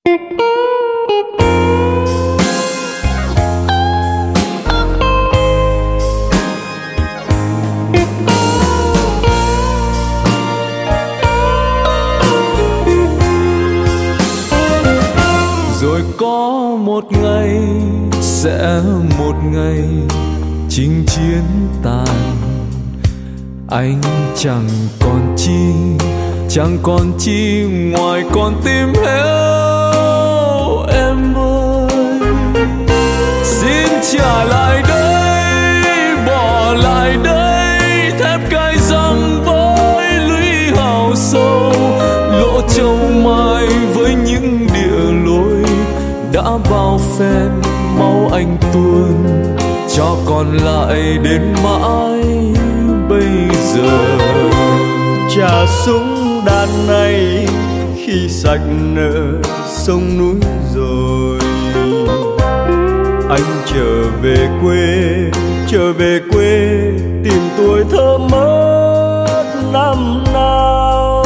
Rồi có một ngày, sẽ một ngày chinh chiến tàn, anh chẳng còn chi ngoài con tim héo. Em ơi, xin trả lại đây, bỏ lại đây thép gai răng với lũy hào sâu, lỗ châu mai với những địa lối đã bao phen máu anh tuôn, cho còn lại đến mãi bây giờ. Trả súng đạn này khi sạch nợ sông núi rồi, anh trở về quê tìm tuổi thơ mất năm nào.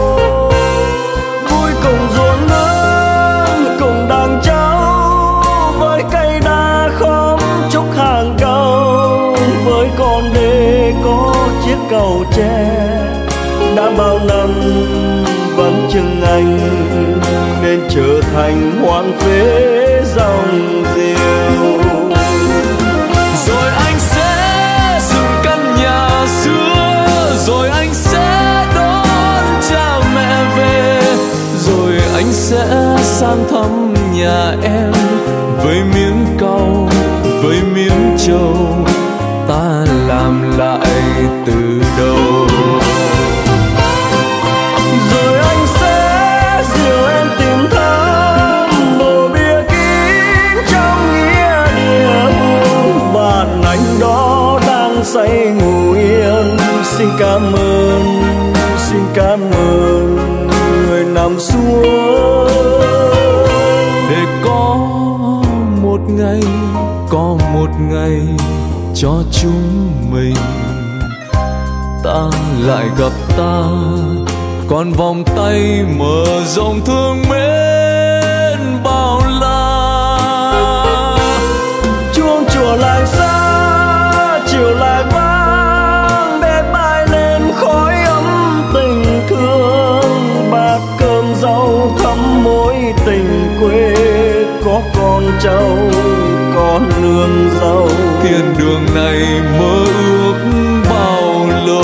Vui cùng ruộng nương cùng đàn cháu, với cây đa khóm trúc hàng cao, với con đê có chiếc cầu tre đã bao năm vắng chân anh, nên trở thành hoang phế dòng diều. Rồi anh sẽ dựng căn nhà xưa, rồi anh sẽ đón cha mẹ về, rồi anh sẽ sang thăm nhà em với miếng cau, với miếng trầu, ta làm lại từ đầu. Rồi anh sẽ dìu em tìm thăm mộ bia kín trong nghĩa địa buồn, bạn anh đó đang say ngủ yên. Xin cảm ơn người nằm xuống. Để có một ngày cho chúng mình, ta lại gặp ta, còn vòng tay mở rộng thương mến bao la. Chuông chùa lại xa, chiều lại vang, bếp bay lên khói ấm tình thương. Bát cơm rau thắm mối tình quê, có con cháu có nương rau. Thiên đường này mơ ước bao lâu.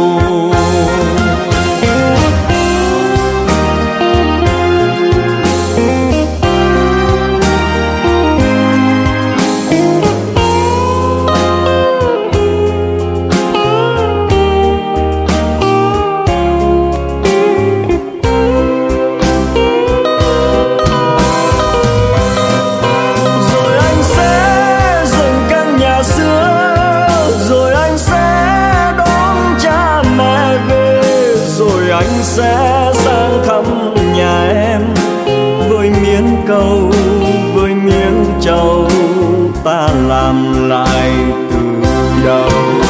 Sẽ sang thăm nhà em với miếng câu, với miếng trầu, ta làm lại từ đầu.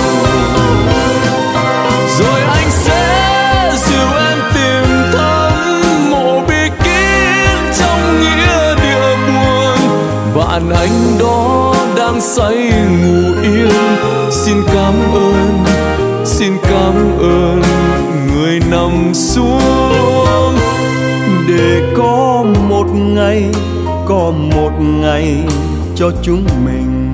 Rồi anh sẽ dìu em tìm thăm mộ bia kín trong nghĩa địa buồn, bạn anh đó đang say ngủ yên. Xin cảm ơn người nằm xuống. Để có một ngày cho chúng mình,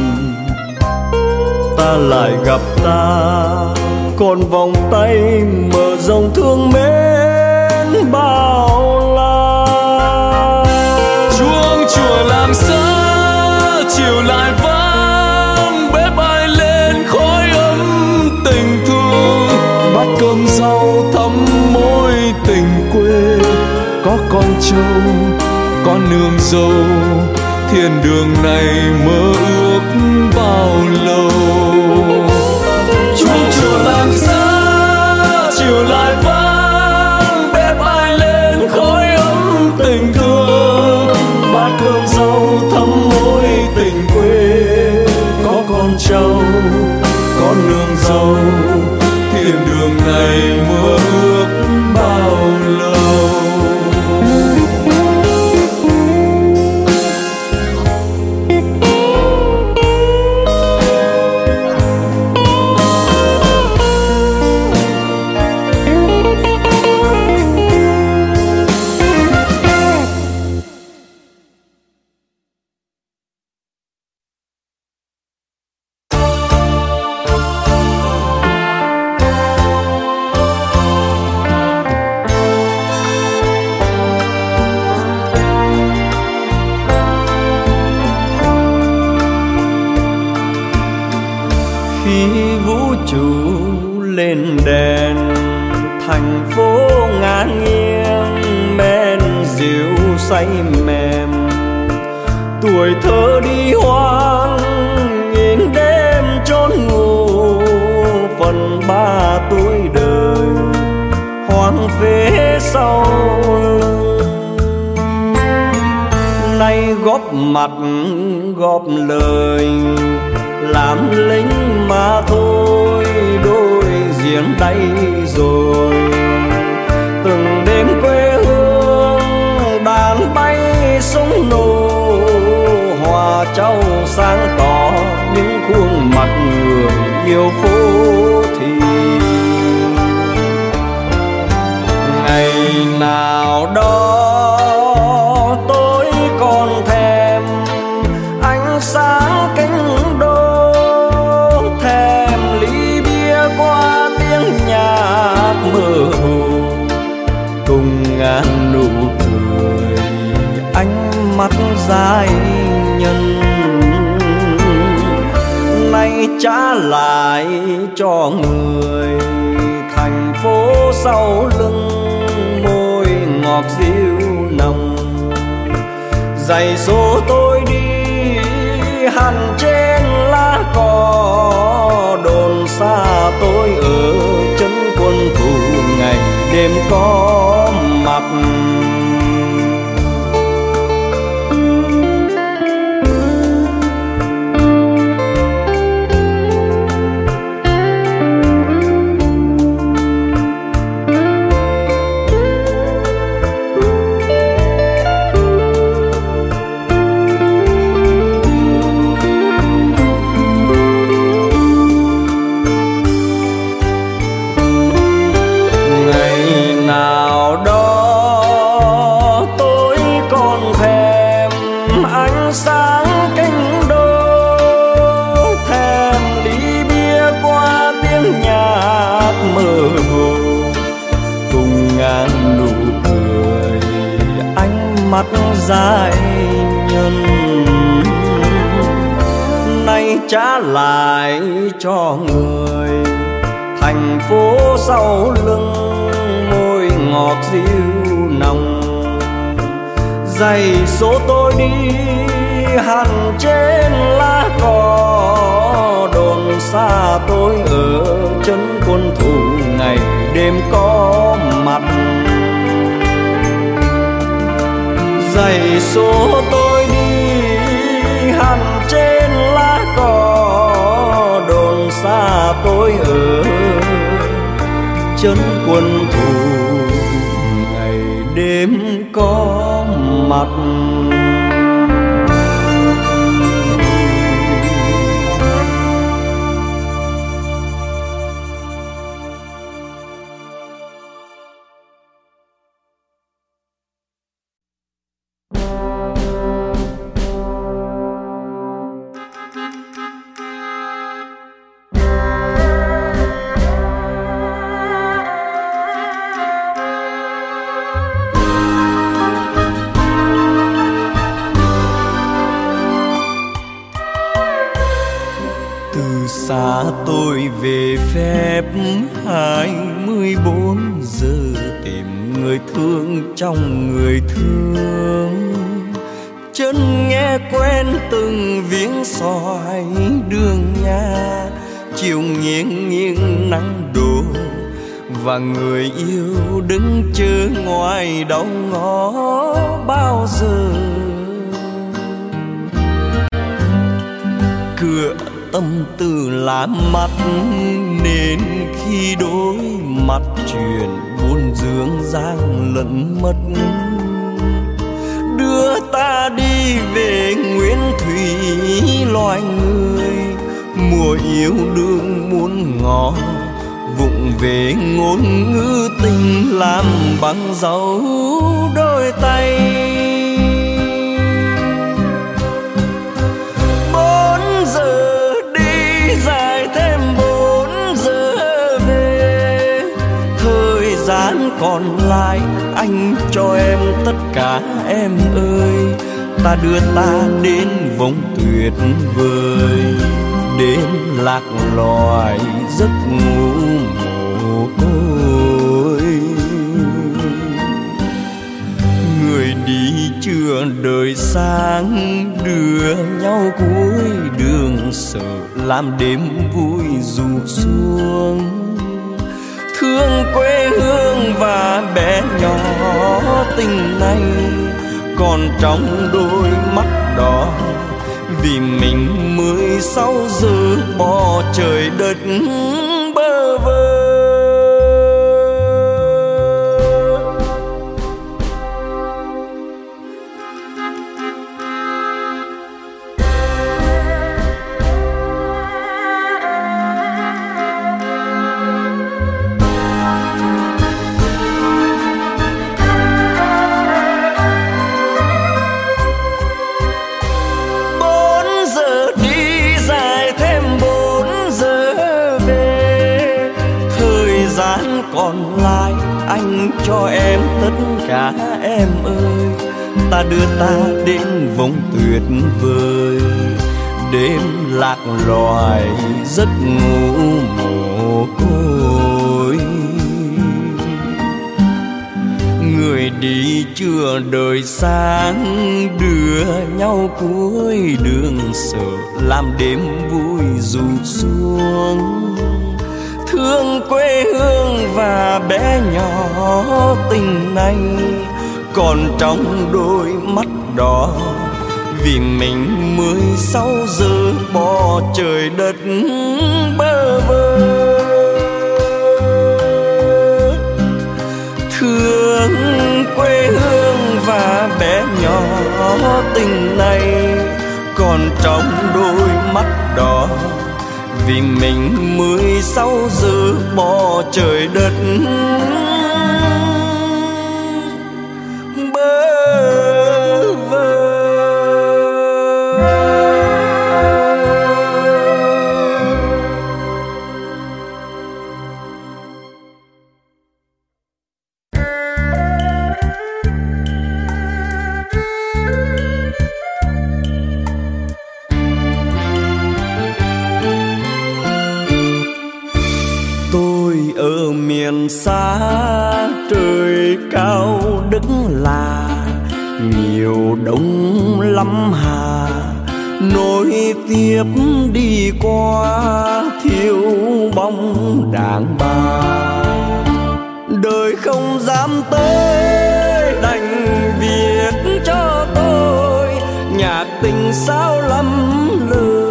ta lại gặp ta, còn vòng tay mở rộng thương mến bao la. Chuông chùa làng xa chiều lại vang, bếp ai lên khói ấm tình thương. Bát cơm rau thắm mối tình quê, có con trâu có nương dâu. Thiên đường này mơ ước bao lâu. Chuông chùa làng xa chiều lại vang, bếp ai lên khói ấm tình thương. Bát cơm rau thắm mối tình quê, có con trâu có nương dâu. Thiên đường này mơ ước bao lâu. chú lên đèn, thành phố ngang nghiêng men rượu say mềm. Tuổi thơ đi hoang nhìn đêm chốn ngủ, phần 3 tuổi đời hoang phế sau lưng. Nay góp mặt góp lời làm lính mà thôi, đôi giếng đây rồi. Từng đêm quê hương đàn bay súng nổ, hòa châu sáng tỏ những khuôn mặt người yêu phố thị. Ngày nào đó tôi còn thèm ánh sáng cánh đô, thèm ly bia qua tiếng nhạc mơ hồ, cùng ngàn nụ cười ánh mắt dại nhân. Nay trả lại cho người thành phố sau lưng, môi ngọt dịu nồng. Giày số tôi đi hằn trên lá cỏ, đồn xa tôi ở chân quân thủ ngày đêm có mặt. Mắt dại nhân, nay trả lại cho người thành phố sau lưng, môi ngọt dịu nồng. Giày số tôi đi hằn trên lá cỏ, đồn xa tôi ở chân quân thủ ngày đêm có mặt. Giày số tôi đi hằn trên lá cỏ, đồn xa tôi ở chân quân thủ ngày đêm có mặt. Xa tôi về phép 24 giờ, tìm người thương trong người thương. Chân nghe quen từng viếng xoài đường nhà, chiều nghiêng nghiêng nắng đổ, và người yêu đứng chờ ngoài đầu ngõ bao giờ. Cửa tâm tư lá mắt nên khi đối mặt chuyện buồn dương giang lẫn mất. Đưa ta đi về nguyên thủy loài người, mùa yêu đương muốn ngỏ vụng về ngôn ngữ tình làm bằng dấu đôi tay. 4 giờ đi dài thêm 4 giờ về, thời gian còn lại anh cho em tất cả em ơi. Ta đưa ta đến vùng tuyệt vời, đêm lạc loài giấc ngủ mồ côi. Người đi chưa đời sáng đưa nhau cuối đường, sợ làm đêm vui ru xuống. Thương quê hương và bé nhỏ tình này còn trong đôi mắt đó, vì mình 16 giờ bỏ trời đất bơ vơ. Còn lại anh cho em tất cả em ơi, ta đưa ta đến vùng tuyệt vời. Đêm lạc loài giấc ngủ mồ côi. Người đi chưa đời sáng đưa nhau cuối đường, sợ làm đêm vui ru xuống. Thương quê hương và bé nhỏ tình này còn trong đôi mắt đó, vì mình 16 giờ bỏ trời đất bơ vơ. Thương quê hương và bé nhỏ tình này còn trong đôi mắt đó, vì mình 16 giờ bỏ trời đất bơ vơ. Ở miền xa trời cao đất là nhiều đông lắm hà, nối tiếp đi qua thiếu bóng đàn bà. Đời không dám tới đành viết cho tôi nhạc tình sao lắm lời.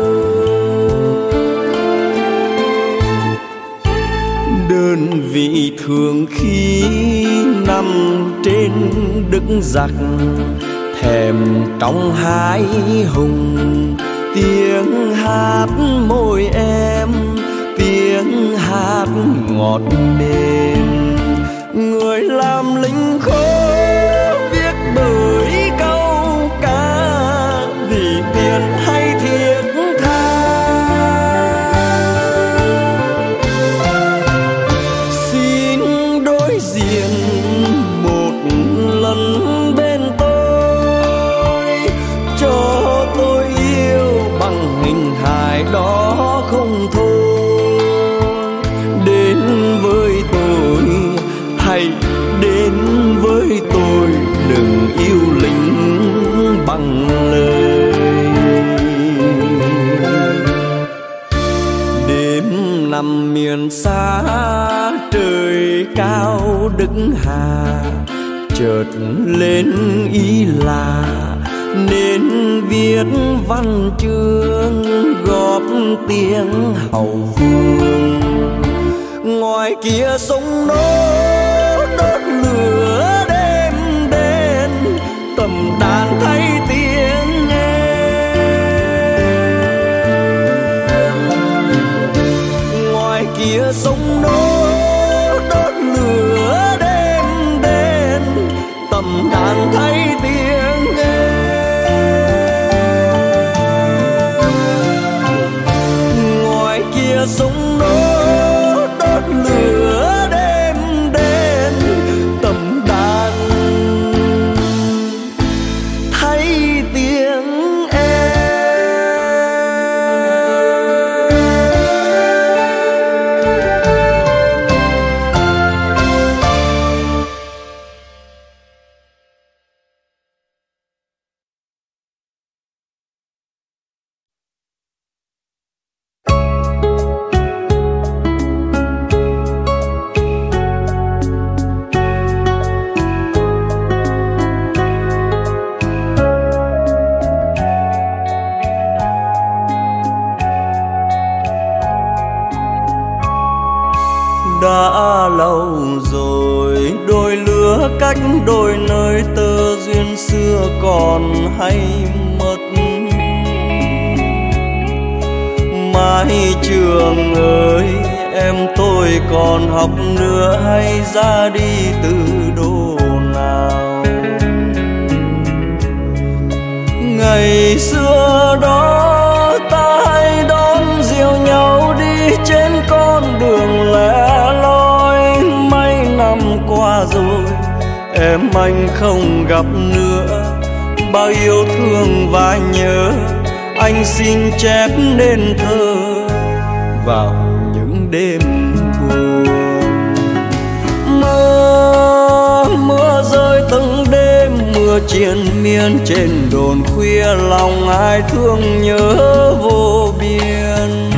Đơn vị thường khi nằm trên đức giặc, thèm trong hai hùng tiếng hát môi em, tiếng hát ngọt mềm. Người làm lính khô viết bởi câu ca vì tiền hay thiết tha. Xin đối diện một lần bên tôi, cho tôi yêu bằng hình hài đó không thôi. Đến với tôi, hãy đến với tôi, đừng yêu lính bằng lời. Đêm nằm miền xa trời cao đức hà, chợt lên ý là nên viết văn chương góp tiếng hậu phương. Ngoài kia sông nô đốt lửa đêm đến, tầm đàn thay tiếng em. Ngoài kia sông nô đốt lửa đêm đến, tầm đàn thay tiếng em. Ngoài kia sông nô đốt lửa đêm đến, tầm đàn thay tiếng em. lâu rồi, đôi lứa cách đôi nơi, tơ duyên xưa còn hay mất. Mái trường ơi, em tôi còn học nữa hay ra đi từ độ nào? Ngày xưa đó ta hay đón dìu nhau đi trên con đường lẻ loi. Mấy năm qua rồi em anh không gặp nữa, bao yêu thương và nhớ anh xin chép nên thơ vào những đêm buồn. Mưa rơi từng đêm, mưa triền miên trên đồn khuya, lòng ai thương nhớ vô biên.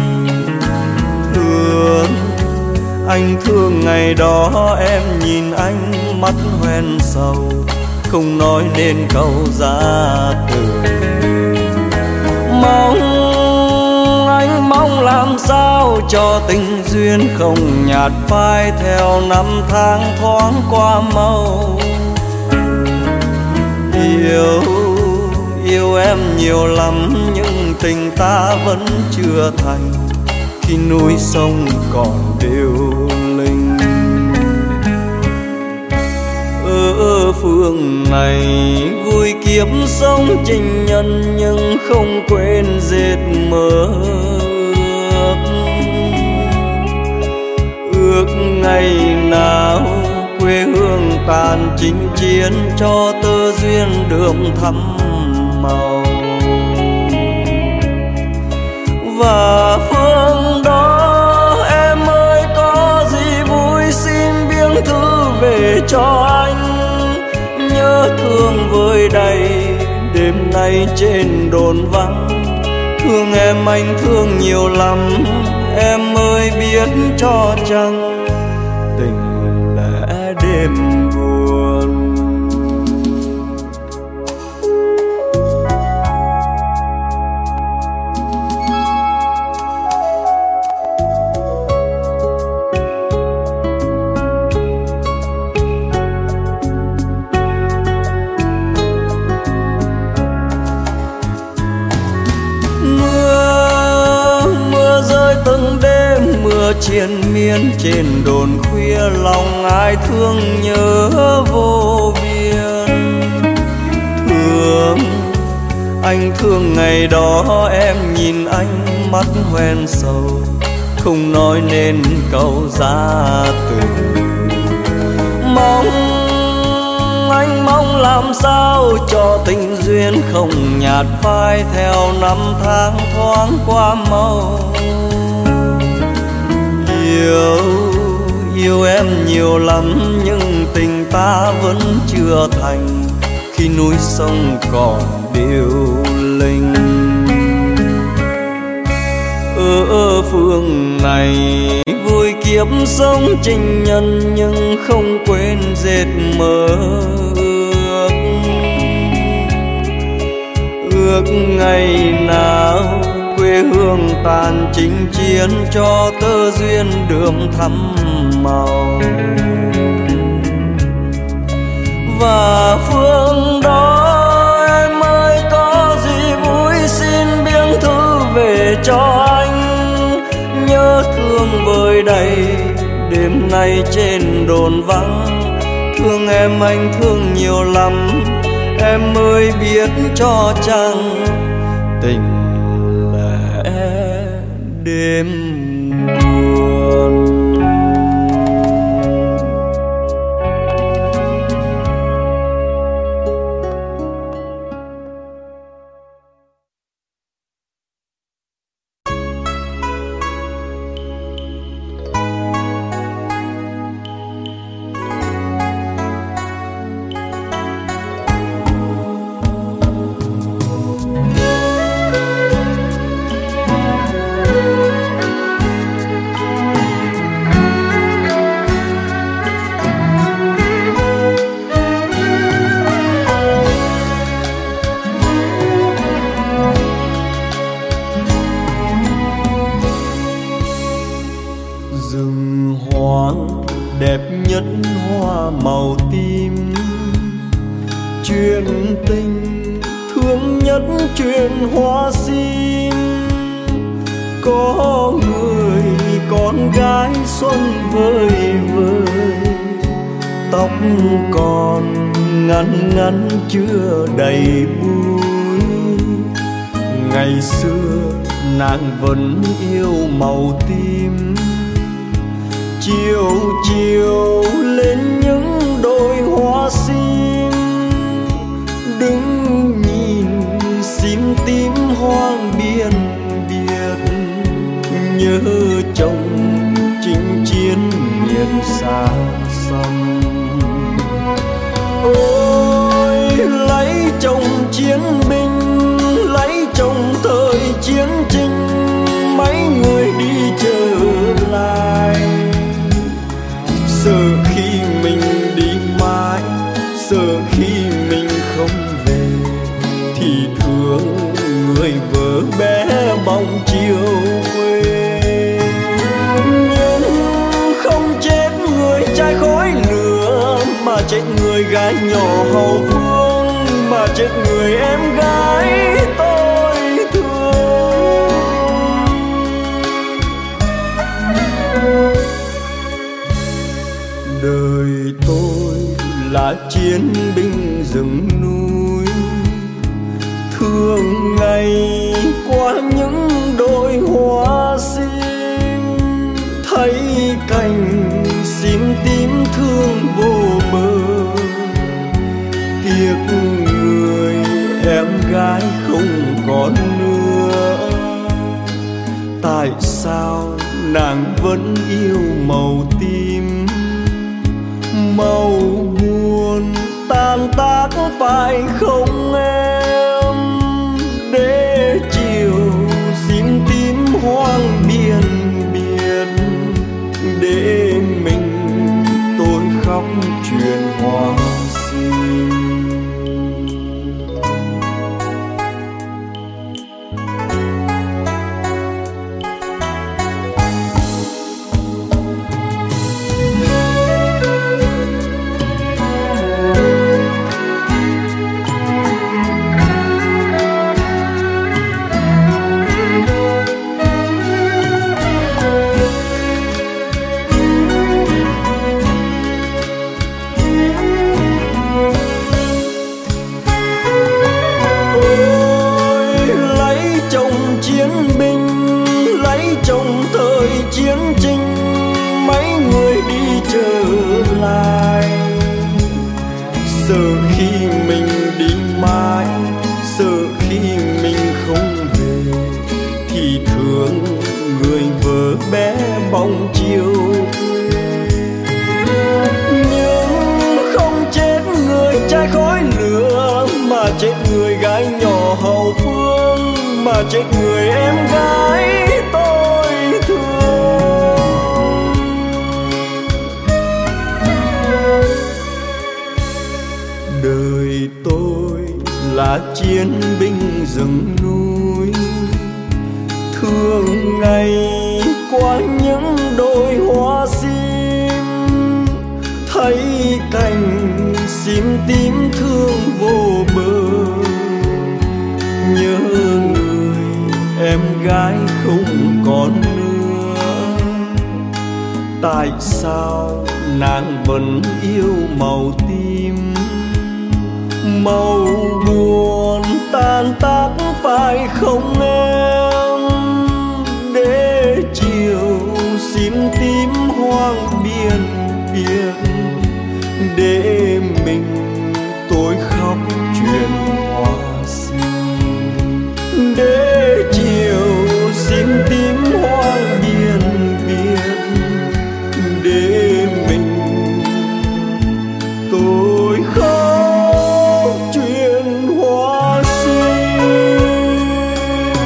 Anh thương ngày đó em nhìn anh mắt hoen sầu, không nói nên câu ra từ. Anh mong làm sao cho tình duyên không nhạt phai, theo năm tháng thoáng qua mau. Yêu em nhiều lắm nhưng tình ta vẫn chưa thành, khi núi sông còn điêu linh. Ở phương này vui kiếp sống tình nhân, nhưng không quên dệt mơ ước ngày nào quê hương tàn chinh chiến, cho tơ duyên đượm thắm màu. Và phương đó em ơi, có gì vui xin biếng thư về cho anh. Nhớ thương vơi đầy đêm nay trên đồn vắng, thương em anh thương nhiều lắm, em ơi biết cho chăng tình lẽ đêm buồn. Triền miên trên đồn khuya, lòng ai thương nhớ vô biên. Anh thương ngày đó em nhìn anh mắt hoen sầu, không nói nên câu ra từ. Anh mong làm sao cho tình duyên không nhạt phai, theo năm tháng thoáng qua mau. Yêu em nhiều lắm nhưng tình ta vẫn chưa thành, khi núi sông còn điêu linh. Ở phương này vui kiếp sống tình nhân, nhưng không quên dệt mơ ước ngày nào quê hương tàn chinh chiến, cho tơ duyên đượm thắm màu. Và phương đó em ơi, có gì vui xin biếng thư về cho anh. Nhớ thương vơi đầy đêm nay trên đồn vắng, thương em anh thương nhiều lắm, em ơi biết cho chăng tình đêm buồn. Chuyện tình thương nhất chuyện hoa sim, có người con gái xuân vơi vơi, tóc còn ngắn ngắn chưa đầy búi. Ngày xưa nàng vẫn yêu màu tím, chiều chiều lên những đôi hoa sim, đứng nhìn sim tím hoang biên biệt, nhớ chồng chinh chiến miền xa xăm. Ôi lấy chồng chiến binh, lấy chồng thời chiến tranh, mấy người đi trở lại. Sợ khi mình đi mãi, sợ khi mình không về, thì thương người vợ bé bóng chiều quê. Nhưng không chết người trai khói lửa, mà chết người gái nhỏ hậu phương, mà chết người em gái tôi thương. Đời tôi là chiến binh rừng núi, thường ngày qua những đôi hoa sim, thấy cành sim tím thương vô bờ. Tiếc người em gái không còn nữa, tại sao nàng vẫn yêu màu tím? Màu buồn tan tác phải không em, để chiều sim tím hoang biên biệt, để mình tôi khóc chuyện hoa sim. Chiến tranh mấy người đi trở lại. Sợ khi mình đi mãi, sợ khi mình không về, thì thương người vợ bé bóng chiều quê. Nhưng không chết người trai khói lửa, mà chết người gái nhỏ hậu phương, mà chết người em gái tôi thương. Đời tôi là chiến binh rừng núi, thường ngày qua những đôi hoa sim, thấy cành sim tím thương vô bờ. Nhớ người em gái không còn nữa, tại sao nàng vẫn yêu màu tím? Màu buồn tan tác phải không em, để chiều sim tím hoang biên biệt, để mình tôi khóc chuyện hoa sim. Để chiều sim tím hoang biên biệt, để mình tôi khóc chuyện hoa sim.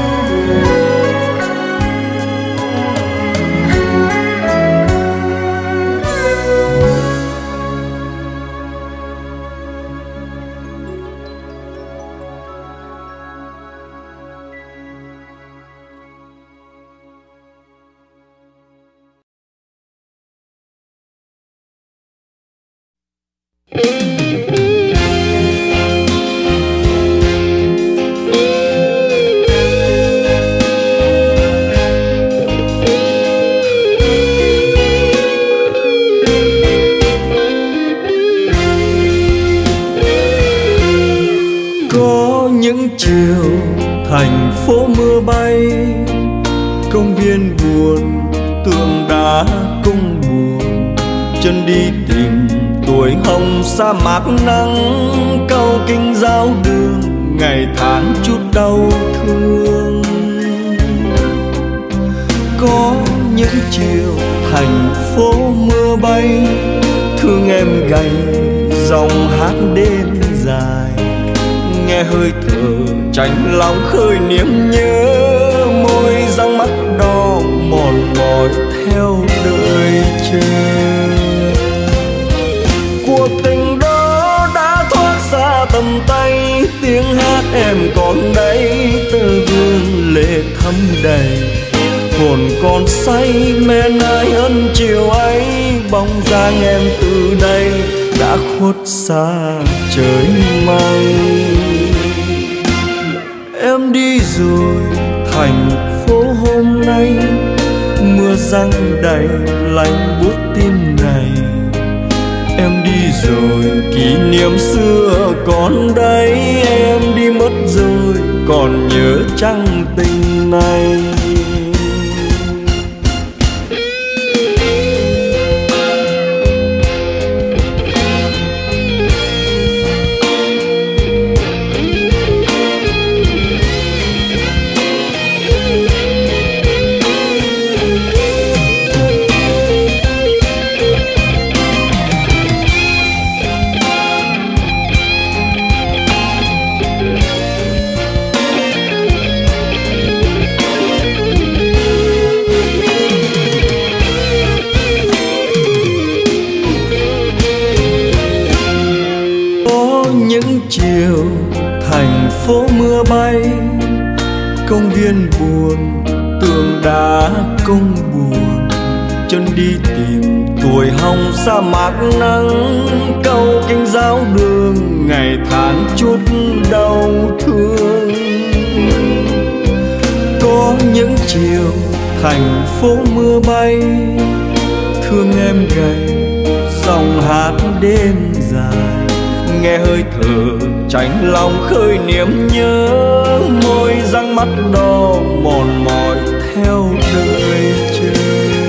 những chiều thành phố mưa bay, công viên buồn, tượng đá cũng buồn, chân đi tìm tuổi hồng sa mạc nắng, câu kinh giao đường ngày tháng chút đau thương. Có những chiều thành phố mưa bay, thương em gầy dòng hát đêm dài, nghe hơi thở chạnh lòng khơi niềm nhớ, môi răng mắt đỏ mòn mỏi theo đời chờ. Cuộc tình đó đã thoát xa tầm tay, tiếng hát em còn đây, tơ vương lệ thấm đầy, hồn còn say men ai ân chiều ấy, bóng dáng em từ đây đã khuất xa trời mây. Em đi rồi thành phố hôm nay, mưa giăng đầy lạnh buốt tim này. Em đi rồi kỷ niệm xưa còn đây, em đi mất rồi còn nhớ chăng tình này. Chiều thành phố mưa bay, công viên buồn, tượng đá cũng buồn, chân đi tìm tuổi hồng sa mạc nắng, câu kinh giao đường ngày tháng chút đau thương. Có những chiều thành phố mưa bay, thương em gầy dòng hát đêm dài, nghe hơi thở chạnh lòng khơi niềm nhớ, môi răng mắt đỏ mòn mỏi theo đời chờ.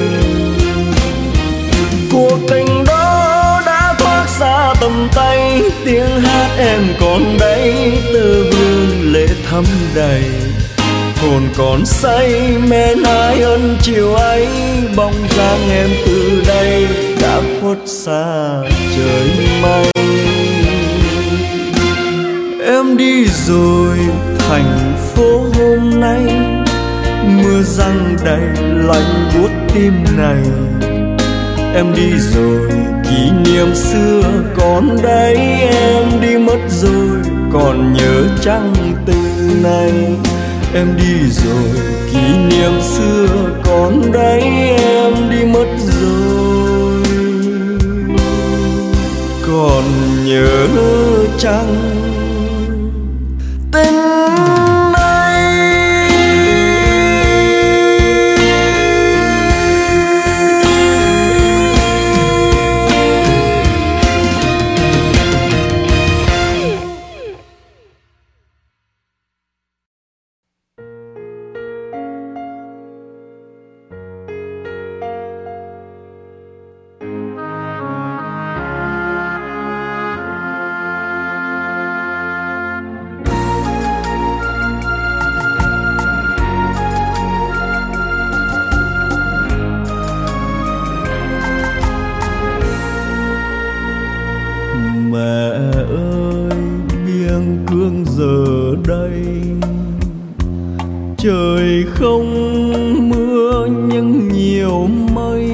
Cuộc tình đó đã thoát xa tầm tay, tiếng hát em còn đây, tơ vương lệ thấm đầy, hồn còn say men ai ân chiều ấy, bóng dáng em từ đây đã khuất xa trời mây. Em đi rồi thành phố hôm nay, mưa giăng đầy lạnh buốt tim này. Em đi rồi kỷ niệm xưa còn đây, em đi mất rồi còn nhớ chăng tình này. Em đi rồi kỷ niệm xưa còn đây, em đi mất rồi còn nhớ chăng tình này. Trời không mưa nhưng nhiều mây,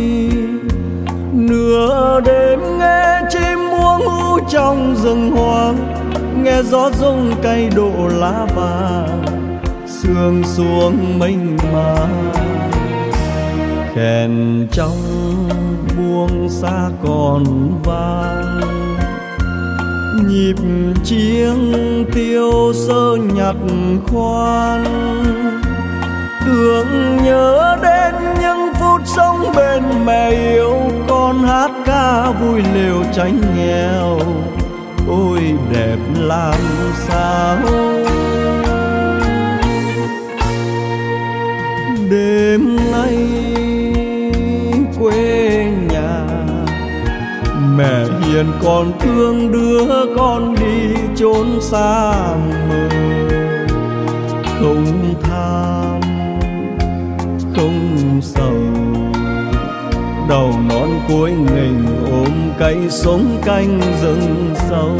nửa đêm nghe chim muông hú trong rừng hoang, nghe gió rung cay độ lá vàng, sương xuống mênh mang. Kèn trong buông xa còn vang, nhịp chiêng tiêu sơ nhặt khoan, tưởng nhớ đến những phút sống bên mẹ yêu, con hát ca vui liều tránh nghèo. ôi đẹp làm sao. Đêm nay quê nhà, mẹ hiền còn thương đứa con đi chốn xa mờ. Không than không sầu, đầu non cuối nghềnh ôm cây sống canh rừng sâu.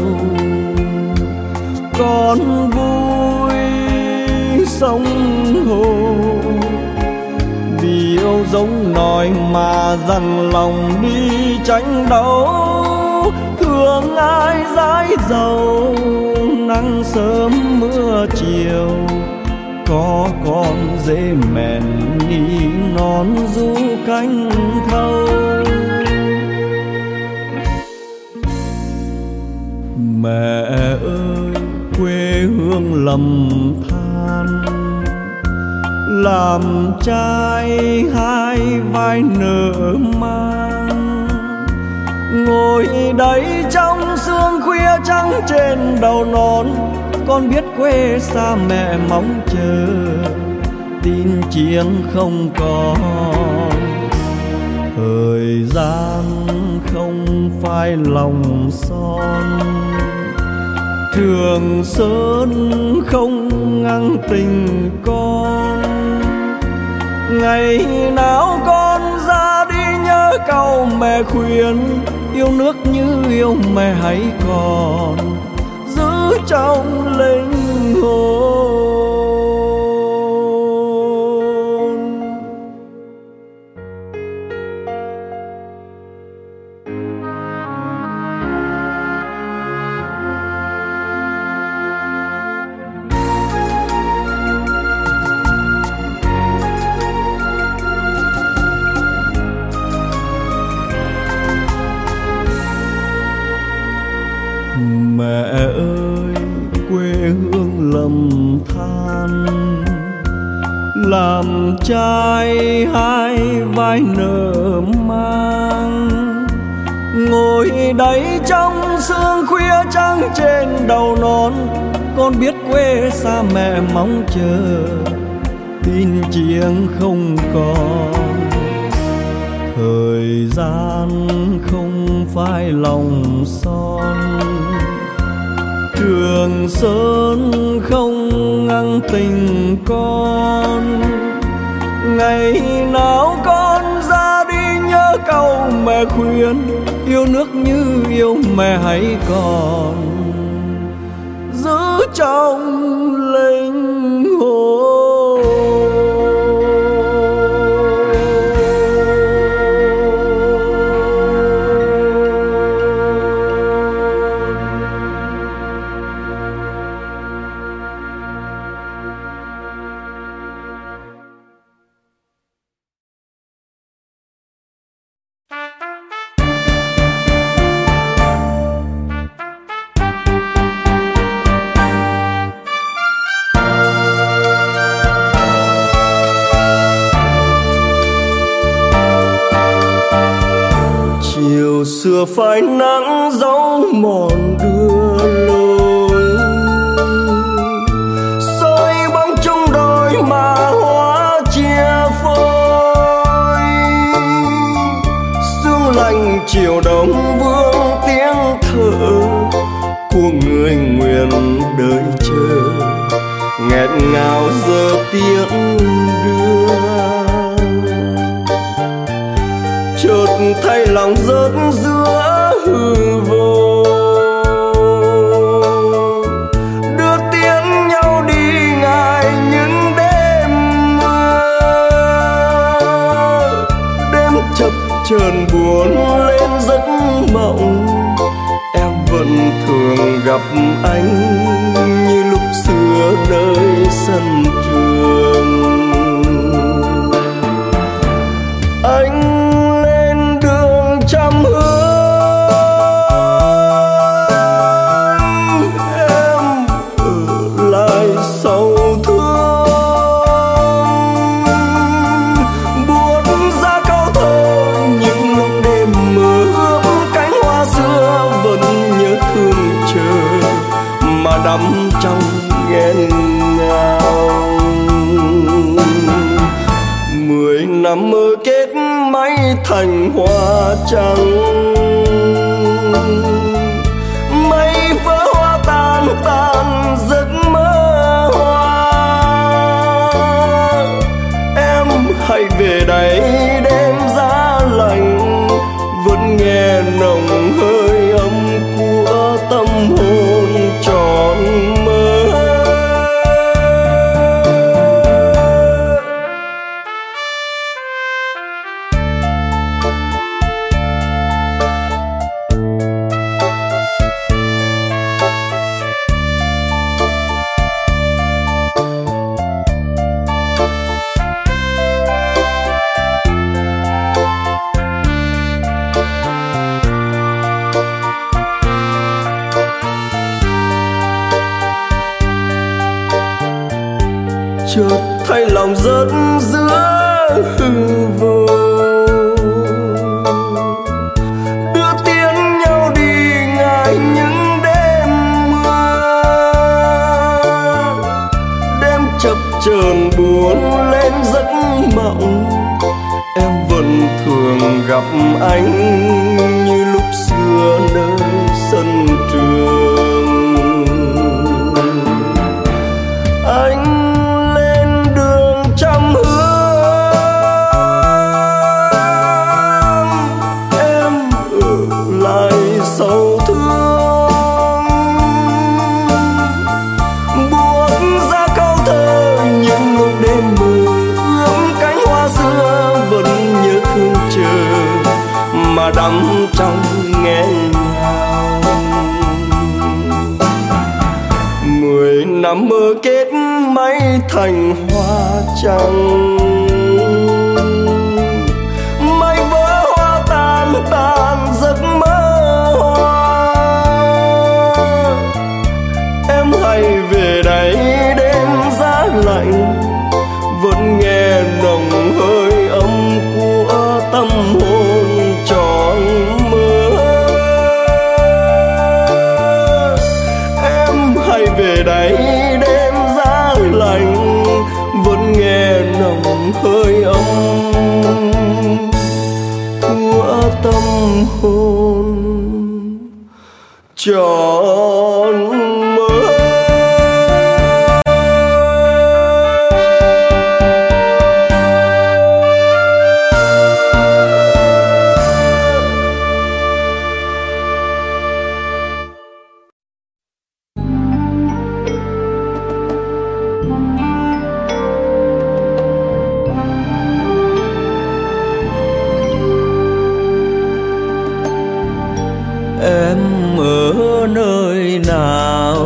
Con vui sống hồ, vì yêu giống nòi mà dằn lòng đi tranh đấu. Thương ai dãi dầu, nắng sớm mưa chiều, có con dễ mèn đi non du cánh thâu. Mẹ ơi quê hương lầm than, làm trai hai vai nở mang. Ngồi đây trong sương khuya trắng trên đầu non, con biết quê xa mẹ mong chờ, tin chiến không còn. Thời gian không phai lòng son, Trường Sơn không ngăn tình con. Ngày nào con ra đi nhớ câu mẹ khuyên, yêu nước như yêu mẹ hãy còn giữ trong linh hồn. Mẹ ơi quê hương lầm than, làm trai hai vai nở mang. Ngồi đây trong sương khuya trắng trên đầu non, con biết quê xa mẹ mong chờ, tin chiến không còn. Thời gian không phai lòng son, Trường Sơn không ngăn tình con. Ngày nào con ra đi nhớ câu mẹ khuyên, yêu nước như yêu mẹ hãy còn giữ trong linh hồn. Xưa phai nắng dấu mòn đưa lối, soi bóng trong đôi mà hóa chia phôi. Sương lạnh chiều đông vương tiếng thở của người nguyện đợi chờ, nghẹn ngào giờ tiếng đưa. Chợt thay lòng rớt giữa hư vô, đưa tiễn nhau đi ngại những đêm mưa. Đêm chập chờn buồn lên giấc mộng, em vẫn thường gặp anh như lúc xưa nơi sân trường. Anh trăm hướng em ở lại sầu thương, buốt ra câu thơ những lúc đêm mưa ướm cánh hoa xưa vẫn nhớ thương chờ. đắm trong nghẹn ngào. 10 năm mơ kết máy thành hoa trắng, mây vỡ hoa tan tan giấc mơ hoa. Em hãy về đây đêm giá lạnh, vẫn nghe nồng hơi ấm của tâm hồn tròn mơ. Chợt thấy lòng rớt giữa hư vô, đưa tiến nhau đi ngại những đêm mưa. Đêm chập chờn buồn lên giấc mộng, em vẫn thường gặp anh như lúc xưa nơi sân trường. Anh trăm hương, em ở lại sầu thương, buông ra câu thơ những lúc đêm mưa ươm cánh hoa xưa, vẫn nhớ thương chờ mà đắm trong nghẹn ngào. 10 năm mơ kết máy thành hoa trắng, mây vỡ hoa tan tan giấc mơ hoa. Em hãy về đây đêm giá lạnh, vẫn nghe nồng hơi ấm của tâm hồn tròn mơ. Em hãy về đây đêm giá lạnh, vẫn nghe nồng hơi ấm của tâm hồn tròn mơ. Em ở nơi nào,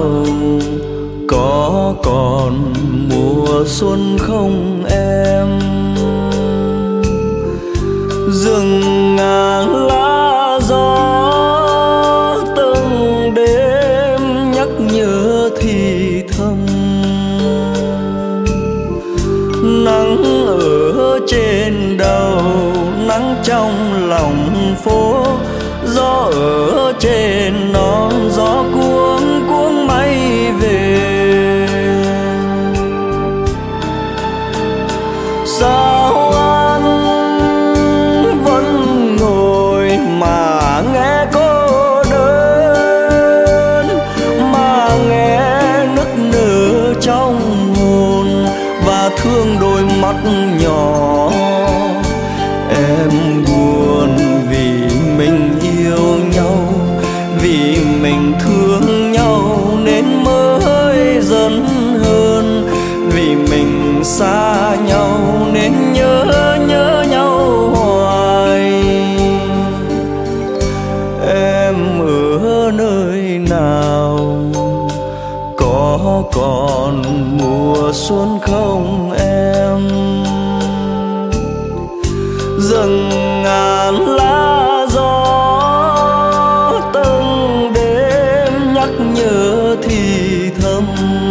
có còn mùa xuân không em? Rừng ngàn lá gió từng đêm nhắc nhớ thì thầm. Nắng ở trên đầu, nắng trong lòng phố, gió ở trên non, gió cuống cuống mây về. Sao anh vẫn ngồi mà nghe cô đơn, mà nghe nức nở trong hồn và thương đôi mắt nhỏ. Em buồn vì mình yêu nhau, vì mình thương nhau nên mới dần hơn, vì mình xa nhau nên nhớ nhau hoài. Em ở nơi nào, có còn mùa xuân không em? Rừng ngàn lá gió từng đêm nhắc nhớ thì thầm.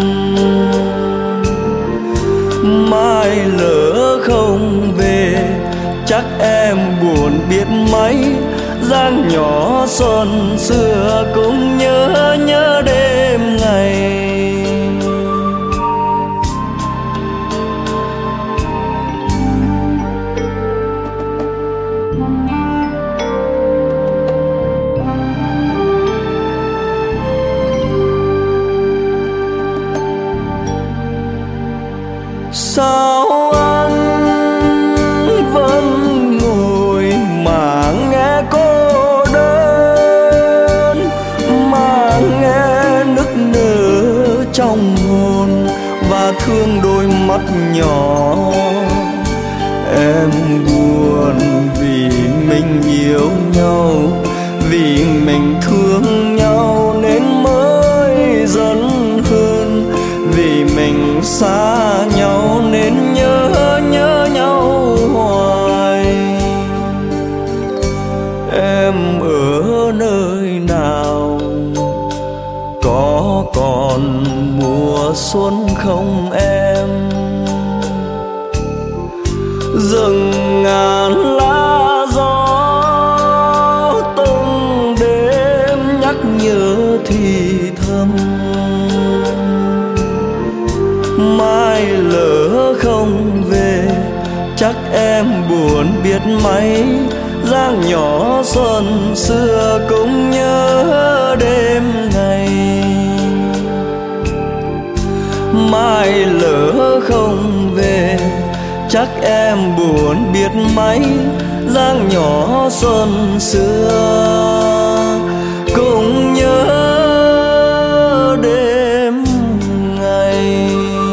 Mai lỡ không về chắc em buồn biết mấy, dáng nhỏ xuân xưa cũng nhớ đêm ngày. Sao anh vẫn ngồi mà nghe cô đơn, mà nghe nức nở trong hồn và thương đôi mắt nhỏ. Em buồn vì mình yêu nhau, vì mình thương nhau nên mới dần hơn, vì mình xa nhau nên nhớ nhau hoài. Em ở nơi nào, có còn mùa xuân không em? Rừng ngàn lá gió từng đêm nhắc nhớ thì thầm. Mai lỡ không về chắc em buồn biết mấy. Dáng nhỏ xuân xưa cũng nhớ đêm ngày. Mai lỡ không về chắc em buồn biết mấy. Dáng nhỏ xuân xưa cũng nhớ đêm ngày.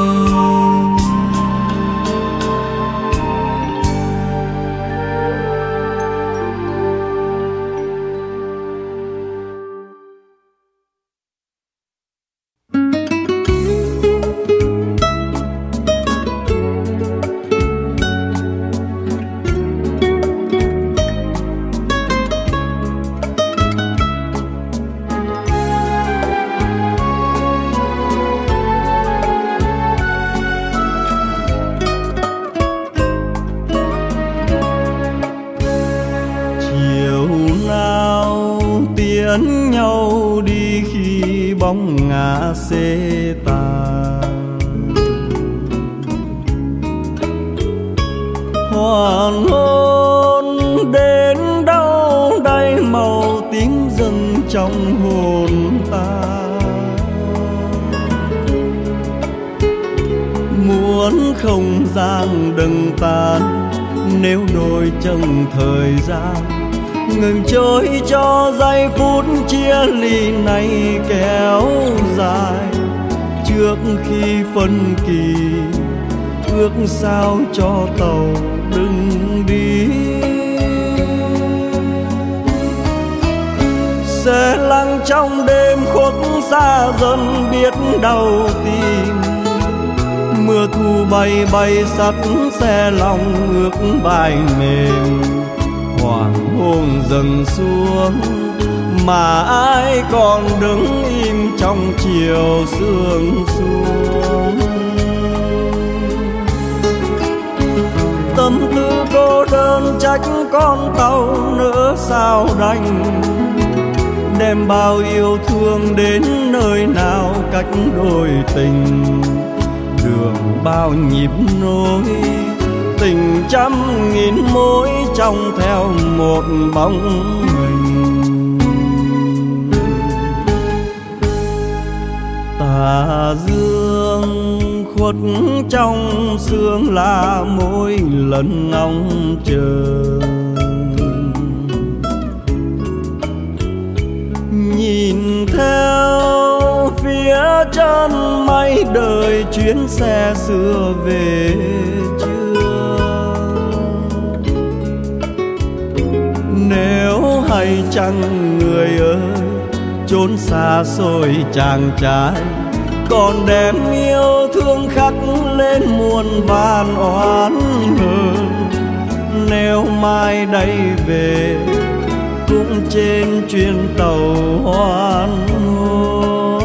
Dẫn nhau đi khi bóng ngả xê tàn. Hoàng hôn đến đâu đây màu tím dâng trong hồn ta. Muốn không gian đừng tan, nếu đôi chân thời gian ngừng trôi cho giây phút chia ly này kéo dài. Trước khi phân kỳ ước sao cho tàu đừng đi. Sẽ lặng trong đêm khuất xa dần biết đau tim. Mưa thu bay bay sắt xe lòng ước vai mềm. Hoàng hôn dần xuống mà ai còn đứng im trong chiều sương xuống. Tâm tư cô đơn trách con tàu nữa sao đành. Đem bao yêu thương đến nơi nào cách đôi tình. Đường bao nhịp nối tình trăm nghìn mối trong theo một bóng hình. Tà dương khuất trong sương là mỗi lần ngóng chờ. Nhìn theo phía chân mây đời chuyến xe xưa về nếu hay chăng người ơi chốn xa xôi chàng trai còn đem yêu thương khắc lên muôn vàn oán hờn. Nếu mai đây về cũng trên chuyến tàu hoan hôn.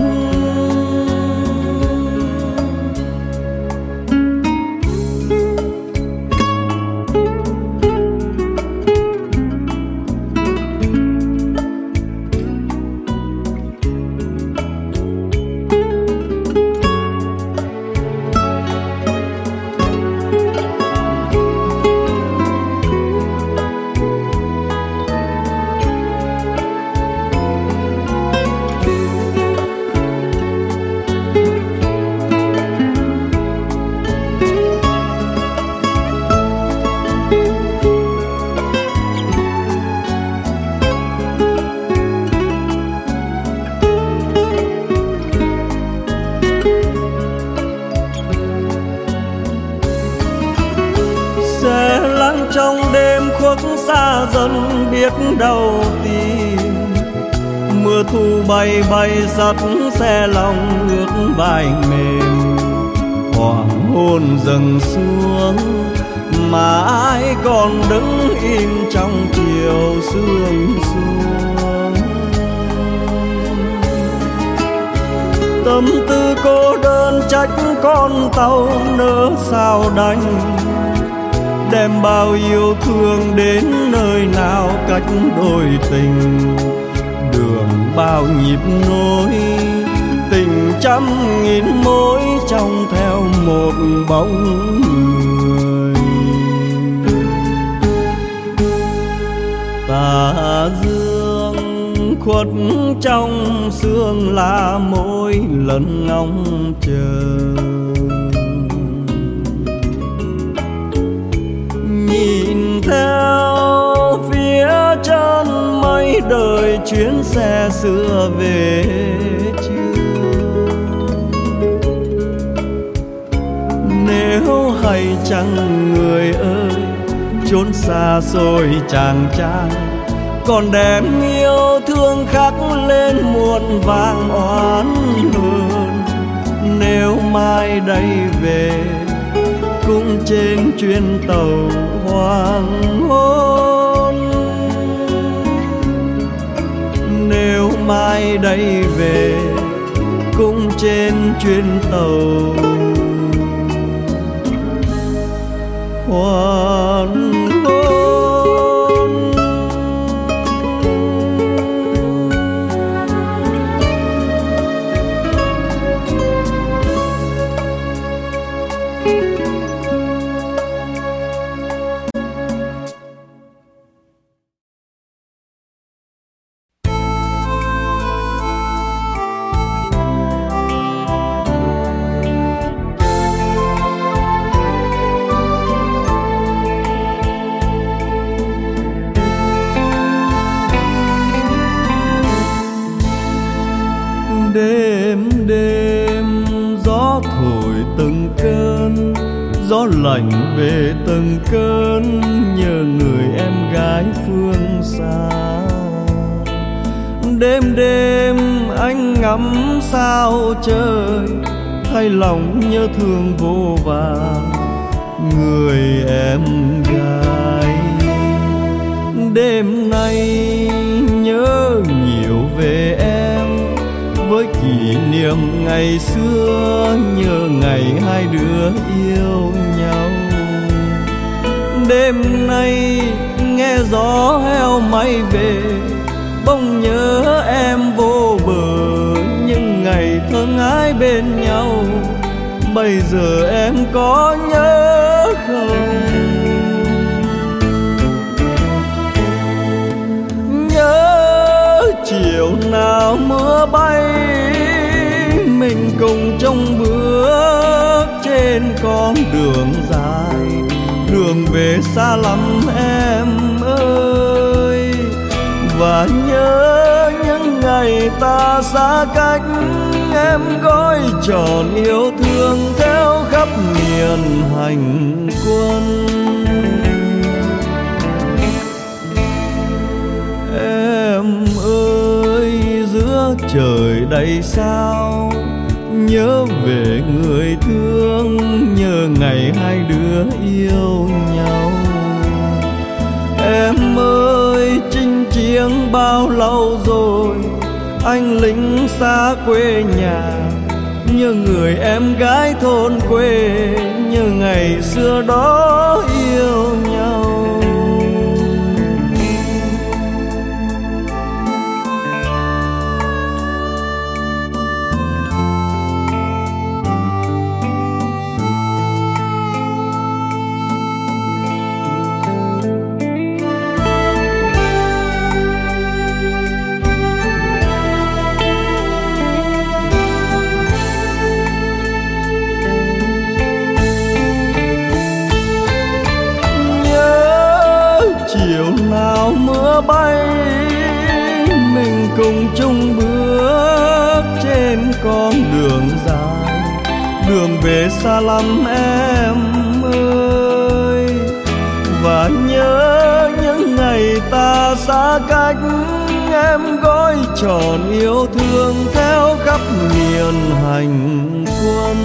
đang trong đêm khuất xa dần biết đâu tìm. Mưa thu bay bay dắt xe lòng ước vai mềm. Hoàng hôn dần xuống mà ai còn đứng im trong chiều sương xuống. Tâm tư cô đơn trách con tàu nỡ sao đành, đem bao yêu thương đến nơi nào cách đôi tình. Đường bao nhịp nối tình trăm nghìn mối trong theo một bóng người. Tà dương khuất trong sương là mỗi lần ngóng chờ. Nhìn theo phía chân mây đời chuyến xe xưa về chưa. Nếu hay chăng người ơi chốn xa xôi chàng trai, còn đem yêu thương khắc lên muôn vàng oán hờn. Nếu mai đây về cũng trên chuyến tàu hoàng hôn. Nếu mai đây về cũng trên chuyến tàu hoàng hôn. Đêm đêm gió thổi từng cơn, gió lạnh về từng cơn, nhớ người em gái phương xa. Đêm đêm anh ngắm sao trời, thay lòng nhớ thương vô vàn người em gái. Đêm nay nhớ nhiều về em, với kỷ niệm ngày xưa, nhớ ngày hai đứa yêu nhau. Đêm nay nghe gió heo may về, bỗng nhớ em vô bờ những ngày thơ ngái bên nhau. Bây giờ em có nhớ không? Chiều nào mưa bay, mình cùng chung bước trên con đường dài. Đường về xa lắm em ơi, và nhớ những ngày ta xa cách. Em gói tròn yêu thương theo khắp miền hành quân. Em ơi giữa trời đầy sao, nhớ về người thương, nhớ ngày hai đứa yêu nhau. Em ơi chinh chiến bao lâu rồi, anh lính xa quê nhà. Nhớ người em gái thôn quê, nhớ ngày xưa đó yêu nhau. Mưa bay mình cùng chung bước trên con đường dài. Đường về xa lắm em ơi, và mà nhớ những ngày ta xa cách. Em gói tròn yêu thương theo khắp miền hành quân.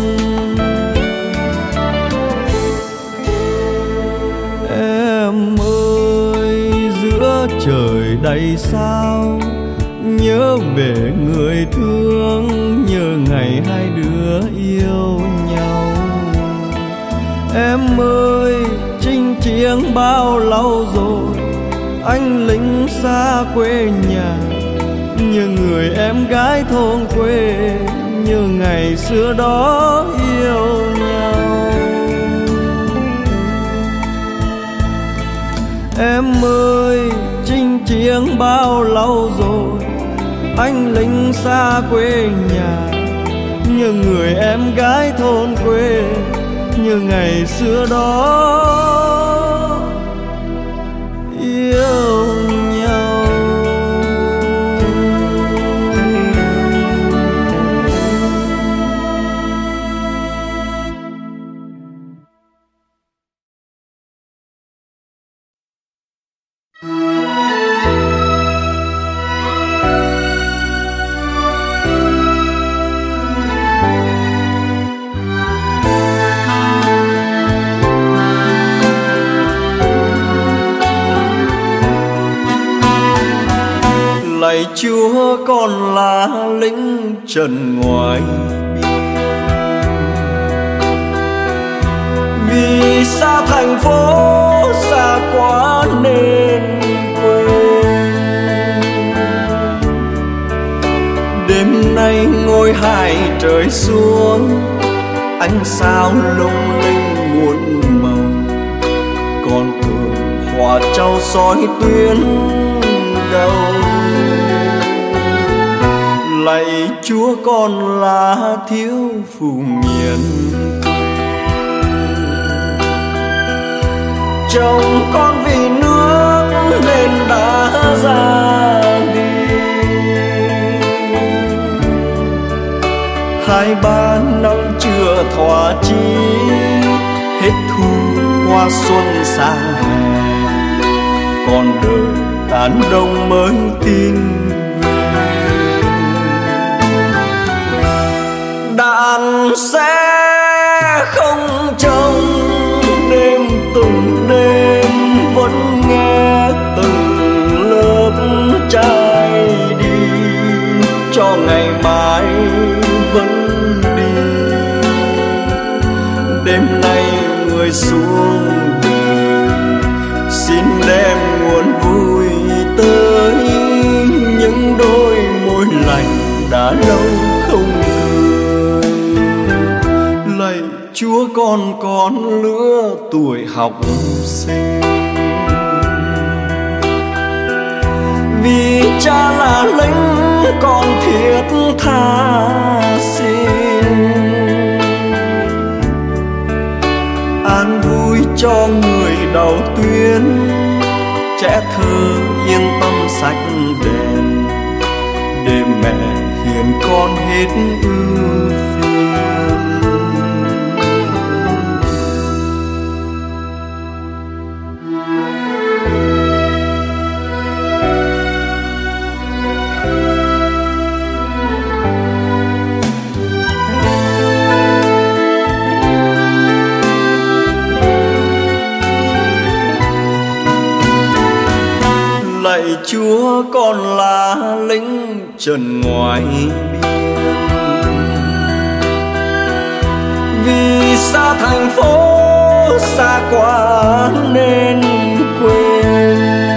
Em ơi giữa trời đầy sao, nhớ về người thương, nhớ ngày hai đứa yêu nhau. Em ơi chinh chiến bao lâu rồi, anh lính xa quê nhà, như người em gái thôn quê, như ngày xưa đó yêu nhau. Em ơi chinh chiến bao lâu rồi, anh lính xa quê nhà, như người em gái thôn quê, như ngày xưa đó yêu nhau. Lạy Chúa con là lính trần ngoài biên, vì xa thành phố xa quá nên quên. Đêm nay ngôi hai trời xuống, ánh sao lung linh muôn màu, con tường hòa trao soi tuyến đầu. Lạy Chúa con là thiếu phụ miền chồng con vì nước nên đã ra đi. 2-3 năm chưa thỏa chí, hết thu qua xuân sang hè, còn đời tàn đông mới tin về. Đàn sẽ không trông đêm từng đêm, vẫn nghe từng lớp trai đi, cho ngày mai vẫn đi. Đêm nay người xuống đời, xin đem nguồn vui tới những đôi môi lành đã lâu không cười. Lạy Chúa con lứa tuổi học sinh, vì cha là lính con thiết tha xin. An vui cho người đầu tuyến, trẻ thơ yên tâm sạch đèn, để mẹ hiền con hết ưu phiền. Lạy Chúa con là lính trần ngoài biên, vì xa thành phố xa quá nên quên.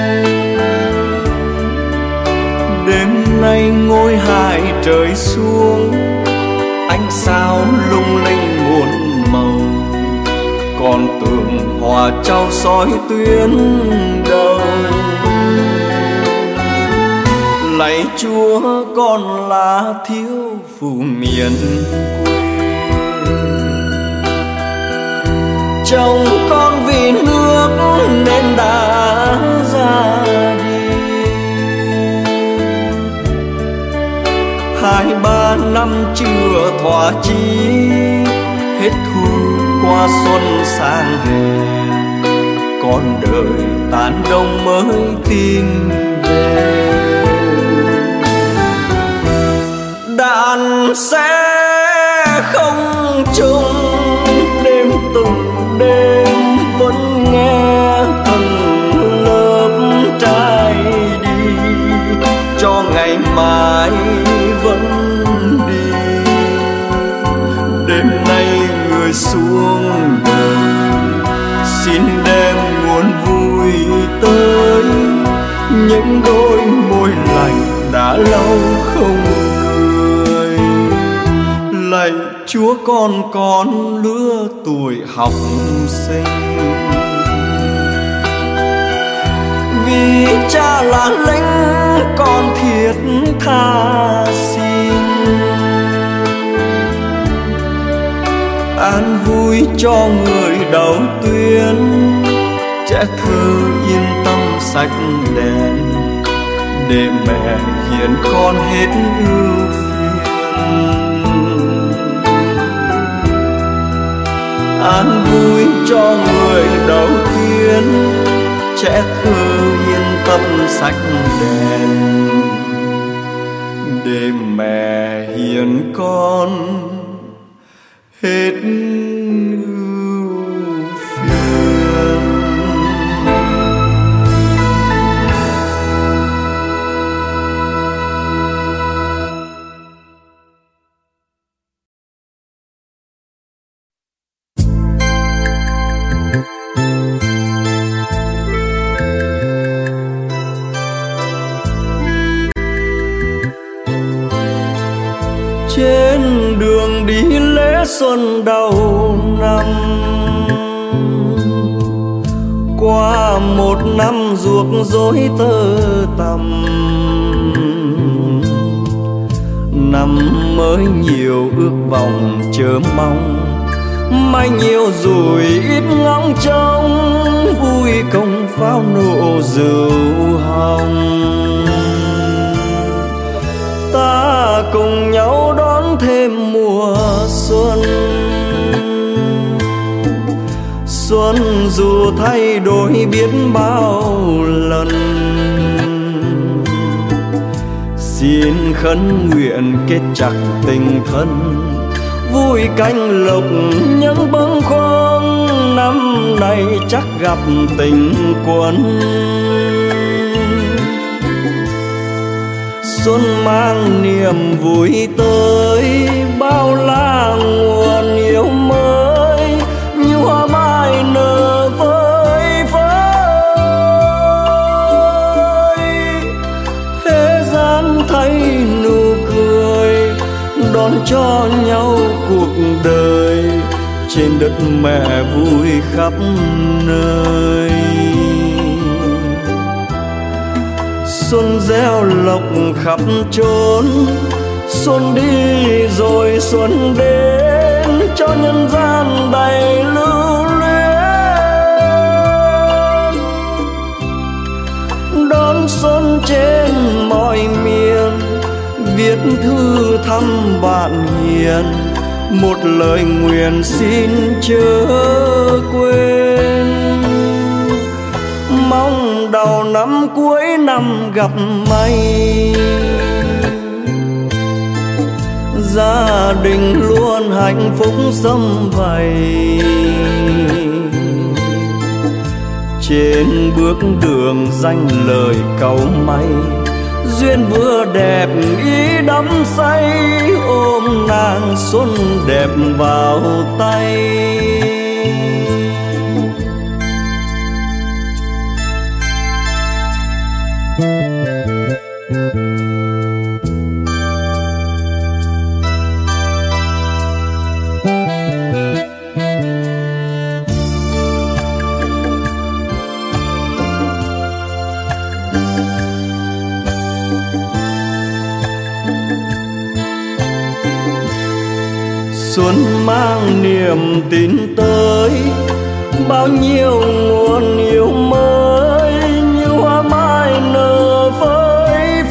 Đêm nay ngôi hai trời xuống, ánh sao lung linh muôn màu, còn tường hòa trao soi tuyến đầu. Lạy Chúa con là thiếu phụ miền quê, chồng con vì nước nên đã ra đi. 2-3 năm chưa thỏa chí, hết thu qua xuân sang hè, còn đời tàn đông mới tin về. Đàn sẽ không chung đêm từng đêm vẫn nghe từng lớp trai đi, cho ngày mai vẫn đi. Đêm nay người xuống đời xin đem nguồn vui tới những đôi môi lành đã lâu không cười. Lạy Chúa con lứa tuổi học sinh, vì cha là lính con thiết tha xin. An vui cho người đầu tuyến, trẻ thơ yên tâm sạch đèn, để mẹ hiền con hết ưu phiền. An vui cho người đầu tiên, trẻ thơ yên tâm sạch đèn, để mẹ hiền con hết ưu phiền. Trên đường đi lễ xuân đầu năm, qua một năm ruốc rối tơ tằm. Năm mới nhiều ước vọng chờ mong, mai nhiều rồi ít ngóng trông, vui công pháo nổ rượu hồng. Ta cùng nhau đón thêm mùa xuân, xuân dù thay đổi biết bao lần. Xin khấn nguyện kết chặt tình thân, vui canh lộc những bâng khuâng. Năm nay chắc gặp tình quân, xuân mang niềm vui tới, bao la nguồn yêu mới như hoa mai nở vơi vơi. Thế gian thấy nụ cười, đón cho nhau cuộc đời, trên đất mẹ vui khắp nơi. Xuân gieo lộc khắp chốn, xuân đi rồi xuân đến, cho nhân gian đầy lưu luyến. Đón xuân trên mọi miền, viết thư thăm bạn hiền, một lời nguyện xin chớ quên. Mong đầu năm cuối năm gặp may, gia đình luôn hạnh phúc sum vầy. Trên bước đường danh lời cầu may, duyên vừa đẹp ý đắm say, ôm nàng xuân đẹp vào tay. Xuân mang niềm tin tới, bao nhiêu nguồn yêu mới như hoa mai nở phơi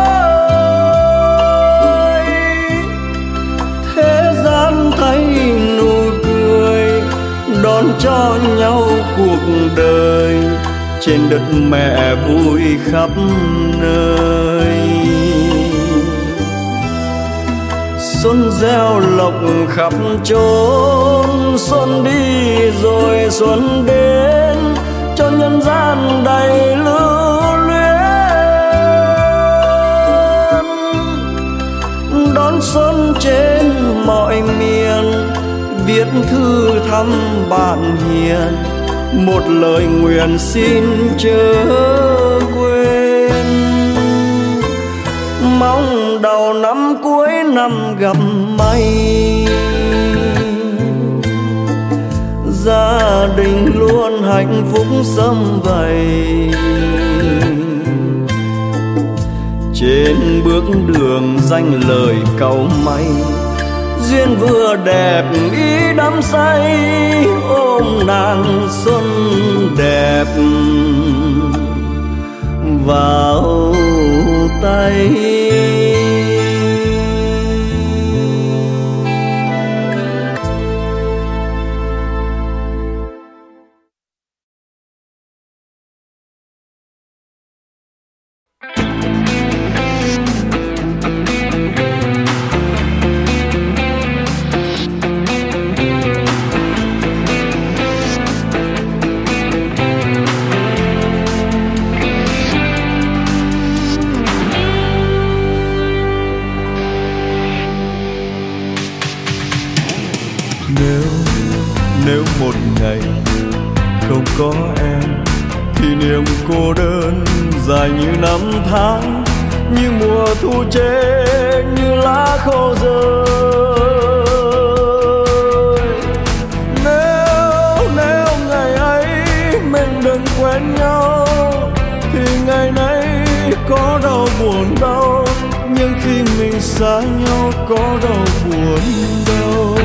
phới. Thế gian thấy nụ cười, đón ban cho nhau cuộc đời, trên đất mẹ vui khắp nơi. Xuân gieo lộc khắp chốn, xuân đi rồi xuân đến, cho nhân gian đầy lưu luyến. Đón xuân trên mọi miền, viết thư thăm bạn hiền, một lời nguyện xin chớ quên. Mong đầu năm cuối năm gặp may, gia đình luôn hạnh phúc sum vầy. Trên bước đường danh lời cầu may, duyên vừa đẹp ý đắm say, ôm nàng xuân đẹp vào tay. Nếu một ngày không có em, thì niềm cô đơn dài như năm tháng, như mùa thu chết như lá khô rơi. Nếu ngày ấy mình đừng quen nhau, thì ngày nay có đau buồn đâu, nhưng khi mình xa nhau có đau buồn đâu.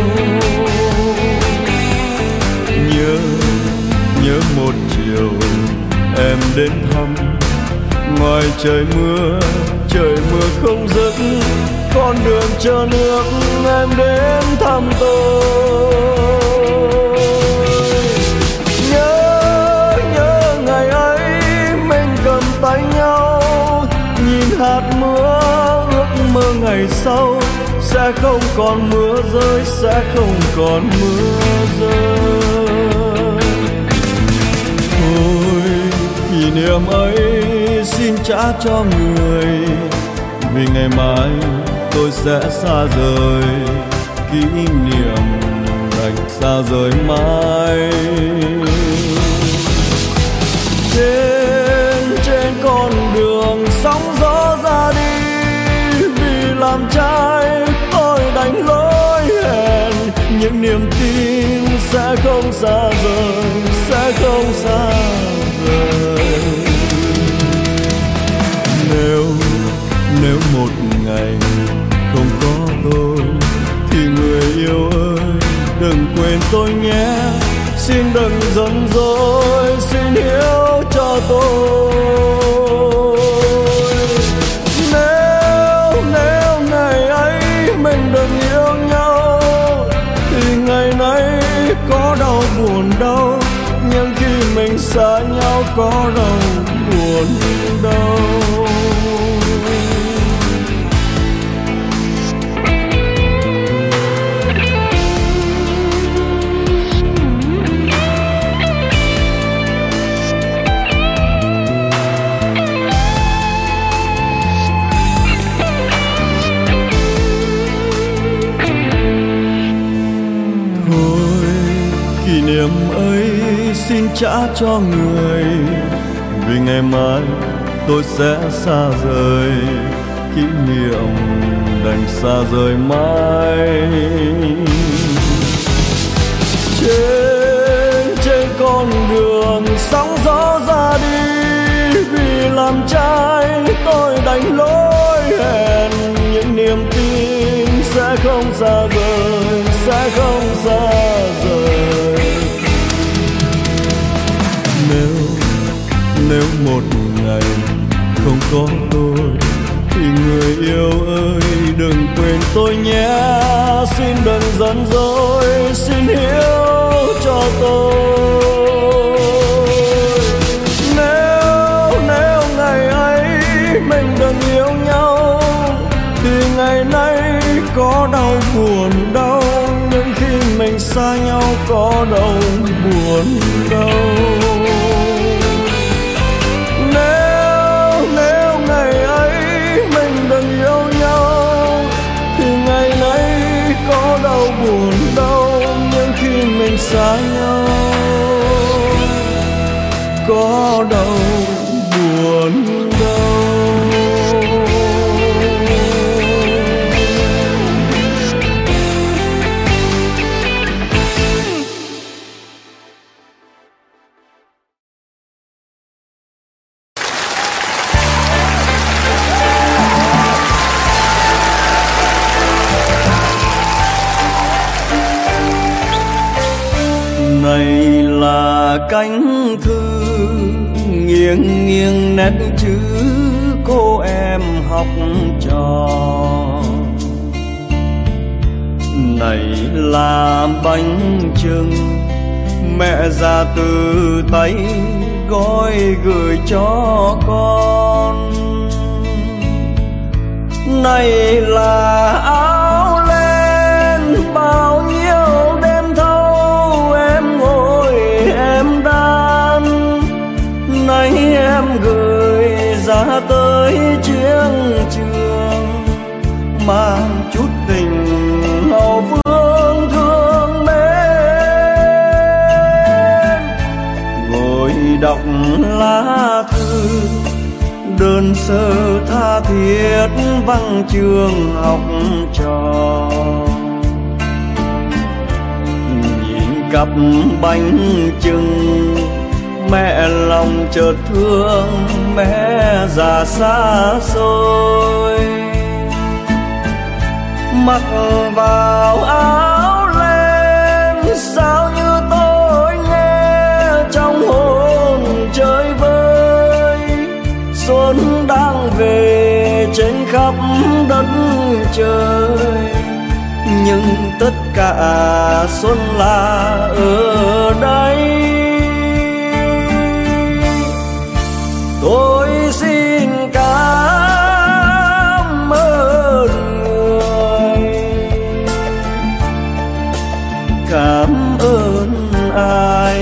Nhớ một chiều em đến thăm, ngoài trời mưa không dứt, con đường chờ nước em đến thăm tôi. Nhớ ngày ấy mình cầm tay nhau, nhìn hạt mưa ước mơ ngày sau sẽ không còn mưa rơi, sẽ không còn mưa rơi. Ôi kỷ niệm ấy xin trả cho người, vì ngày mai tôi sẽ xa rời, kỷ niệm đành xa rời mãi. Trên con đường sóng gió ra đi, vì làm trai tôi đánh lối hẹn, những niềm tin sẽ không xa rời, sẽ không xa rời. Nếu một ngày không có tôi, thì người yêu ơi đừng quên tôi nhé, xin đừng giận dỗi, xin hiểu cho tôi. Nếu ngày ấy mình đừng yêu nhau, thì ngày nay có đau buồn đâu, nhưng khi mình xa nhau có đau buồn đâu. Kỷ niệm ấy xin trả cho người, vì ngày mai tôi sẽ xa rời, kỷ niệm đành xa rời mãi. Trên con đường sóng gió ra đi, vì làm trai tôi đánh lối hẹn, những niềm tin sẽ không xa rời, sẽ không xa rời. Nếu một ngày không có tôi, thì người yêu ơi đừng quên tôi nhé, xin đừng giận dỗi, xin hiểu cho tôi. mình xa nhau có đâu buồn đâu. Nếu ngày ấy mình đừng yêu nhau thì ngày nay có đâu buồn đâu. Nhưng khi mình xa nhau có đâu buồn đâu. Này là cánh thư nghiêng nghiêng nét chữ cô em học trò. Này là bánh chưng mẹ già từ tay gói gửi cho con. Này là áo len bao nhiêu đêm thâu em ngồi em đan. Nay em gửi ra tới chiến trường mang chút tình hậu phương thương mến. Ngồi đọc lá thư đơn sơ tha thiết vắng trường học trò. Nhìn cặp bánh chưng mẹ lòng chợt thương mẹ già xa xôi. Mặc vào áo len sao như tôi nghe trong hồn chơi vơi. Xuân đang về trên khắp đất trời nhưng tất cả xuân là ở đây. Tôi xin cảm ơn người, cảm ơn ai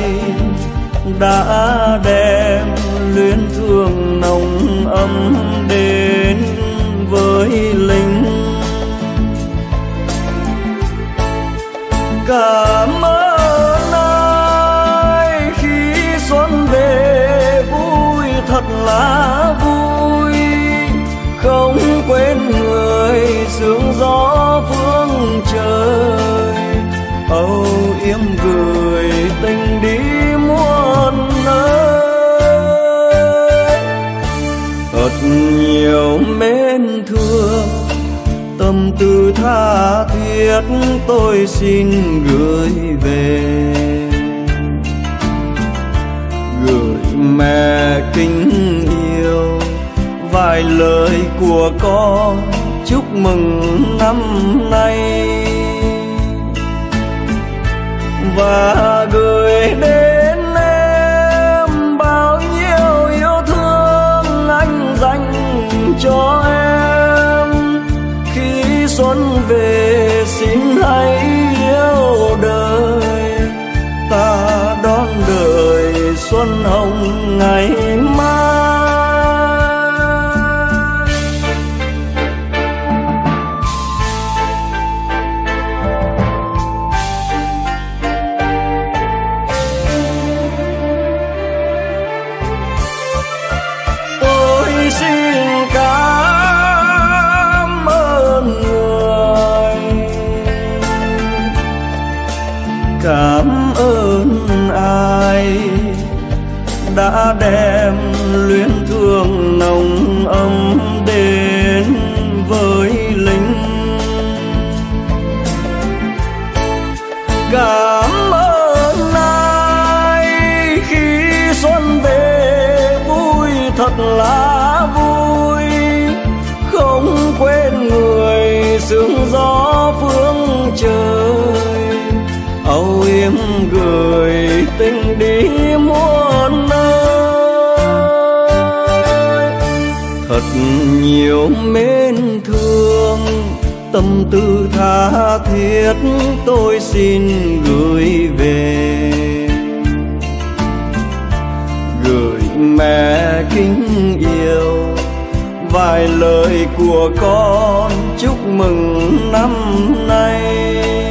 đã đem luyến thương nồng ấm đến với lính. Cảm ơn ai khi xuân về vui thật là vui. Không quên người sương gió phương trời âu yếm gửi tình đi muôn nơi. Thật nhiều mến thương tâm tư tha thiết tôi xin gửi về. Gửi mẹ kính yêu vài lời của con chúc mừng năm nay. Và gửi đến em bao nhiêu yêu thương anh dành cho em. Khi xuân về xin hãy yêu đời, ta đón đời xuân hồng ngày mai. Tôi xin cảm ơn người, cảm ơn ai đã đem luyến thương nồng ấm đến với lính. Cảm ơn ai khi xuân về vui thật là vui. Không quên người sương gió phương trời âu yếm gửi tình đi muôn nơi. Thật nhiều mến thương tâm tư tha thiết tôi xin gửi của con, chúc mừng năm nay.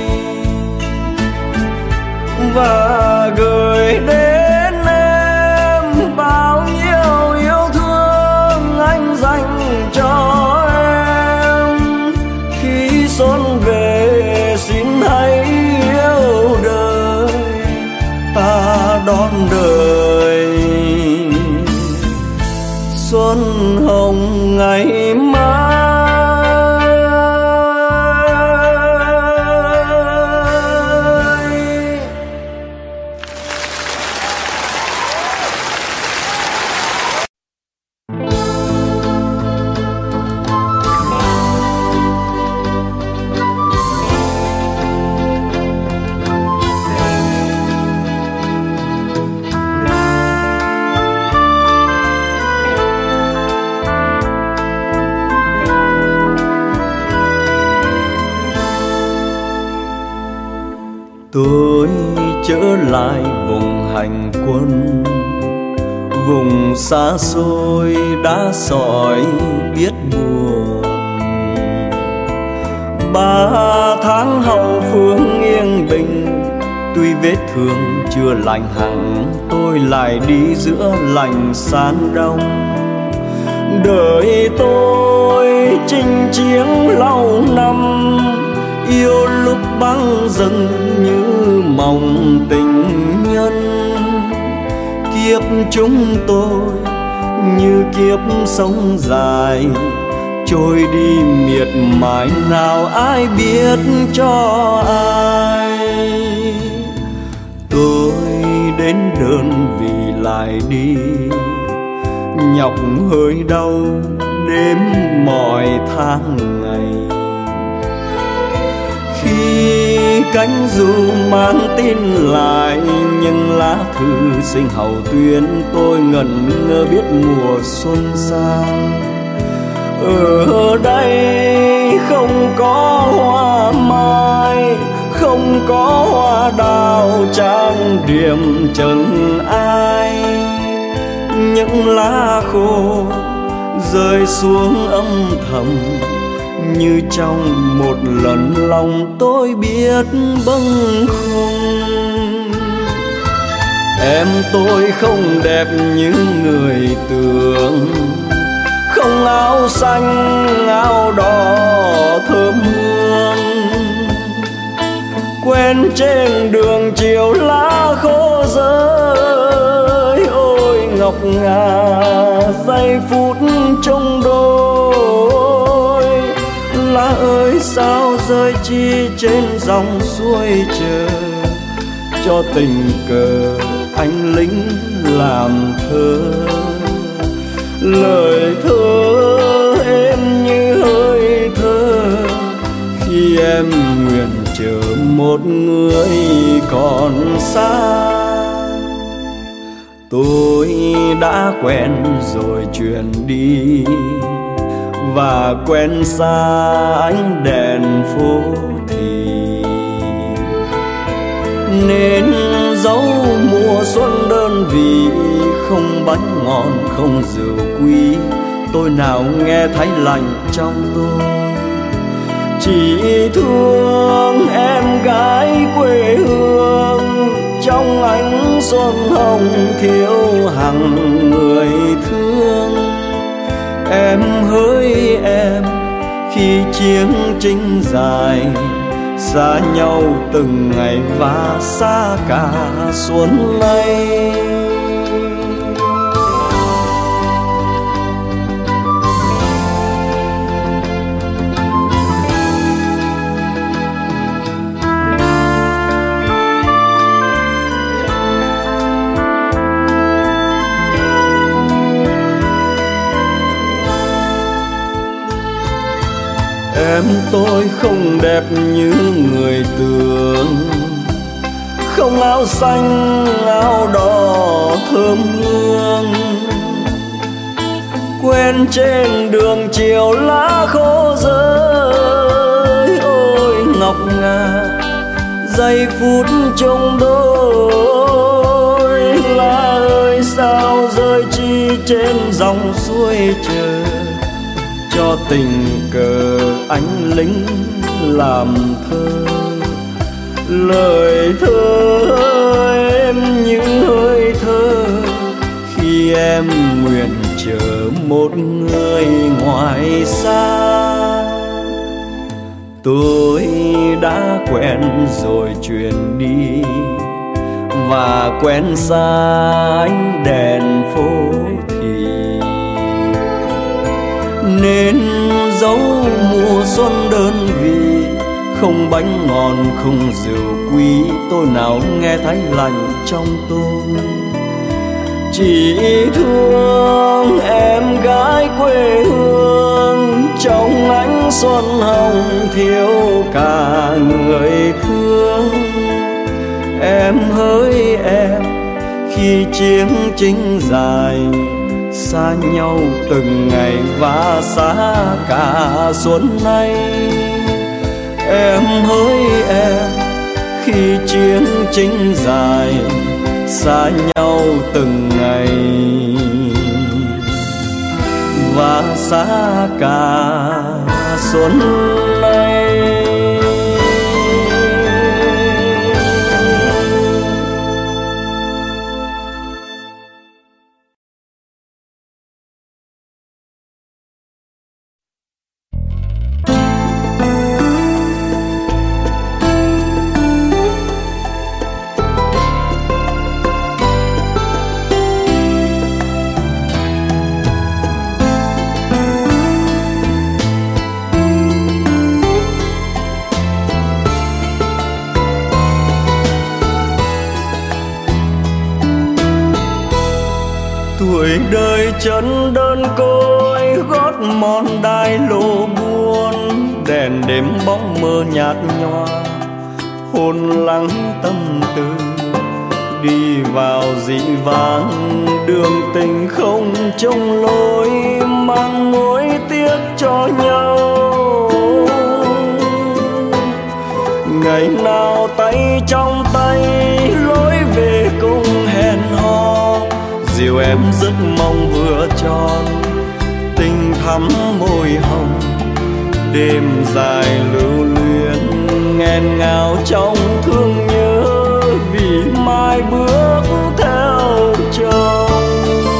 Và gửi đến em bao nhiêu yêu thương anh dành cho em. Khi xuân về xin hãy yêu đời, ta đón đời xuân hồng ngày mai. Tôi trở lại vùng hành quân, vùng xa xôi đã sỏi biết buồn. 3 tháng hậu phương yên bình, tuy vết thương chưa lành hẳn, tôi lại đi giữa lạnh san đông. Đời tôi chinh chiến lâu năm, yêu lúc băng dần như mộng tình nhân. Kiếp chúng tôi như kiếp sống dài, trôi đi miệt mài nào ai biết cho ai. Tôi đến đơn vị lại đi, nhọc hơi đau đếm mọi tháng ngày. Khi cánh dù mang tin lại, nhưng lá thư sinh hậu tuyến tôi ngẩn ngơ biết mùa xuân sang. Ở đây không có hoa mai, không có hoa đào trang điểm trần ai. Những lá khô rơi xuống âm thầm, như trong một lần lòng tôi biết bâng khuâng. Em tôi không đẹp như người tưởng, không áo xanh áo đỏ thơm hương. Quen trên đường chiều lá khô rơi, ôi ngọc ngà giây phút trong đôi. Lá ơi sao rơi chi trên dòng suối chờ, cho tình cờ anh lính làm thơ. Lời thơ em như hơi thơ, khi em nguyện chờ một người còn xa. Tôi đã quen rồi chuyển đi, và quen xa ánh đèn phố thì, nên dấu mùa xuân đơn vị. Không bánh ngon không rượu quý, tôi nào nghe thấy lạnh trong tôi. Chỉ thương em gái quê hương, trong ánh xuân hồng thiếu hằng người thương. Em hỡi em khi chiến tranh dài, xa nhau từng ngày và xa cả xuân nay. Em tôi không đẹp như người tưởng, không áo xanh áo đỏ thơm hương. Quen trên đường chiều lá khô rơi, ôi ngọc ngà giây phút trong đôi. Lá ơi sao rơi chi trên dòng suối chờ, cho tình cờ anh lính làm thơ. Lời thơ em như hơi thơ khi em nguyện chờ một người ngoài xa. Tôi đã quen rồi chuyển đi và quen xa ánh đèn phố thì, nên dấu mùa xuân đơn vị, không bánh ngon không rượu quý, tôi nào nghe thấy lạnh trong tôi. Chỉ thương em gái quê hương, trong ánh xuân hồng thiếu cả người thương. Em hỡi em khi chiến tranh dài, xa nhau từng ngày và xa cả xuân nay. Em hỡi em khi chiến tranh dài, xa nhau từng ngày và xa cả xuân nay. Tuổi đời chân đơn côi, gót mòn đai lô buồn, đèn đêm bóng mơ nhạt nhòa, hồn lắng tâm tư. Đi vào dĩ vãng đường tình không trông lối, mang nỗi tiếc cho nhau. Ngày nào tay trong tay lối về cùng hẹn hò, dìu em giấc mong vừa tròn, tình thắm môi hồng. Đêm dài lưu luyến nghẹn ngào trong thương nhớ, vì mai bước theo chồng.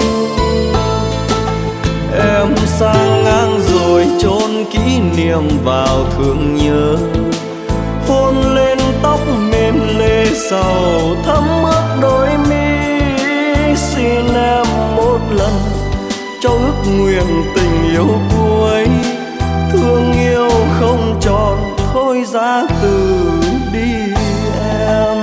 Em sang ngang rồi chôn kỷ niệm vào thương nhớ, hôn lên tóc mềm lê sầu thấm ướt đôi mi. Xin em một lần cho ước nguyện tình yêu cuối, thương yêu không tròn thôi ra từ đi em.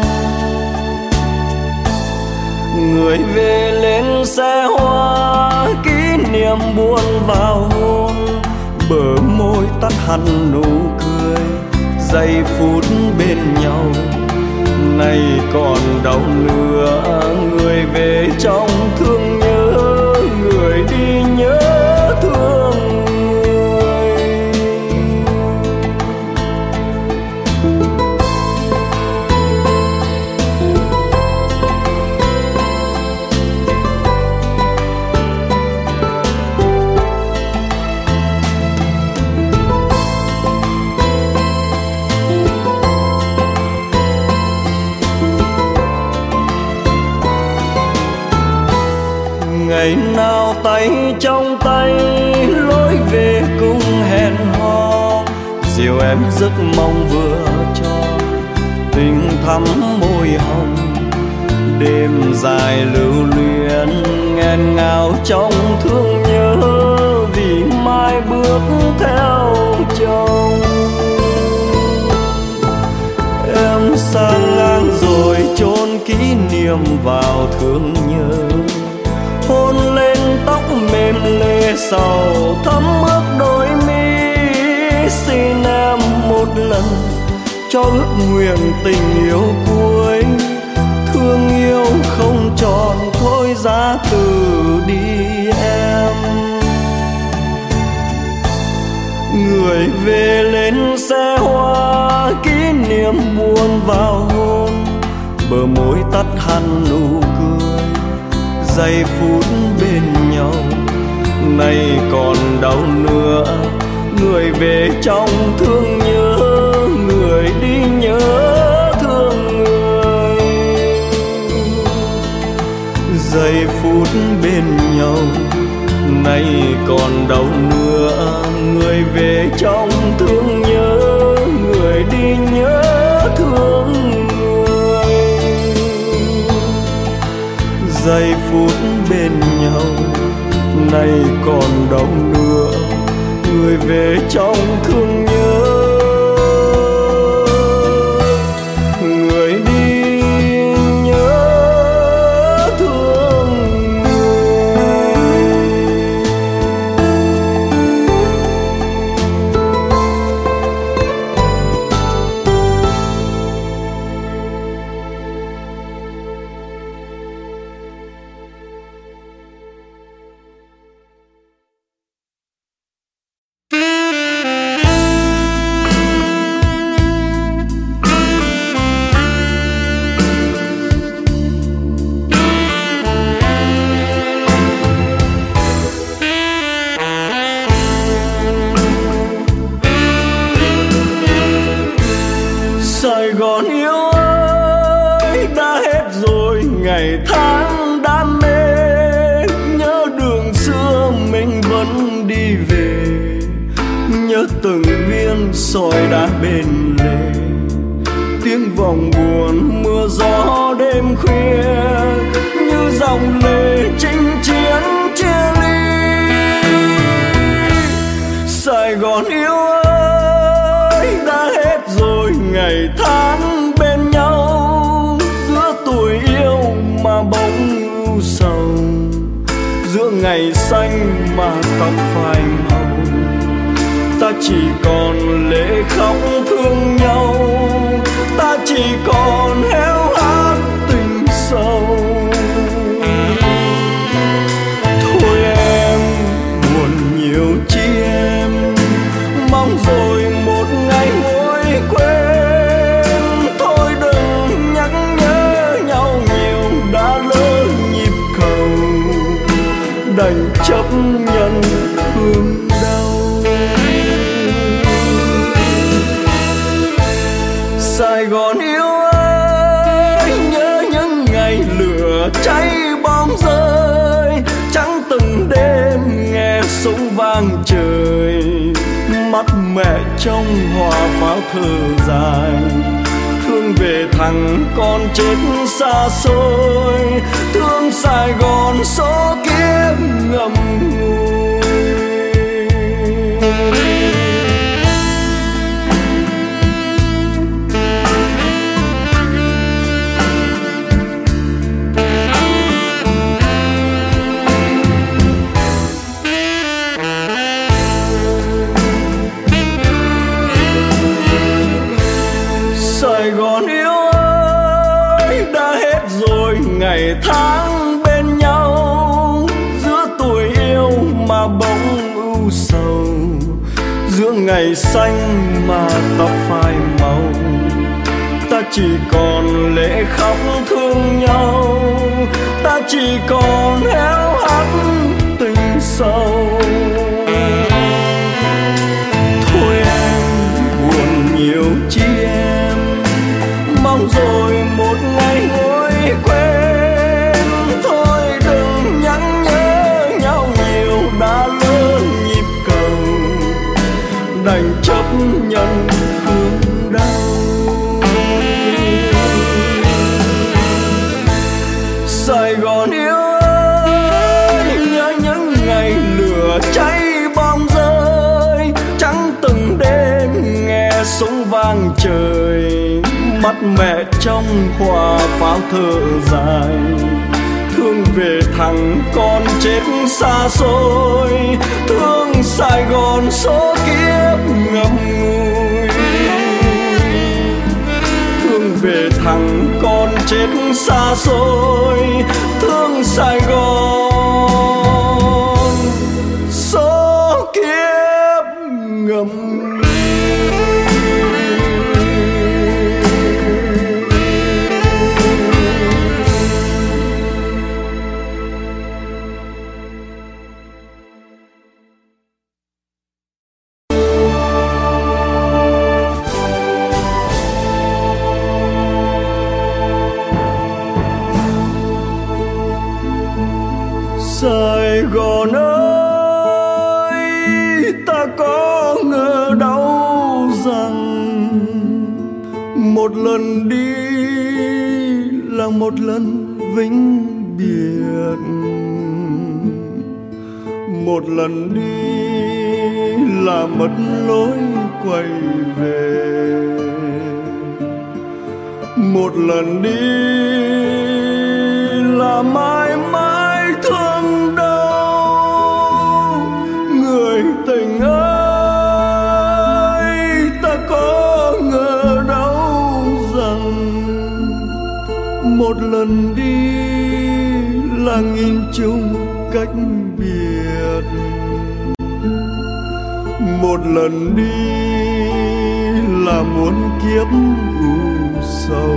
Người về lên xe hoa, kỷ niệm buồn vào hôn, bờ môi tắt hẳn nụ cười, giây phút bên nhau. Nay còn đâu nữa, người về trong thương nhớ, người đi nhớ thương người. Ngày nào tay trong tay lối về cùng hẹn hò, dìu em giấc mong vừa tròn, tình thắm môi hồng. Đêm dài lưu luyến nghẹn ngào trong thương nhớ, vì mai bước theo chồng. Em sang ngang rồi chôn kỷ niệm vào thương nhớ, hôn lên tóc mềm lê sầu thấm ướt đôi mi. Xin em một lần cho ước nguyện tình yêu cuối, thương yêu không tròn thôi ra từ đi em. Người về lên xe hoa, kỷ niệm buồn vào hôn, bờ môi tắt hẳn nụ cười, giây phút bên nhau. nay còn đâu nữa. Người về trong thương nhớ, người đi nhớ thương người. Giây phút bên nhau nay còn đâu nữa. Người về trong thương nhớ, người đi nhớ thương người. Giây phút bên nhau nay còn đâu nữa. Người về trong thương nhớ, người đi nhớ thương người. Sài Gòn yêu ơi, đã hết rồi ngày tháng đam mê. Nhớ đường xưa mình vẫn đi về, nhớ từng viên sỏi đá bên lề. Tiếng vòng buồn mưa gió đêm khuya, như dòng lệ chinh chiến chia ly. Sài Gòn yêu ơi, đã hết rồi ngày tháng bên nhau. Giữa tuổi yêu mà bỗng ưu sầu, giữa ngày xanh mà tóc phai màu. Ta chỉ còn lệ khóc thương nhau, ta chỉ còn héo hát tình sâu. Thôi em buồn nhiều chi em, mong rồi một ngày nguôi quên. Thôi đừng nhắc nhớ nhau nhiều, đã lỡ nhịp cầu, đành chấp nhận thương đau. Sài Gòn yêu ơi, nhớ những ngày lửa cháy bom rơi. Trắng từng đêm nghe súng vang trời, mắt mẹ trong hoa pháo thở dài. Thương về thằng con chết xa xôi, thương Sài Gòn số kiếp ngậm ngùi. Sài Gòn yêu ơi, đã hết rồi ngày tháng bên nhau. Giữa tuổi yêu mà bỗng ưu sầu, giữa ngày xanh mà tóc phai màu. Ta chỉ còn lệ khóc thương nhau, ta chỉ còn héo hắt tình sâu. Thôi em buồn nhiều chi em, mong rồi một ngày nguôi quên. Thôi đừng nhắc nhớ nhau nhiều, đã lỡ nhịp cầu, đành chấp nhận thương đau. Sài Gòn yêu ơi, nhớ những ngày lửa cháy bom rơi. Trắng từng đêm nghe súng vang trời, mắt mẹ trong hoa pháo thở dài. Thương về thằng con chết xa xôi, thương Sài Gòn số kiếp ngậm ngùi. Thương về thằng con chết xa xôi, thương Sài Gòn số kiếp ngậm ngùi. Sài Gòn ơi, ta có ngờ đâu rằng một lần đi là một lần vĩnh biệt, một lần đi là mất lối quay về, một lần đi là mãi mãi thương đau. Người tình ơi, ta có ngờ đâu rằng một lần đi là nghìn chung cách biệt, một lần đi là muôn kiếp u sầu,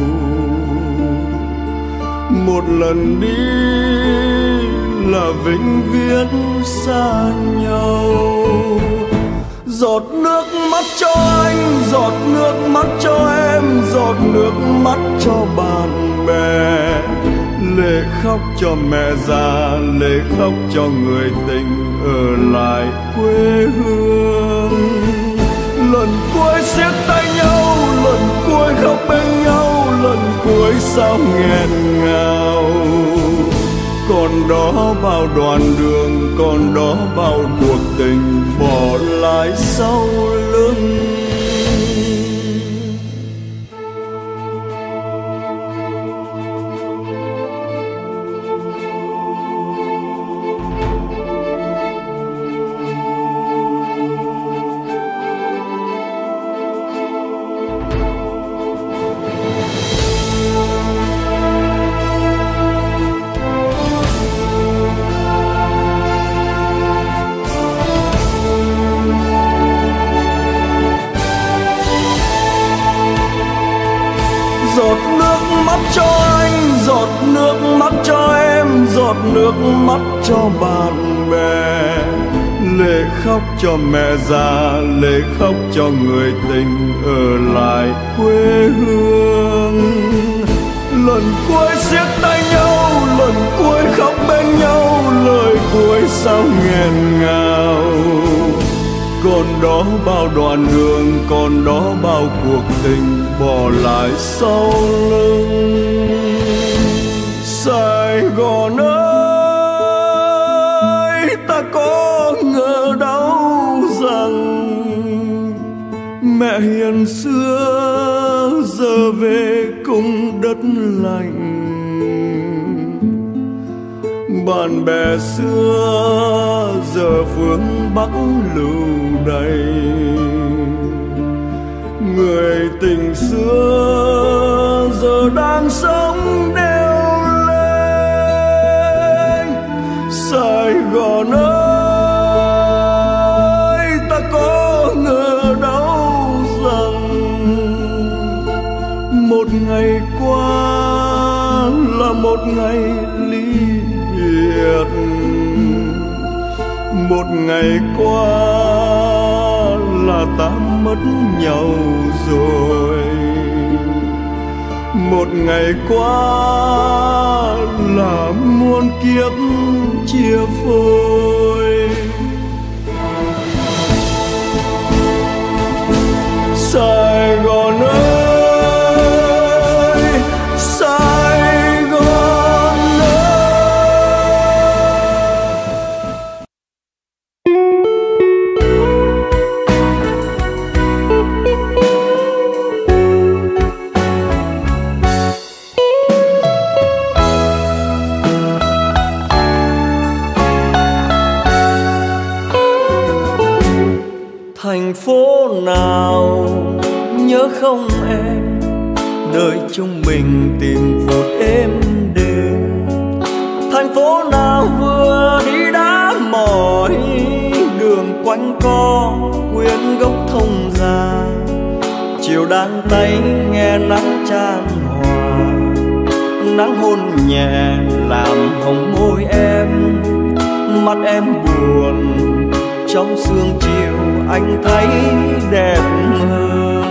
một lần đi là vĩnh viễn xa nhau. Giọt nước mắt cho anh, giọt nước mắt cho em, giọt nước mắt cho bạn bè, lệ khóc cho mẹ già, lệ khóc cho người tình ở lại quê hương. Lần cuối siết tay nhau, lần cuối khóc bên nhau, lần cuối sao nghẹn ngào. Còn đó bao đoạn đường, còn đó bao cuộc tình bỏ lại sau lưng. Giọt nước mắt cho anh, giọt nước mắt cho em, giọt nước mắt cho bạn bè, lệ khóc cho mẹ già, lệ khóc cho người tình ở lại quê hương. Lần cuối siết tay nhau, lần cuối khóc bên nhau, lời cuối sao nghẹn ngào. Còn đó bao đoạn đường, còn đó bao cuộc tình bỏ lại sau lưng. Sài Gòn ơi, ta có ngờ đâu rằng mẹ hiền xưa giờ về cùng đất lành, bạn bè xưa giờ phương Bắc lưu đày, người tình xưa giờ đang sống đeo lên. Sài Gòn ơi, ta có ngờ đâu rằng một ngày qua là một ngày ly biệt, một ngày qua là ta mất nhau rồi, một ngày qua là muôn kiếp chia phôi. Sài Gòn ơi, Sài Gòn thành phố nào nhớ không em, nơi chúng mình tìm phút êm đềm. Thành phố nào vừa đi đã mỏi, đường quanh co quyến gốc thông già, chiều đan tay nghe nắng chan hòa, nắng hôn nhẹ làm hồng môi em, mắt em buồn trong sương chiều anh thấy đẹp hơn.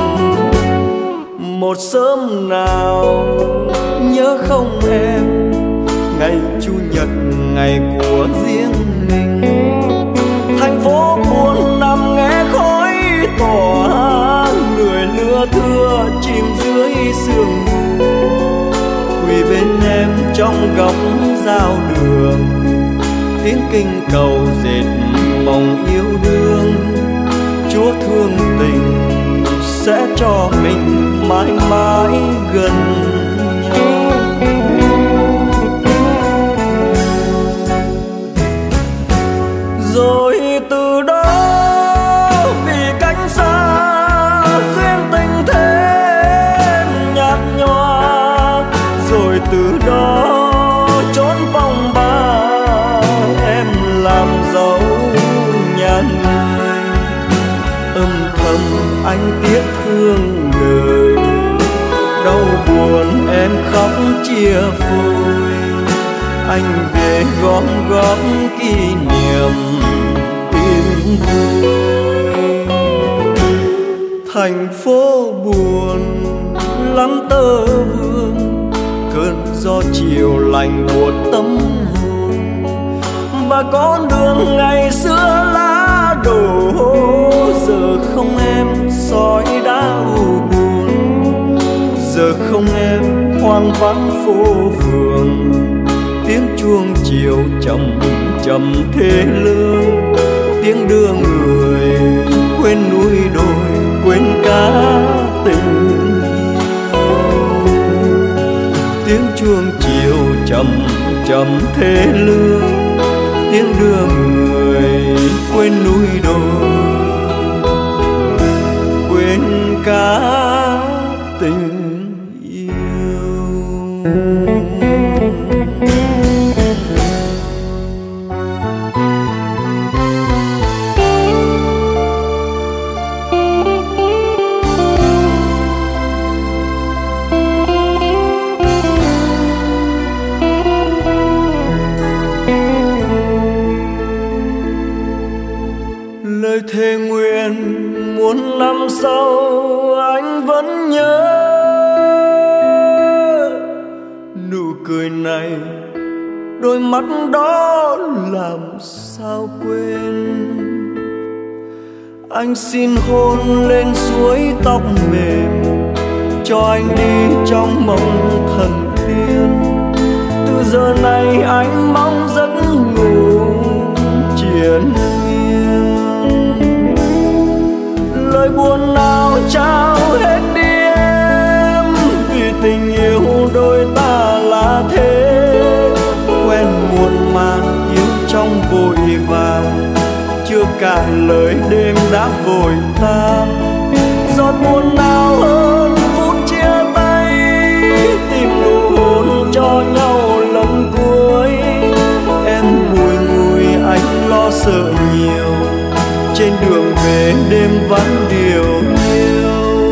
Một sớm nào nhớ không em, ngày chủ nhật ngày của riêng mình. Thành phố buồn nằm nghe khói tỏa, người lưa thưa chìm dưới sương mù. Quỳ bên em trong góc giao đường, tiếng kinh cầu dệt mộng yêu đương. Chúa thương tình sẽ cho mình mãi mãi gần nhau. Rồi từ đó vì cách xa duyên tình thêm nhạt nhòa. Rồi từ đó trốn phong ba em làm dấu nhà người. Âm thầm anh tiếc thương đời, đau buồn em khóc chia phôi. Anh về gom góp kỷ niệm tin vui. Thành phố buồn lắm tơ vương, cơn gió chiều lạnh buốt tâm hồn. Và con đường ngày xưa lá đổ, giờ không em soi đã u buồn. Giờ không em hoang vắng phố phường, tiếng chuông chiều chậm chậm thê lương. Tiếng đưa người quên núi đồi, quên cả tình yêu. Tiếng chuông chiều chậm chậm thê lương, tiếng đưa người quên núi đồi, quên cả tình yêu. Lời thề nguyện muôn năm sau anh vẫn nhớ. Nụ cười này, đôi mắt đó làm sao quên. Anh xin hôn lên suối tóc mềm, cho anh đi trong mộng thần tiên. Từ giờ này anh mong giấc ngủ triền miên. Lời buồn nào trao hết đi em, vì tình yêu đôi ta là thế. Quen muộn màng yêu trong vội vàng, chưa cạn lời đêm đã vội tan. Giọt buồn nào hơn phút chia tay, tìm nụ hôn cho nhau lần cuối. Em bùi ngùi anh lo sợ nhiều, trên đường về đêm vắng điều hiu.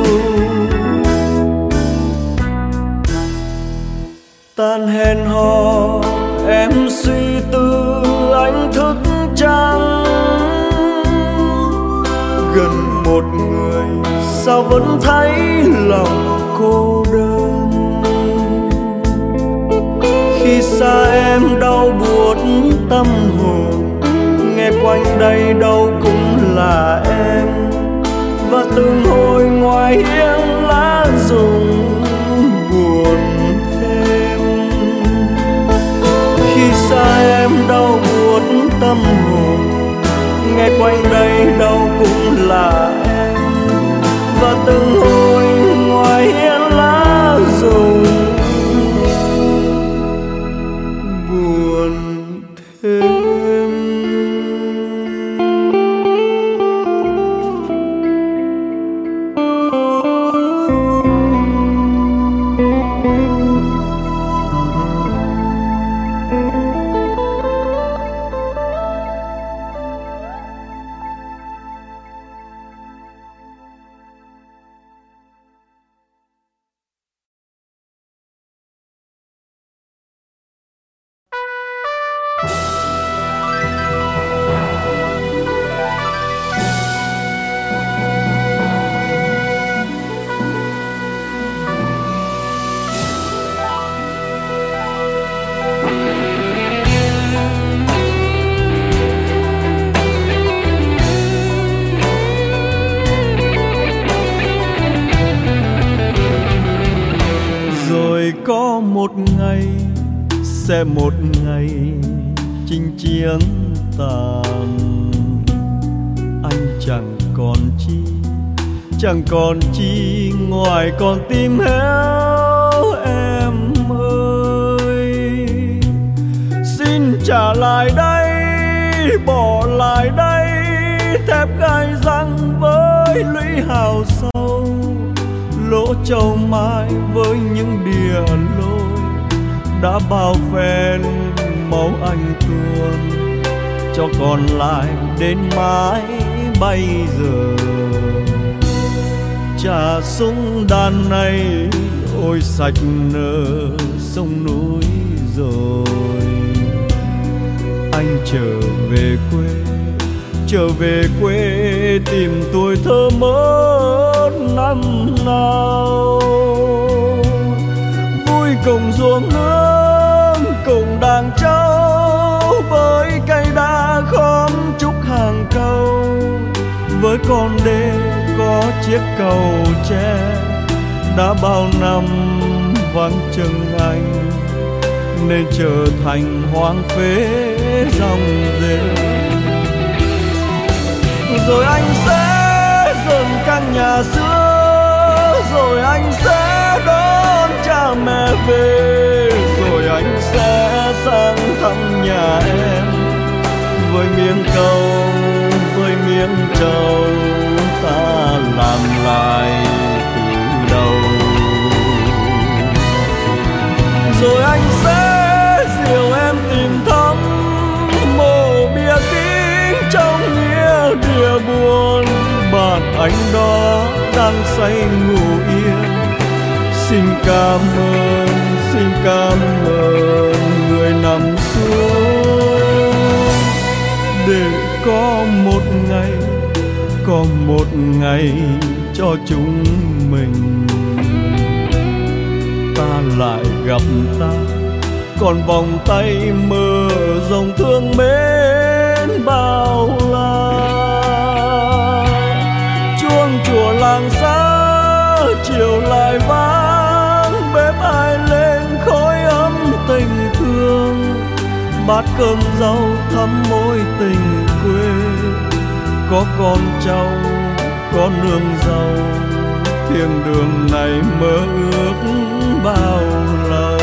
Tan hẹn hò em suy tư anh thức trắng. Gần một người sao vẫn thấy lòng cô đơn. Khi xa em đau buốt tâm hồn, nghe quanh đây đâu cũng là em. Và từng hồi ngoài hiên lá rụng buồn thêm. Khi xa em đau buốt tâm hồn, nghe quanh đây đâu cũng là em. Và từng hồi ngoài hiên lá rụng buồn thêm. có một ngày sẽ một ngày chinh chiến tàn. Anh chẳng còn chi ngoài con tim héo em ơi. Xin trả lại đây, bỏ lại đây thép gai răng với lũy hào sâu, lỗ châu mai với những đìa lối đã bao phen máu anh tuôn, cho còn lại đến mãi bây giờ. Trà súng đàn này ôi sạch nở sông núi rồi. Anh trở về quê tìm tuổi thơ mất năm nào. Vui cùng ruộng nương cùng đàn trâu, với cây đa khóm trúc hàng câu, với con đê có chiếc cầu tre đã bao năm vắng chân anh, nên trở thành hoang phế dòng rêu. Rồi anh sẽ dựng căn nhà xưa, rồi anh sẽ đón cha mẹ về, rồi anh sẽ sang thăm nhà em với miếng câu, với miếng trầu ta làm lại từ đầu. Rồi anh sẽ dìu em tìm thăm mộ bia kính trong nghĩa địa buồn, bạn anh đó đang say ngủ yên. Xin cảm ơn người nằm xuống, để có một ngày cho chúng mình ta lại gặp ta, còn vòng tay mơ dòng thương mến bao la. Chuông chùa làng xa chiều lại vang, bếp ai lên khói ấm tình thương, bát cơm rau thắm mối tình quê. Có con cháu có nương rau, thiên đường này mơ ước bao lâu.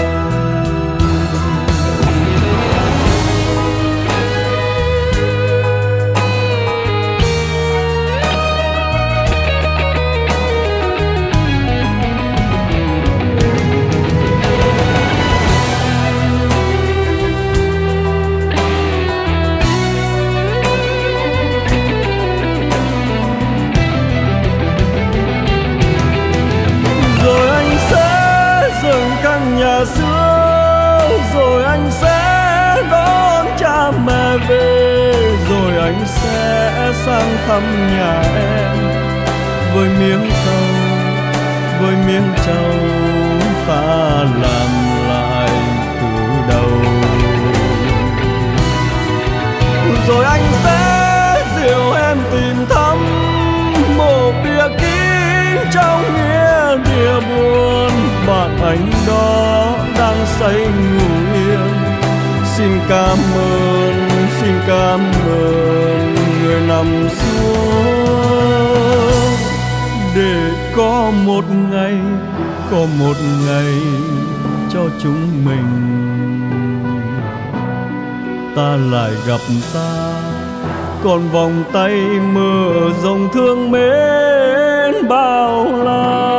Nhà xưa, rồi anh sẽ đón cha mẹ về, rồi anh sẽ sang thăm nhà em với miếng trầu ta làm lại từ đầu. Rồi anh sẽ dìu em tìm thăm mộ bia kính trong nghĩa địa buồn, bạn anh đó đang say ngủ yên. Xin cảm ơn người nằm xuống, để có một ngày cho chúng mình ta lại gặp ta, còn vòng tay mơ dòng thương mến bao la.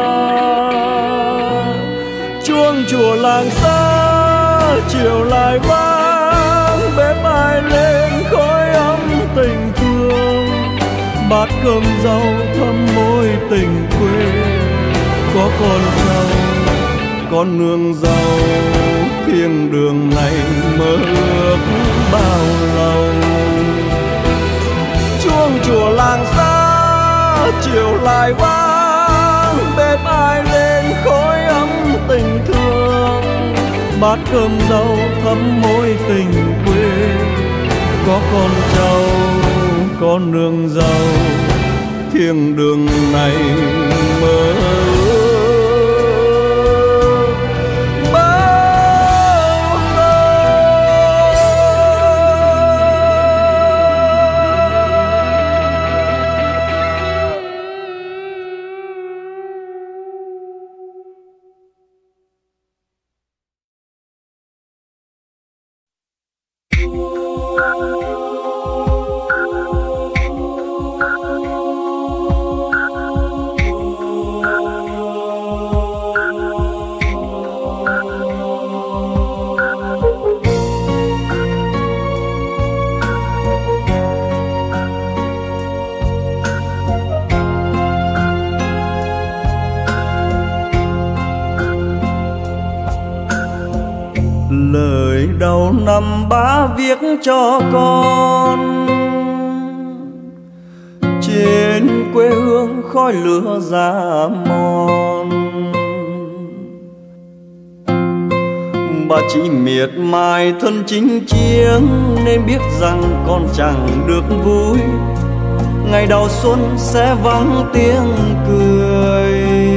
Chuông chùa làng xa chiều lại vang, bếp ai lên khói ấm tình thương, bát cơm rau thắm mối tình quê. Có con rau có nương rau, thiên đường này mơ ước bao lâu. Chuông chùa làng xa chiều lại vang, bếp ai lên khói ấm tình thương, bát cơm rau thắm mối tình quê. Có con trâu có nương rau, thiên đường này mơ ước bao Lời đầu năm ba viết cho con, trên quê hương khói lửa ra mòn. Bà chỉ miệt mài thân chính chiếng, nên biết rằng con chẳng được vui. Ngày đầu xuân sẽ vắng tiếng cười.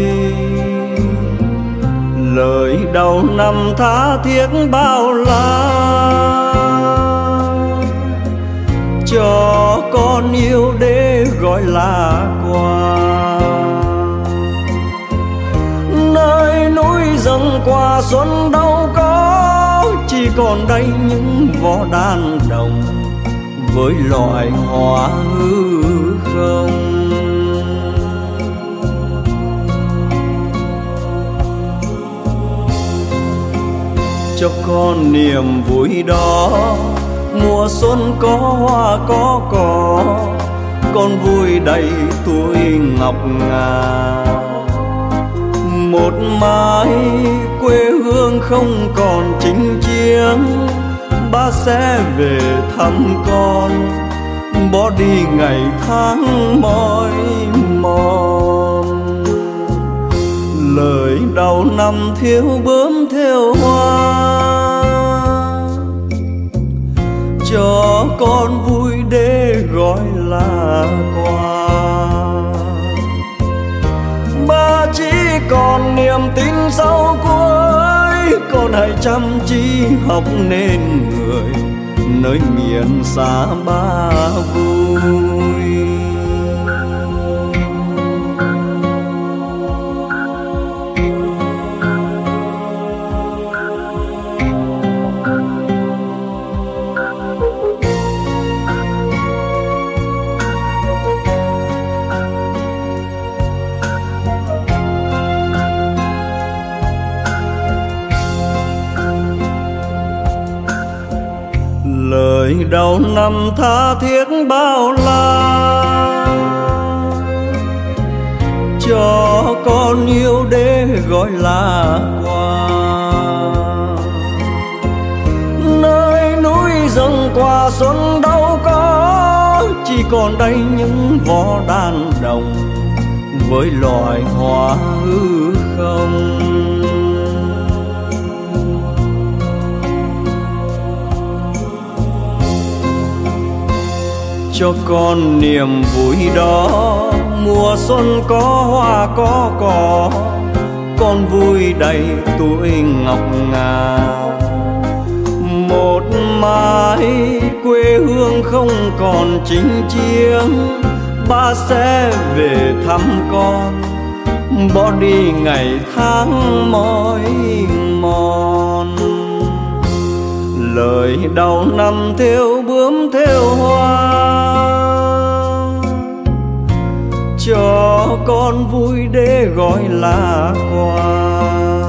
Lời đầu năm tha thiết bao la, cho con yêu để gọi là quà. Nơi núi rừng qua xuân đâu có, chỉ còn đây những vó đàn đồng với loài hoa hư không. Cho con niềm vui đó, mùa xuân có hoa có cỏ, con vui đầy tuổi ngọc ngà. Một mai quê hương không còn chính chiếng, ba sẽ về thăm con, bỏ đi ngày tháng mỏi mòn. Lời đầu năm thiếu bướm theo hoa, cho con vui để gọi là quà. Ba chỉ còn niềm tin sau cuối, con hãy chăm chỉ học nên người, nơi miền xa ba vui. Lời đầu năm tha thiết bao la, cho con yêu để gọi là quà. Nơi núi rừng qua xuân đâu có, chỉ còn đây những vó đàn đồng với loài hoa hư không. Cho con niềm vui đó, mùa xuân có hoa có cỏ, con vui đầy tuổi ngọc ngà. Một mai quê hương không còn chính chiếng, ba sẽ về thăm con, bỏ đi ngày tháng mỏi mòn. Lời đầu năm theo bướm theo hoa, cho con vui để gọi là quà.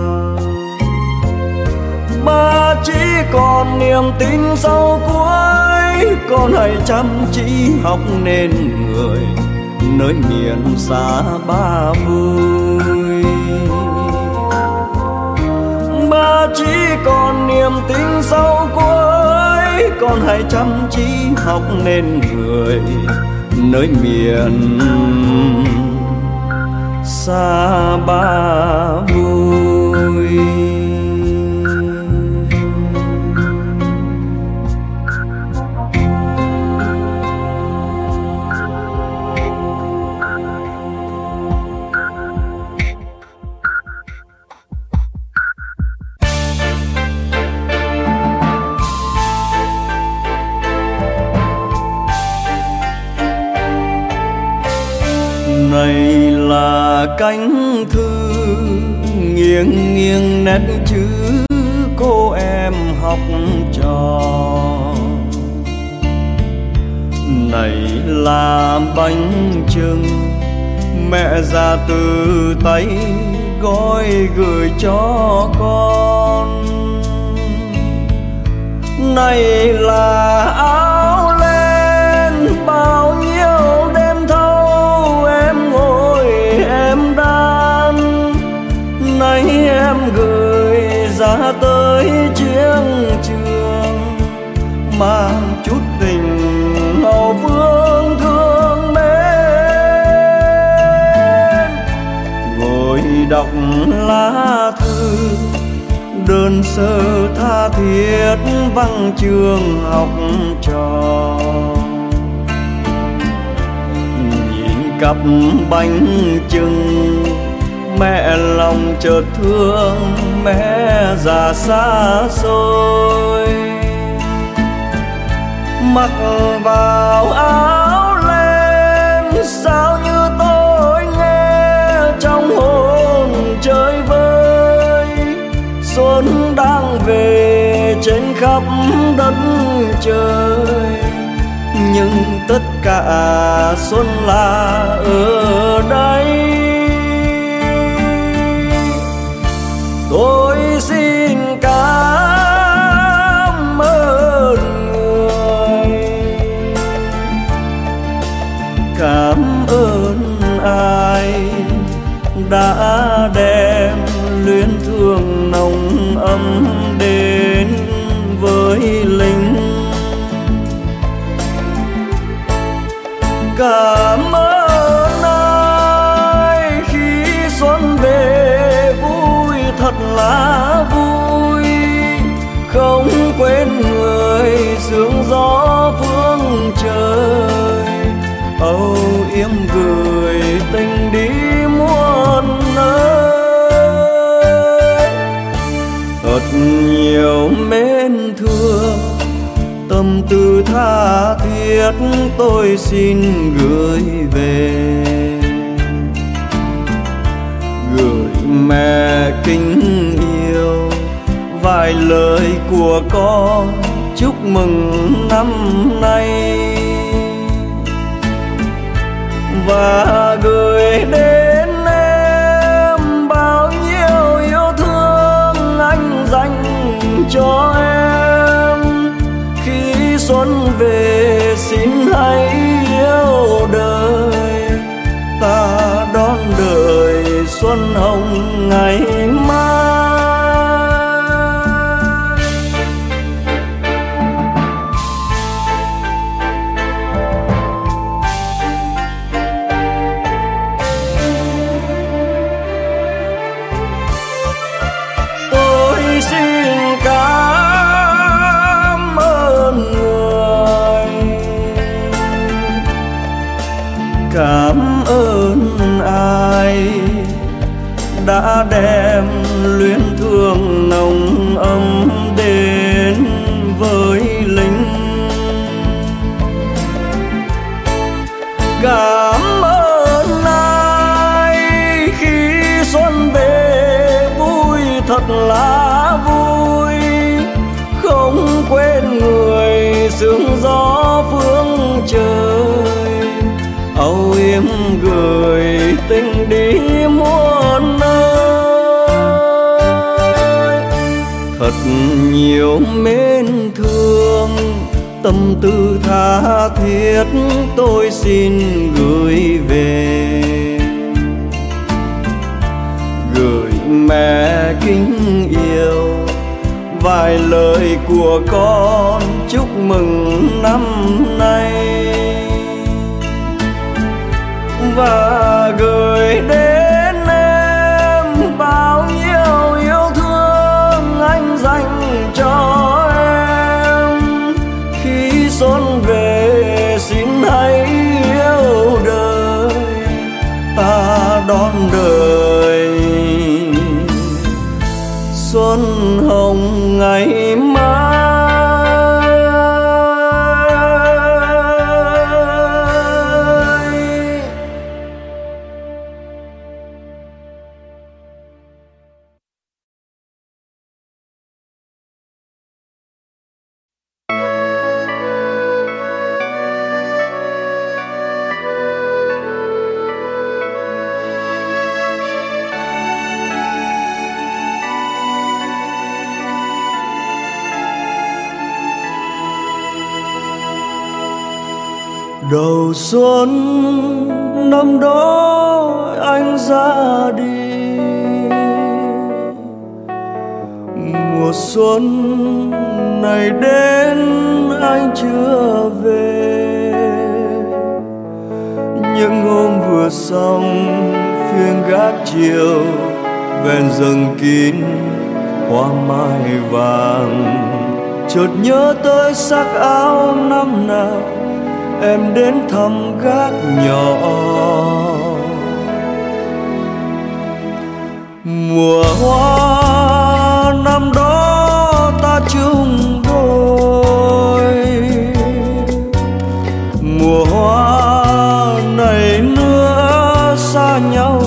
Ba chỉ còn niềm tin sau cuối, con hãy chăm chỉ học nên người, nơi miền xa ba vui. Ba chỉ còn niềm tin sau cuối, con hãy chăm chỉ học nên người, nơi miền xa ba vui. Này là cánh thư nghiêng nghiêng nét chữ cô em học trò. Này là bánh chưng mẹ ra từ tay gói gửi cho con. Này là áo len bao nhiêu đêm thâu em ngồi em đan. Nay em gửi ra tới chiếc miếng trường, mang chút tình hậu phương thương mến. Ngồi đọc lá thư đơn sơ tha thiết vắng trường học trò, nhìn cặp bánh chưng mẹ lòng chợt thương mẹ già xa xôi. Mặc vào áo len sao như tôi nghe trong hồn chơi vơi, xuân đang về trên khắp đất trời, nhưng tất cả xuân là ở đây. Tôi xin cảm ơn người, cảm ơn ai đã đem luyến thương nồng ấm đến với lính. Cảm ơn ai khi xuân về vui thật là vui, không quên người sương gió phương trời, âu yếm gửi tình đi muôn nơi. Thật nhiều mến thương tâm tư tha thiết tôi xin gửi về, gửi mẹ kính yêu vài lời của con chúc mừng năm nay, và gửi đến em bao nhiêu yêu thương anh dành cho em. Khi xuân về xin hãy yêu đời, ta đón đời xuân hồng ngày mai. Tôi xin cảm ơn người, cảm ơn ai đã đem luyến thương nồng ấm đến với lính. Cảm ơn ai khi xuân về vui thật là vui, không quên người sương gió phương trời, âu yếm gửi tình đi muôn nơi. Thật nhiều mến thương tâm tư tha thiết tôi xin gửi về, gửi mẹ kính yêu vài lời của con chúc mừng năm nay, và gửi đến em bao nhiêu yêu thương anh dành cho em. Khi xuân về xin hãy yêu đời, ta đón đời xuân hồng ngày mai. Đầu xuân năm đó anh ra đi, Mùa xuân này đến anh chưa về, những hôm vừa xong phiên gác chiều ven rừng kín hoa mai vàng. Chợt nhớ tới sắc áo năm nào em đến thăm gác nhỏ. Mùa hoa năm đó ta chung đôi, mùa hoa này nữa xa nhau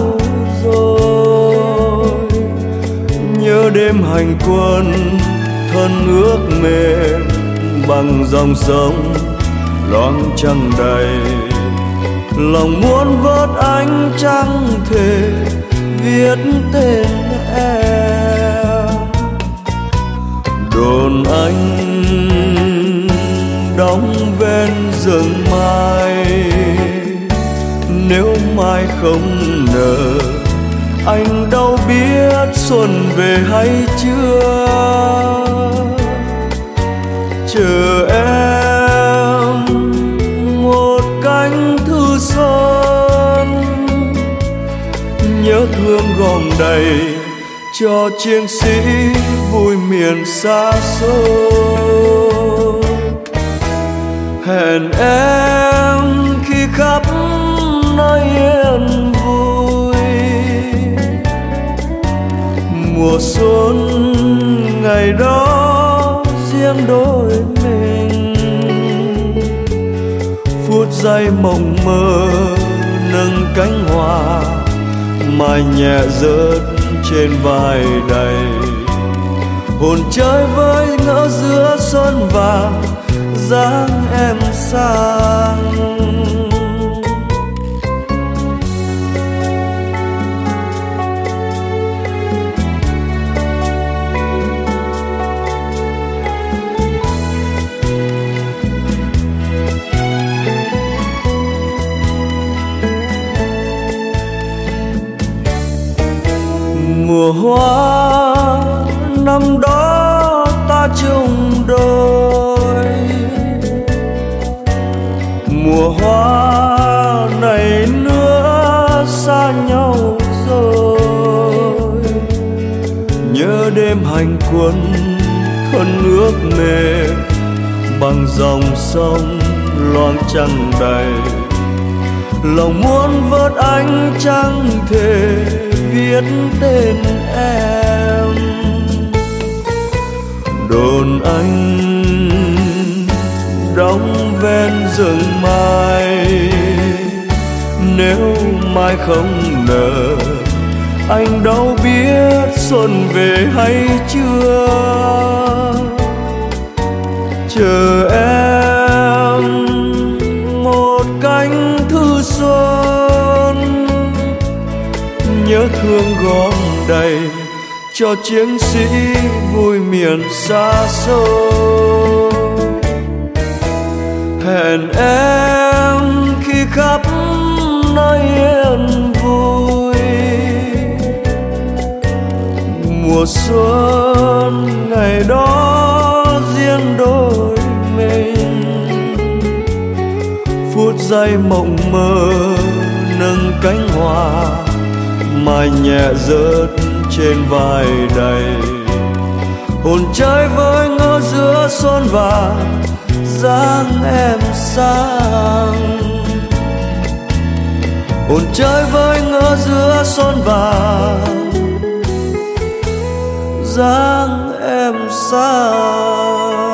rồi. Nhớ đêm hành quân thân ước mềm bằng dòng sông loáng trăng đầy. Lòng muốn vớt ánh trăng thề viết tên em. Đồn anh đóng ven rừng mai, nếu mai không nở anh đâu biết xuân về hay chưa. Chờ em một cánh thư xuân, nhớ thương gom đầy cho chiến sĩ vui miền xa xôi. Hẹn em khi khắp nơi yên vui, mùa xuân ngày đó riêng đôi mình. Phút giây mộng mơ nâng cánh hoa mai nhẹ rớt trên vai đầy. Hồn chơi với ngỡ giữa xuân vàng dáng em sang. Mùa hoa năm đó ta chung đôi, mùa hoa này nữa xa nhau rồi. Nhớ đêm hành quân thân ước mềm bằng dòng sông loáng trăng đầy. Lòng muốn vớt ánh trăng thề viết tên em. Đồn anh đóng ven rừng mai, nếu mai không nở anh đâu biết xuân về hay chưa. Chờ em một cánh thư xuân, nhớ thương gom đầy cho chiến sĩ vui miền xa xôi. Hẹn em khi khắp nơi yên vui, mùa xuân ngày đó riêng đôi mình. Phút giây mộng mơ nâng cánh hoa mai nhẹ rớt trên vai đầy. Hồn chơi với ngỡ giữa xuân vàng dáng em sang. Hồn chơi với ngỡ giữa xuân vàng dáng em sang.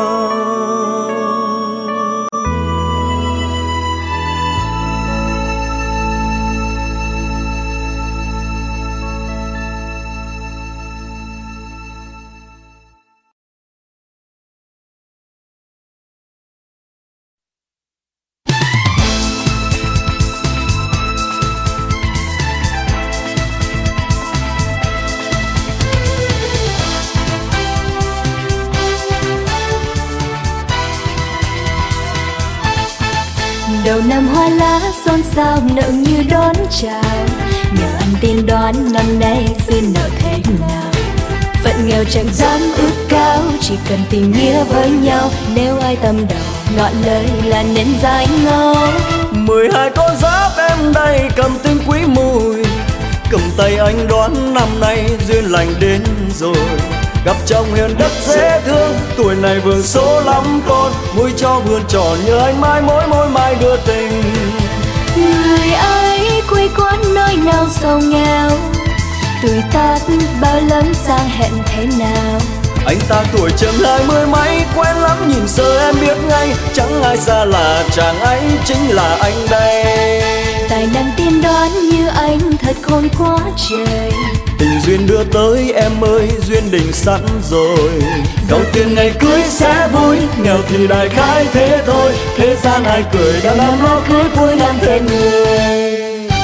Đầu năm hoa lá xôn xao nợ như đón chào, nhờ anh tiên đoán năm nay duyên nợ thế nào. Phận Phận nghèo chẳng dám ước cao, chỉ cần tình nghĩa với nhau. Nếu ai tâm đầu ngọn lời là nên giải ngâu. 12 con giáp em đây cầm tinh quý mùi, cầm tay anh đoán năm nay duyên lành đến rồi. Gặp chồng hiền đất dễ thương, tuổi này vườn số lắm con. Môi cho vườn tròn như anh mai mỗi mai đưa tình. Người ấy quê quán nơi nào sầu nghèo, tuổi tác bao lớn sang hẹn thế nào. Anh ta tuổi chừng 20 mấy, quen lắm nhìn sơ em biết ngay. Chẳng ai xa lạ, chàng ấy chính là anh đây. Tài năng tiên đoán như anh thật khôn quá trời. Tình duyên đưa tới em ơi, duyên định sẵn rồi. Đầu tiên ngày cưới sẽ vui, nghèo thì đại khái thế thôi. Thế gian ai cười đã năm lo cưới cuối năm thêm người.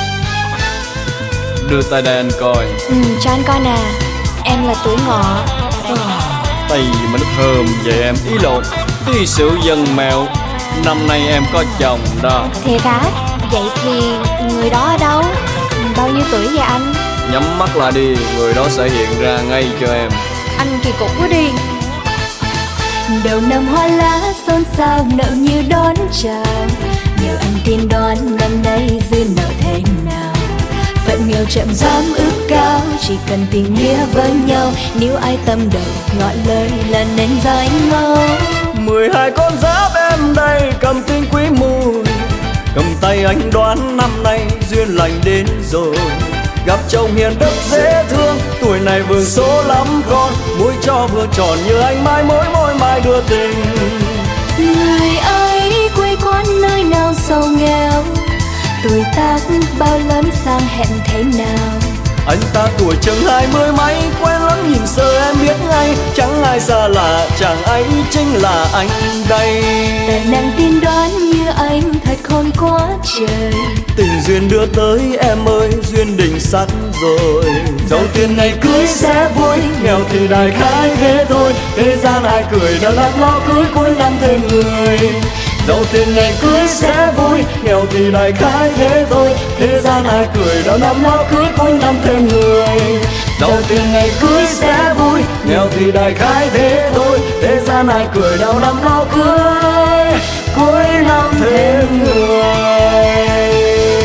Đưa tay đây anh coi. Cho anh coi nè, em là tuổi Ngọ. Tay gì mà nó thơm vậy em? Ý lộn, tuy sự dân mèo. Năm nay em có chồng đó. Thiệt hả? Vậy thì người đó ở đâu? Bao nhiêu tuổi vậy anh? Nhắm mắt lại đi, người đó sẽ hiện ra ngay cho em. Anh kỳ cục quá đi. Đầu năm hoa lá xôn xao, nợ như đón chào. Nhờ anh tiên đoán năm nay duyên nợ thế nào. Phận nghèo chậm dám ước cao, chỉ cần tình nghĩa với nhau. Nếu ai tâm đầu ngọn lời là nên giải ngâu. 12 con giáp em đây cầm tinh quý mùi, cầm tay anh đoán năm nay duyên lành đến rồi. Gặp chồng hiền đất dễ thương, tuổi này vườn số lắm con. Môi cho vừa tròn như anh mai mỗi mai đưa tình. Người ấy quê quán nơi nào sầu nghèo, tuổi tác bao lớn sang hẹn thế nào. Anh ta tuổi chừng 20 mấy, quen lắm nhìn sơ em biết ngay. Chẳng ai xa lạ, chàng ấy chính là anh đây. Tài năng tiên đoán như anh thật khôn quá trời. Tình duyên đưa tới em ơi, duyên định sẵn rồi. Đầu tiên ngày cưới sẽ vui, nghèo thì đại khái thế thôi. Thế gian ai cười đã lắc lo cưới cuối năm thêm người. Dẫu tiền ngày cưới sẽ vui, nghèo thì đại khái thế thôi. Thế gian ai cười đâu năm lo cưới cuối năm thêm người. Dẫu tiền ngày cưới sẽ vui, nghèo thì đại khái thế thôi. Thế gian ai cười đâu năm lo cưới cuối năm thêm người.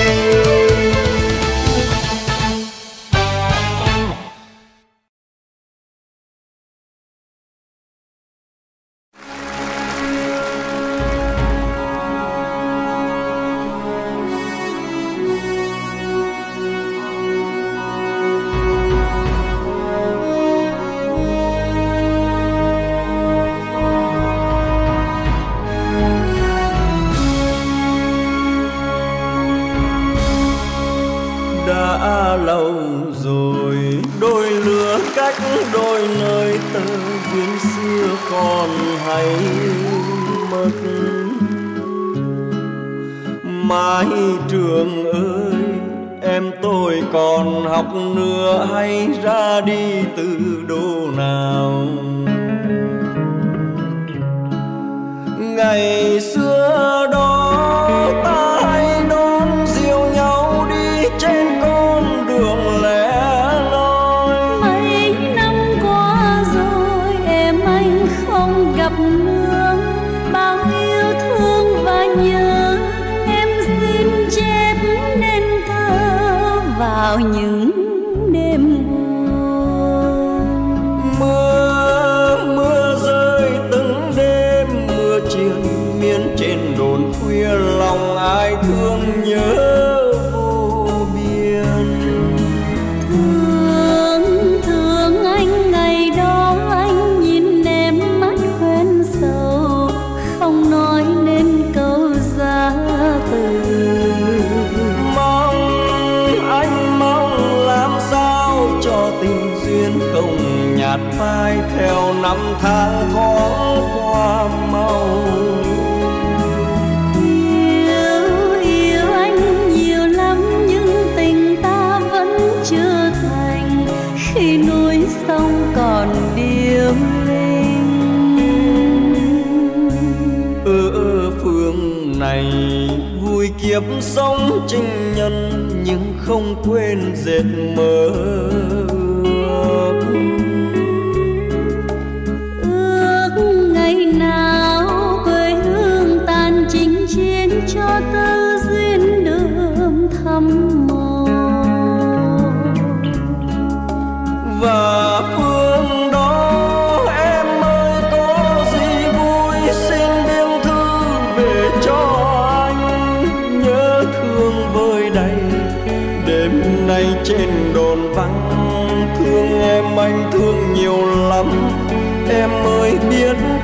Đã lâu rồi đôi lứa cách đôi nơi, tơ duyên xưa còn hay mất. Mái trường ơi, em tôi còn học nữa hay ra đi từ đô nào. Ngày xưa đó ta hay đón diều nhau đi trên con đường lẻ loi. Mấy năm qua rồi em anh không gặp nữa, bao yêu thương và nhớ em xin chép nên thơ vào những đêm buồn. Mưa rơi từng đêm, mưa triền miên trên đồn khuya, lòng ai thương nhớ vô biên. Thương anh ngày đó, anh nhìn em mắt quen sầu, không nói nên câu giá từ. Anh mong làm sao cho tình duyên không nhạt phai theo năm tháng thoáng qua mau. Yêu anh nhiều lắm nhưng tình ta vẫn chưa thành, khi núi sông còn điêu linh. Ở phương này vui kiếp sống trinh nhân, nhưng không quên dệt mơ ước.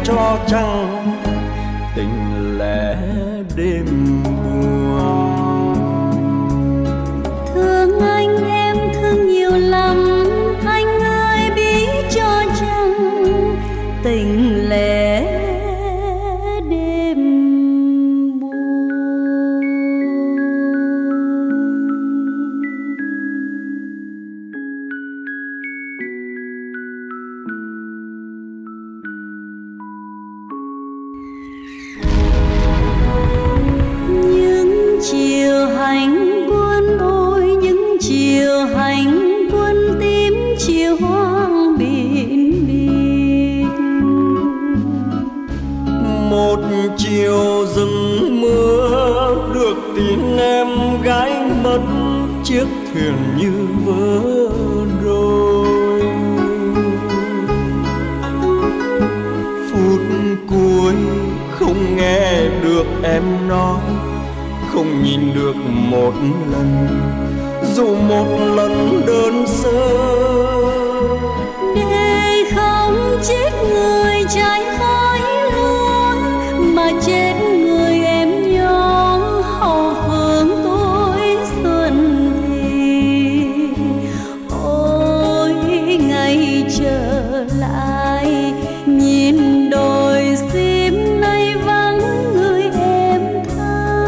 cho chăng tình lẽ đêm buồn. Thương anh em thương nhiều lắm, anh ơi biết cho chăng tình lẽ đêm buồn. Những chiều hành quân ôi, những chiều hành quân tím chiều hoang biển biệt. Một chiều rừng mưa được tin em gái mất chiếc thuyền như vỡ đôi. Phút cuối không nghe được em nói, không nhìn được một lần, dù một lần đơn sơ. Để không chết người trái khói lúa, mà chết người em nhỏ hậu phương tối xuân thì. Ôi ngày trở lại nhìn đồi sim nay vắng người em thơ.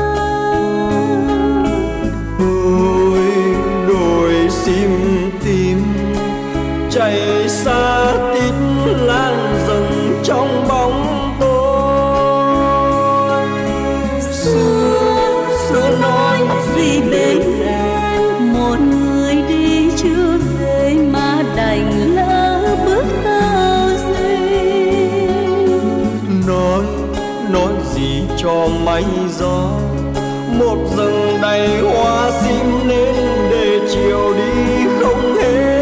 Ôi đồi sim tím chạy xa tít lan dần trong bóng tối. Xưa nói gì bên em, một người đi chưa về mà đành lỡ bước tơ duyên. nói gì cho mây gió, một rừng đầy hoa sim nên để chiều đi không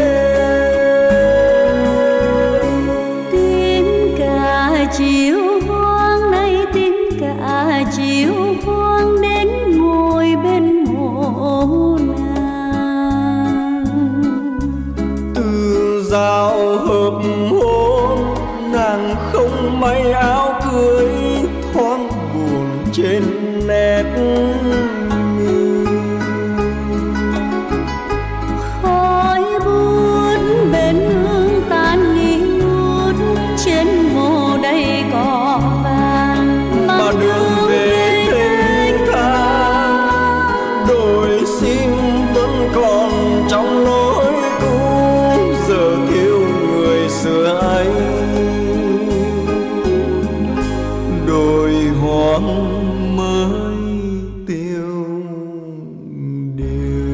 hết. Tiếng cả chiều hoang nay, tiếng cả chiều hoang đến ngồi bên mộ nàng. Từ dạo hợp hôn nàng không may áo cưới, thoáng buồn trên nét người. Khói bút bên hương tan nghi ngút, trên mồ đầy cỏ vàng Mà đường về thênh thang, đồi sim vẫn còn trong lối cũ, giờ thiếu người xưa ấy. Đồi hoang mới tiêu điều.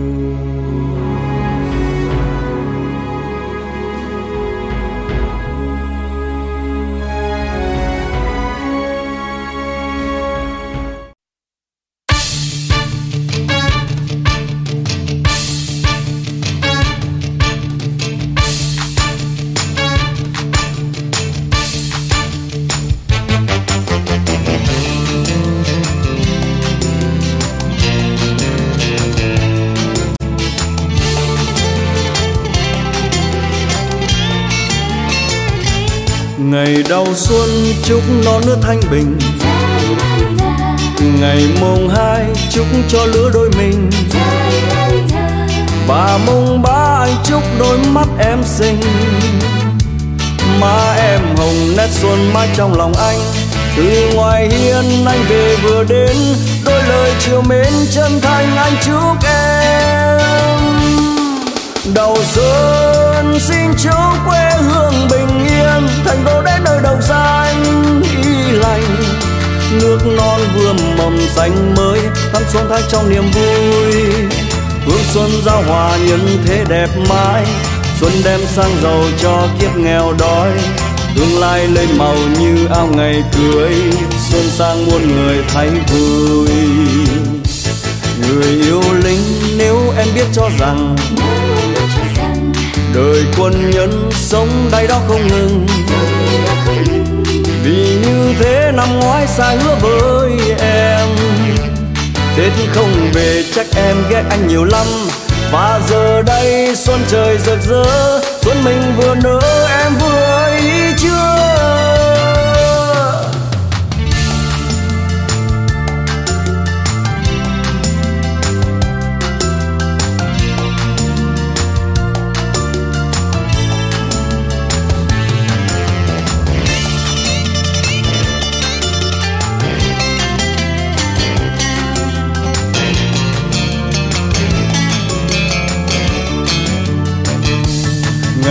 Ngày đầu xuân chúc non nước thanh bình, ngày mùng 2 chúc cho lứa đôi mình, và mùng 3 anh chúc đôi mắt em xinh. Má em hồng nét xuân mãi trong lòng anh, từ ngoài hiên anh về vừa đến, đôi lời chiều mến chân thành anh chúc em. Đầu xuân xin chúc quê hương bình yên, thành đô đến nơi đồng xanh y lành. Nước non vừa mầm xanh mới, thắm xuân thay trong niềm vui. Hương xuân giao hòa nhân thế đẹp mãi, xuân đem sang giàu cho kiếp nghèo đói. Tương lai lên màu như ao ngày cưới, xuân sang muôn người thấy vui. Người yêu lính nếu em biết cho rằng, đời quân nhân sống đây đó không ngừng. Vì như thế năm ngoái xa hứa với em, Tết không về chắc em ghét anh nhiều lắm. Và giờ đây xuân trời rực rỡ, xuân mình vừa nở em vừa ý chưa.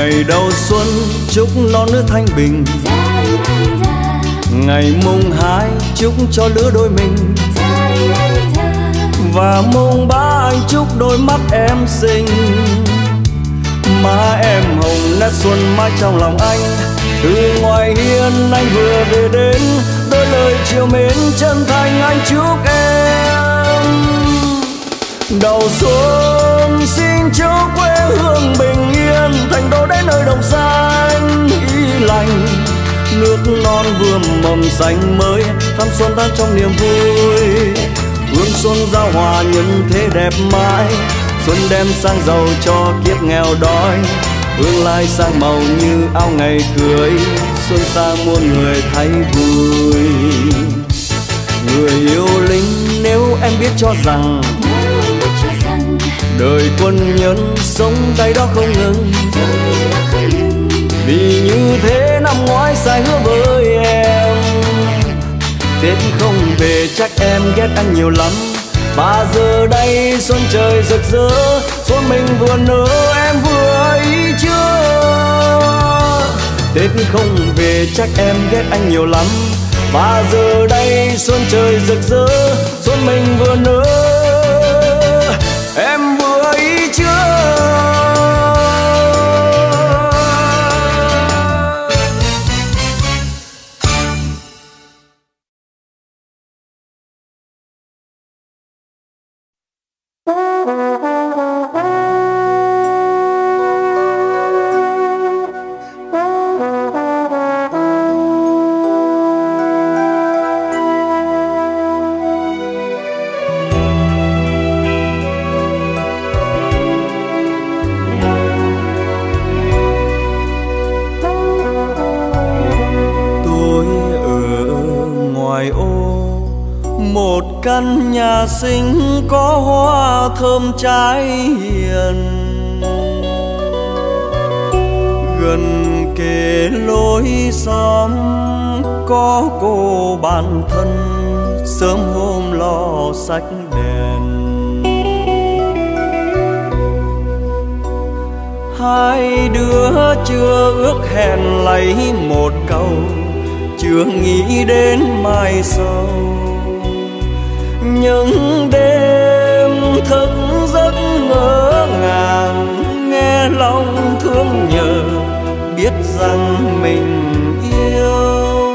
Ngày đầu xuân chúc non nước thanh bình, ngày mùng 2 chúc cho lứa đôi mình, và mùng 3 anh chúc đôi mắt em xinh. Má em hồng nét xuân mãi trong lòng anh, từ ngoài hiên anh vừa về đến, đôi lời chiều mến chân thành anh chúc em. Đầu xuân xin chúc quê hương bình yên, thành đô đến nơi đồng xanh ý lành, nước non vườn mầm xanh mới, thắm xuân tan trong niềm vui. Hương xuân giao hòa nhân thế đẹp mãi, xuân đem sang giàu cho kiếp nghèo đói. Hương lai sang màu như áo ngày cưới, xuân sang muôn người thấy vui. Người yêu lính nếu em biết cho rằng, đời quân nhân sống đây đó không ngừng. Vì như thế năm ngoái sai hứa với em, Tết không về chắc em ghét anh nhiều lắm. Và giờ đây xuân trời rực rỡ, xuân mình vừa nở em vừa ý chưa. Tết không về chắc em ghét anh nhiều lắm. Và giờ đây xuân trời rực rỡ, xuân mình vừa nở em vừa ý chưa. Căn nhà xinh có hoa thơm trái hiền, gần kề lối xóm có cô bạn thân, sớm hôm lo sách đèn. Hai đứa chưa ước hẹn lấy một câu, chưa nghĩ đến mai sau. Những đêm thức giấc ngỡ ngàng, nghe lòng thương nhớ, biết rằng mình yêu.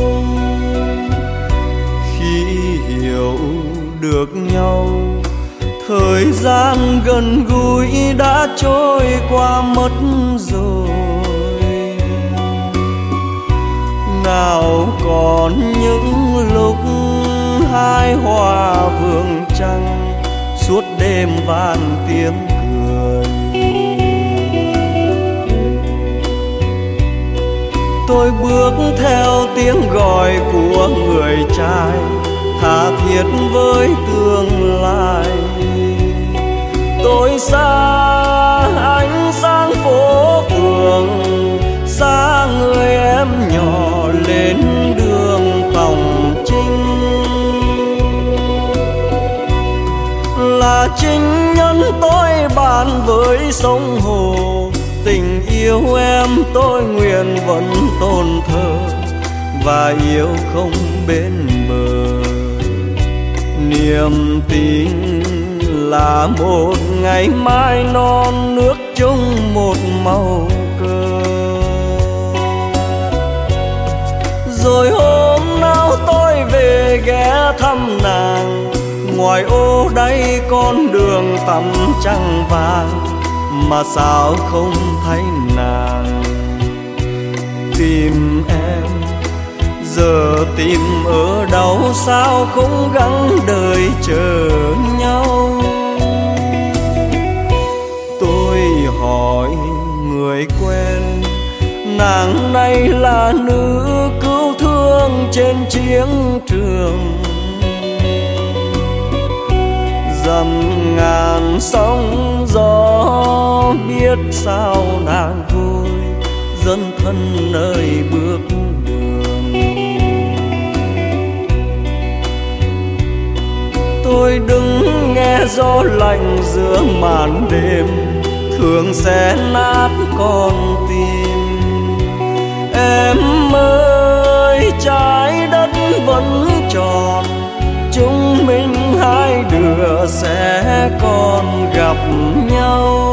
Khi hiểu được nhau, thời gian gần gũi đã trôi qua mất rồi. Nào còn những lúc hai hoa vườn trăng, suốt đêm van tiếng cười. Tôi bước theo tiếng gọi của người trai, tha thiết với tương lai. Tôi xa ánh sáng phố phường, xa người em nhỏ lên đường Tòng Trinh. Là chính nhân tôi bàn với sông hồ, tình yêu em tôi nguyện vẫn tôn thờ, và yêu không bên bờ. Niềm tin là một ngày mai non nước chung một màu cờ. Rồi hôm nào tôi về ghé thăm nàng, ngoài ô đây con đường tắm trăng vàng, mà sao không thấy nàng. Tìm em giờ tìm ở đâu, sao không gắng đời chờ nhau. Tôi hỏi người quen, nàng này là nữ cứu thương trên chiến trường. Dầm ngàn sóng gió biết sao nàng vui, dân thân nơi bước đường. Tôi đứng nghe gió lạnh giữa màn đêm, thường sẽ nát con tim. Em ơi trái đất vẫn tròn, chúng mình hai đứa sẽ còn gặp nhau.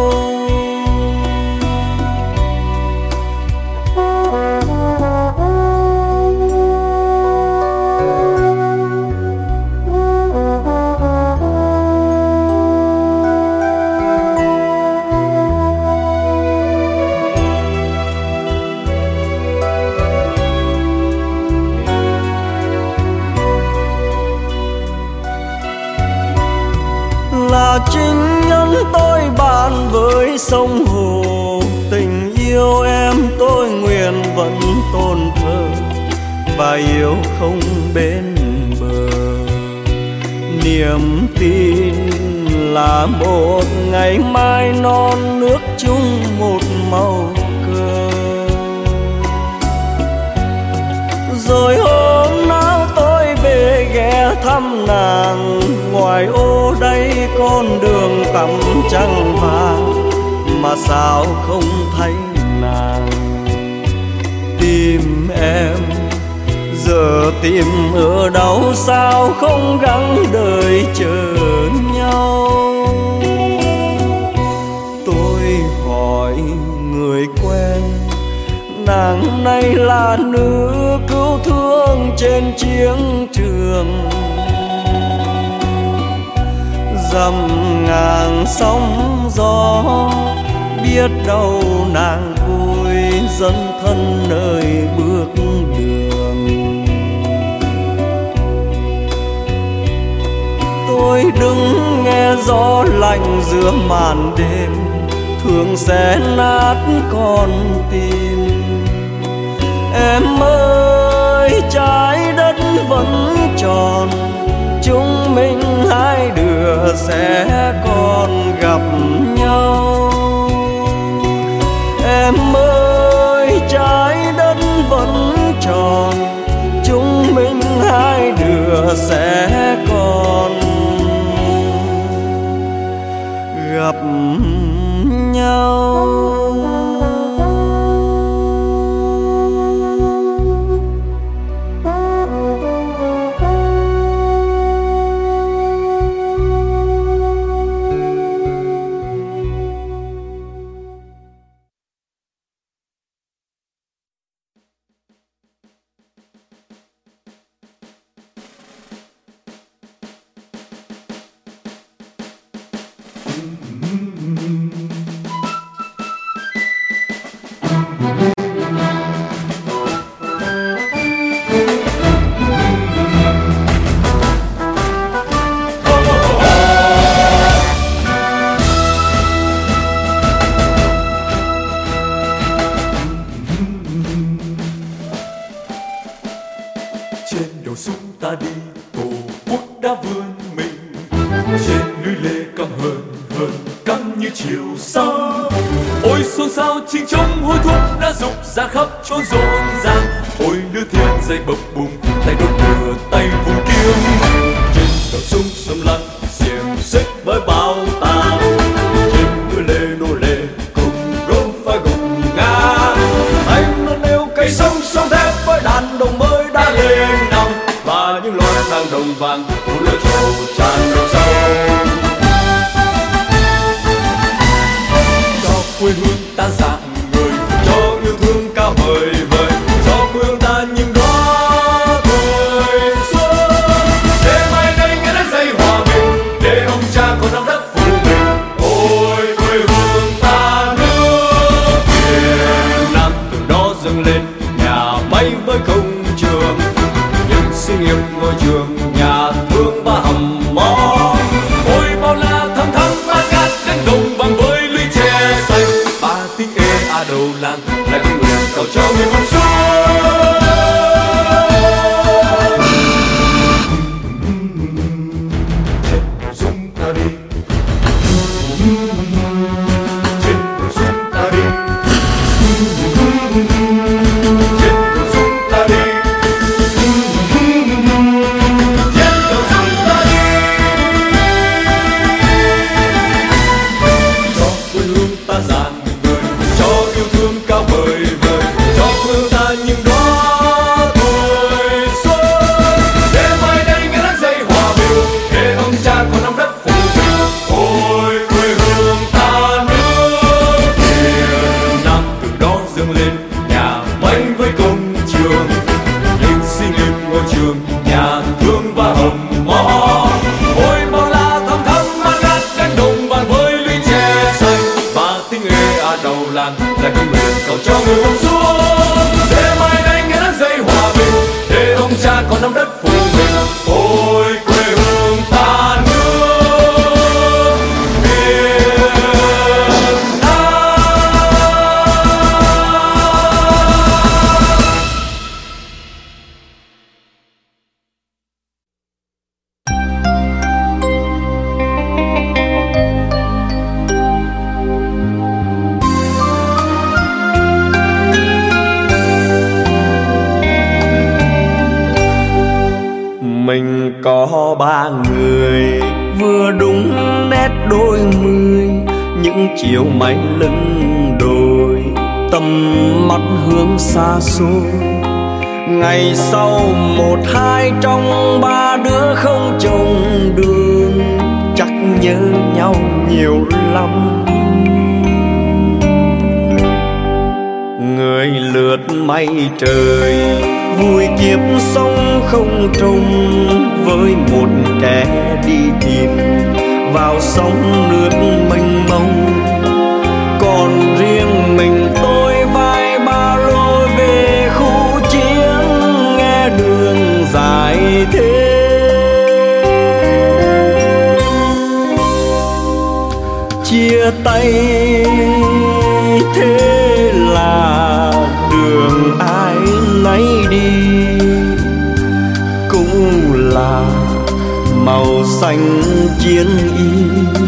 Là chính nhân tôi bàn với sông hồ, tình yêu em tôi nguyện vẫn tôn thờ và yêu không bên bờ. Niềm tin là một ngày mai non nước chung một màu cờ. Rồi hôm nào tôi về ghé thăm nàng, ngoài ô đây con đường tắm trăng vàng, mà sao không thấy nàng. Tìm em giờ tìm ở đâu, sao không gắng đợi chờ nhau. Tôi hỏi người quen, nàng này là nữ cứu thương trên chiến trường. Dầm ngàn sóng gió, biết đâu nàng vui dấn thân nơi bước đường. Tôi đứng nghe gió lạnh giữa màn đêm, thường sẽ nát con tim. Em ơi trái đất vẫn tròn, chúng mình hai đứa sẽ còn gặp nhau. Em ơi trái đất vẫn tròn, chúng mình hai đứa sẽ còn gặp nhau. Ra khắp chốn rộn ràng, ôi lửa thiên dậy bập bùng, tay đốt lửa tay vung kiếm. Trên đầu súng xâm lăng xiềng xích với bao tàng, trên đôi lê nô lệ cùng rốn phải gục ngã. Anh nó nêu cây sông sông thép với đàn đồng mới đã lên nòng, và những loài tang đồng vàng một lửa trầu tràn đầu sông. Cho quê hương ta dạng người, cho yêu thương cao vời vời, cho quê hương ta những đóa tuổi xuân. Để mai đây nghe đến giây hòa bình, để ông cha con nắm đất phụ mình. Ôi quê hương ta nước Việt Nam, từ đó dâng lên nhà máy với công trường, những sự nghiệp ngôi trường, nhà thương và hầm mỏ. đường nhà thương và hầm mỏ. Ôi bao la thăm thắm mang ngát cánh đồng vàng với lũy tre xanh, và tiếng ê a đầu làng là kinh nguyện cầu cho người buông xuống, để mai đây nghe đến giây hòa bình, để ông cha còn nắm đất phụng mình. Ôi quê hương ta nước Việt Nam. Mình có ba người vừa đúng nét đôi mươi, những chiều mây lưng đồi, tầm mắt hướng xa xôi. Ngày sau một hai trong ba đứa không chồng đường, chắc nhớ nhau nhiều lắm. Người lượt mây trời vui kiếp sống không trông, với một kẻ đi tìm vào sông nước mênh mông. Còn riêng mình tôi vai ba lô về khu chiến, nghe đường dài thế. Chia tay thế là đường ai nấy đi, cũng là màu xanh chiến y.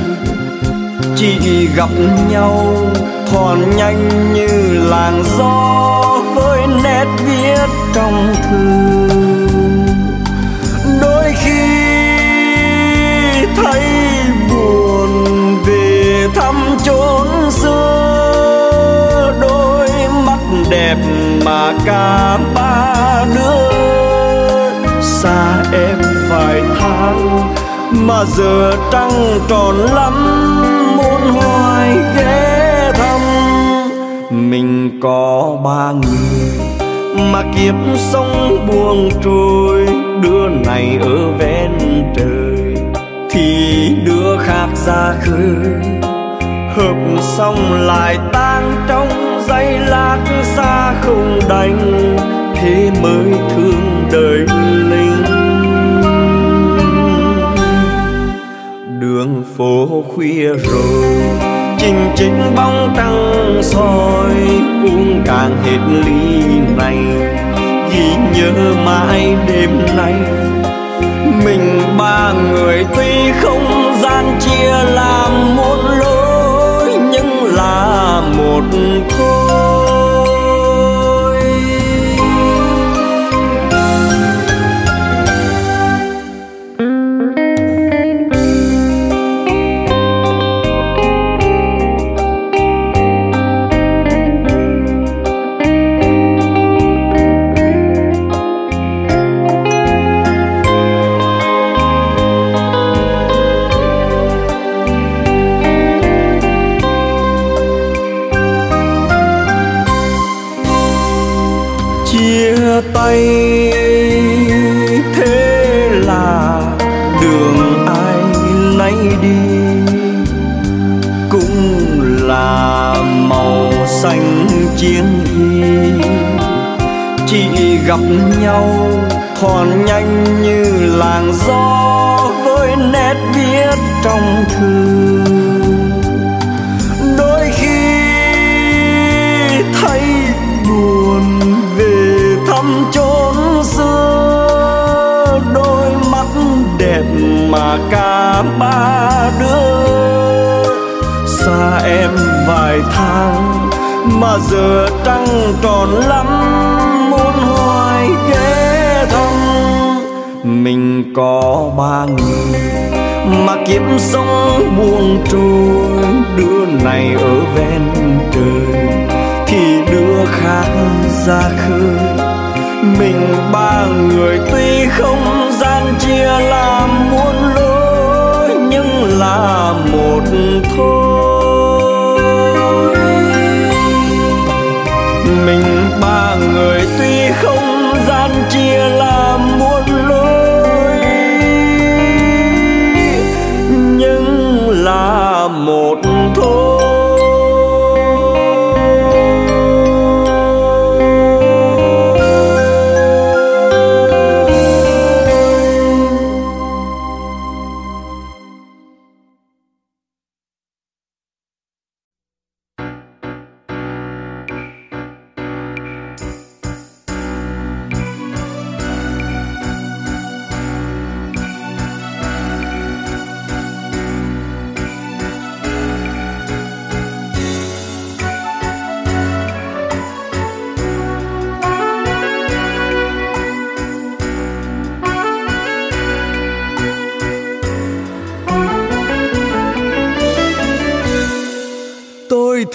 Chỉ gặp nhau thoáng nhanh như làn gió, với nét viết trong thư. Đôi khi thấy buồn về thăm chốn xưa, đôi mắt đẹp mà cả ba đứa. Xa em vài tháng mà giờ trăng tròn lắm, muốn hoài ghé thăm. Mình có ba người mà kiếp sống buông trôi, đứa này ở ven trời thì đứa khác ra khơi. Hợp xong lại tan trong giây lát xa không đành, thế mới thương đời linh. Đường phố khuya rồi chình chinh bóng trăng soi, uống càng hết ly này ghi nhớ mãi đêm nay. Mình ba người tuy không gian chia làm một lối, nhưng là một thôi. Chia tay thế là đường ai nấy đi, cũng là màu xanh chiến y. Chỉ gặp nhau thoáng nhanh như làn gió, với nét viết trong thư. Đôi khi thấy buồn về thăm chốn xưa, đôi mắt đẹp mà cả ba đứa. Xa em vài tháng mà giờ trăng tròn lắm, muốn hoài ghé thăm. Mình có ba người mà kiếp sống buông trôi, đứa này ở ven trời thì đứa khác ra khơi. Mình ba người tuy không gian chia làm muôn lối, nhưng là một thôi. Mình ba người tuy không gian chia làm muôn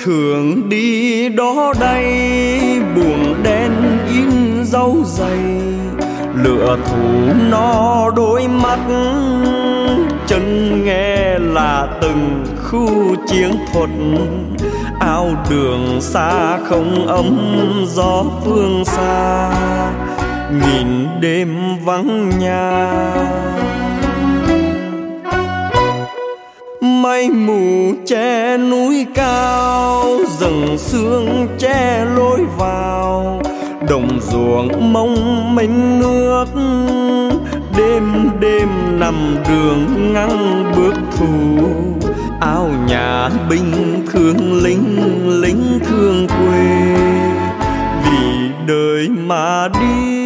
thường đi đó đây, buồn đen in dấu dày, lửa thủ nó đôi mắt, chân nghe là từng khu chiến thuật. Áo đường xa không ấm gió phương xa, nghìn đêm vắng nhà. Mây mù che núi cao, rừng sương che lối vào, đồng ruộng mong mênh nước. Đêm đêm nằm đường ngăn bước thù, áo nhà binh thương lính, lính thương quê, vì đời mà đi.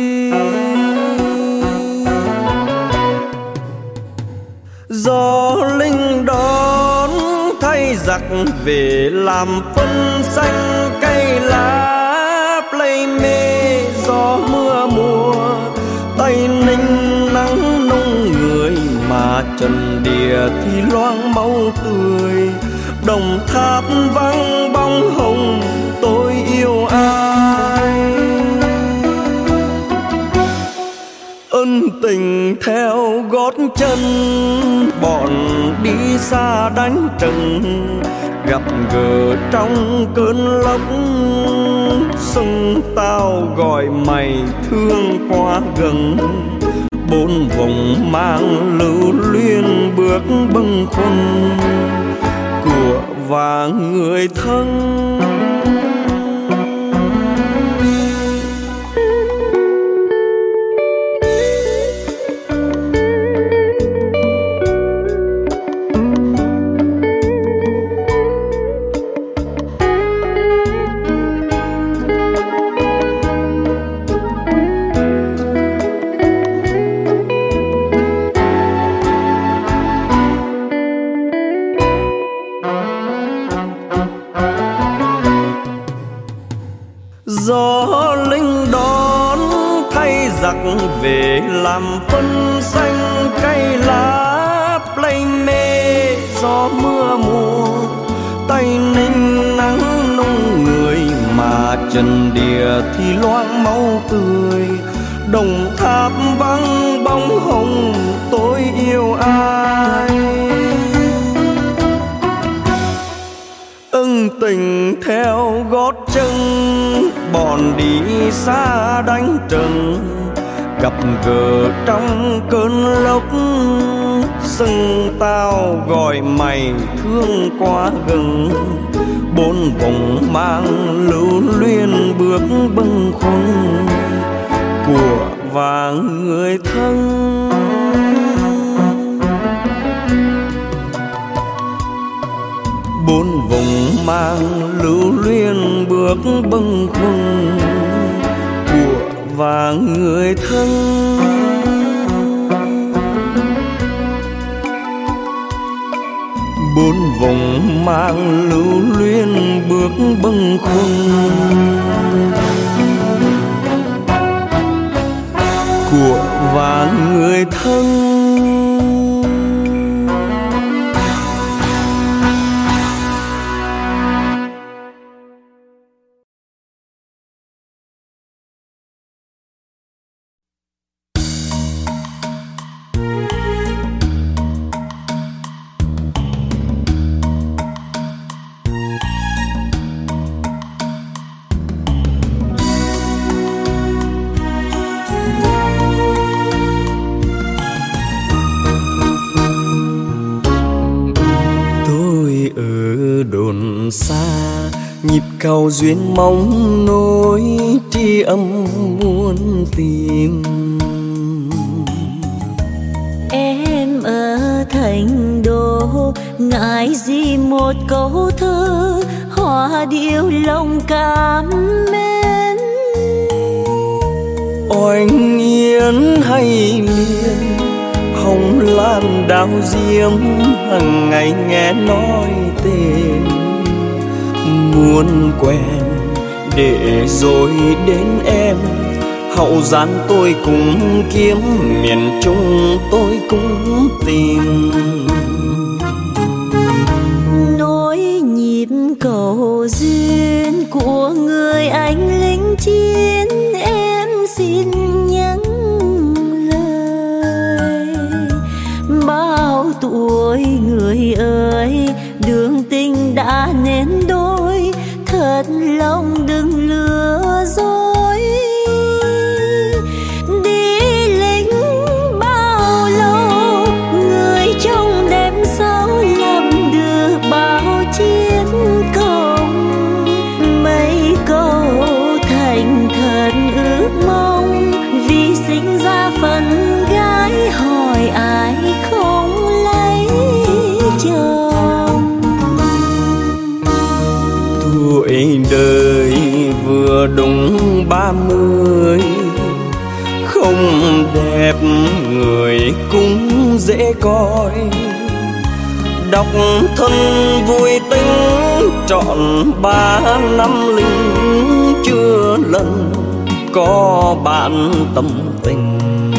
Gió linh đón thay giặc về làm phân xanh, cây lá play mê gió mưa mùa. Tây Ninh nắng nung người mà trần địa thì loang máu tươi. Đồng Tháp vắng bóng hồng tôi yêu ai. Ân tình theo gót chân bọn đi xa đánh trận, gặp gỡ trong cơn lốc. Sông tao gọi mày thương quá gần, bốn vùng mang lưu luyến bước bâng khuâng của và người thân. Gió linh đón thay giặc về làm phân xanh, cây lá play mê gió mưa mùa. Tây Ninh nắng nung người mà trần địa thì loang máu tươi. Đồng Tháp vắng bóng hồng tôi yêu ai. Ân tình theo gót chân bọn đi xa đánh trận, gặp gỡ trong cơn lốc. Sưng tao gọi mày thương quá gần, bốn vùng mang lưu luyến bước bâng khuâng của và người thân. Bốn vùng mang lưu luyến bước bâng khuâng của và người thân. Bốn vùng mang lưu luyến bước bâng khuâng của và người thân. Nhịp cầu duyên mong nối tri âm muôn tìm. Em ở thành đô ngại gì một câu thơ, hoa điệu lòng cảm mến. Oanh Yên hay miên hồng lan đào diễm, hằng ngày nghe nói tên. Muốn quen để rồi đến em, hậu giang tôi cũng kiếm, miền Trung tôi cũng tìm. Nối nhịp cầu cầu duyên của người anh lính chiến, em xin nhắn lời. Bao tuổi người ơi, đường tình đã nên đôi, thật lòng đừng lừa dối. Đi lính bao lâu, người trong đêm sao làm được bao chiến công. Mấy câu thành thật ước mong, vì sinh ra phần gái hỏi ai không lấy chồng. Tuổi đời vừa đúng 30, không đẹp người cũng dễ coi. Độc thân vui tính trọn 3 năm lính, chưa lần có bạn tâm tình.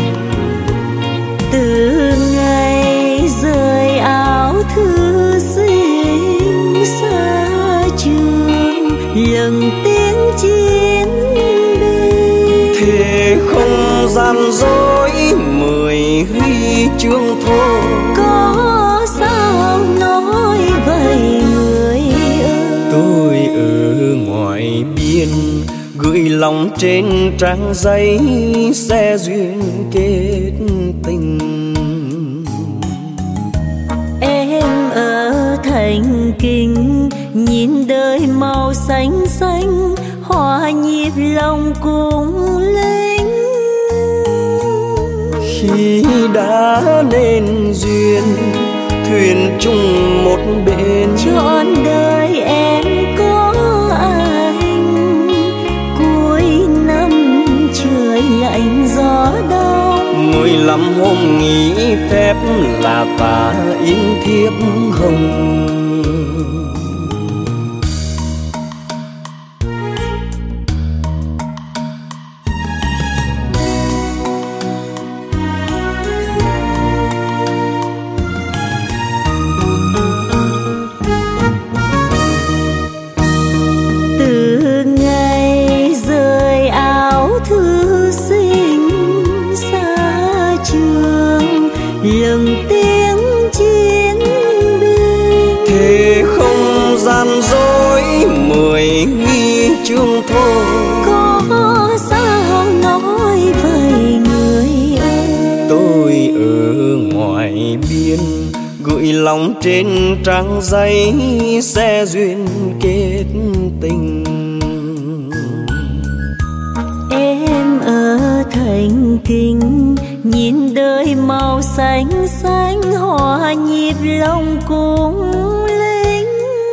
Từ ngày rời áo thư sinh xa trường, lần tiếng chiến binh. Thế không gian dối 10 huy chương thôi, Có sao nói vậy người ơi. tôi ở ngoài biên gửi lòng trên trang giấy, sẽ duyên kết tình. Em ở thành kinh nhìn đời màu xanh xanh, hòa nhịp lòng cùng lính. Khi đã nên duyên, thuyền chung một bên, Trọn đời em có anh, cuối năm trời lạnh gió đông. 15 hôm nghỉ phép là ta in thiếp hồng. Từ ngày rời áo thư sinh xa trường, lần tiếng chiến binh. Thế không gian dối 10 huy chương thôi, Có sao nói vậy người ơi. tôi ở ngoài biên gửi lòng trên trang giấy, sẽ duyên kết tình. Em ở thành kinh nhìn đời màu xanh xanh, hòa nhịp lòng cùng lính.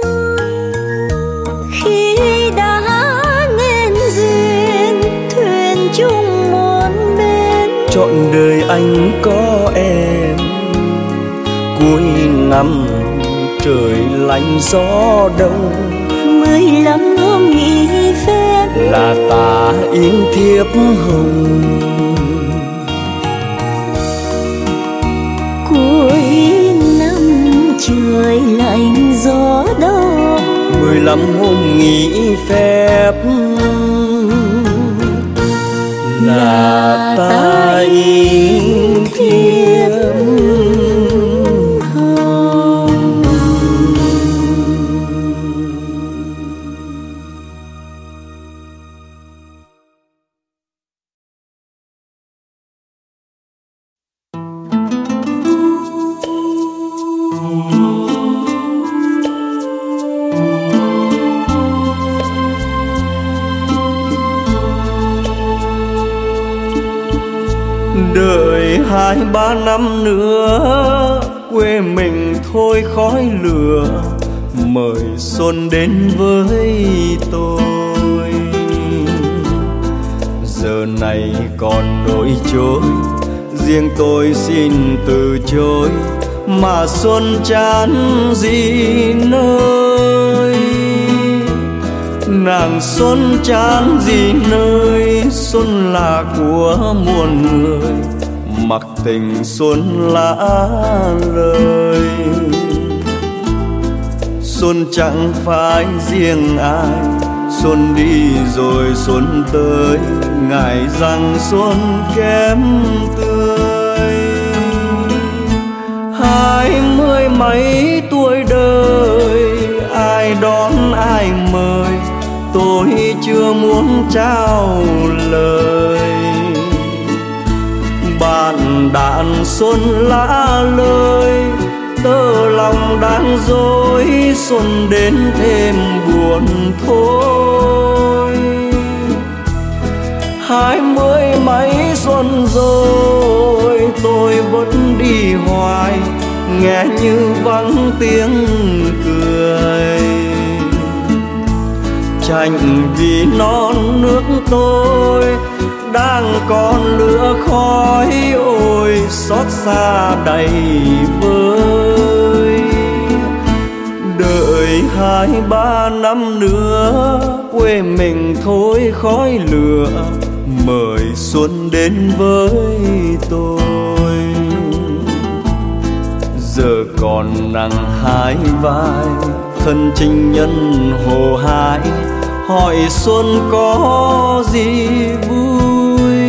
Khi đã nên duyên, thuyền chung một bên. Trọn đời anh có em, cuối năm trời lạnh gió đông, 15 hôm nghỉ phép là ta in thiếp hồng. cuối năm trời lạnh gió đông. 15 hôm nghỉ phép là ta in thiếp hồng. đợi 2-3 năm nữa, quê mình thôi khói lửa, mời xuân đến với tôi. Giờ này còn đôi chối, riêng tôi xin từ chối, mà xuân chán gì nơi. Nàng xuân chán gì nơi, xuân là của muôn người, mặc tình xuân lã lời. xuân chẳng phải riêng ai, xuân đi rồi xuân tới, ngại rằng xuân kém tươi. 20 mấy tuổi đời, ai đón ai mời, tôi chưa muốn trao lời. Bạn đạn xuân lá lời, tơ lòng đang dối, xuân đến thêm buồn thôi. 20 mấy xuân rồi, tôi vẫn đi hoài, nghe như vắng tiếng cười. Chạnh vì non nước tôi đang còn lửa khói, ôi xót xa đầy vơi. Đợi 2-3 năm nữa, quê mình thôi khói lửa, mời xuân đến với tôi. Giờ còn nặng hai vai, thân chinh nhân hồ hái, hỏi xuân có gì vui,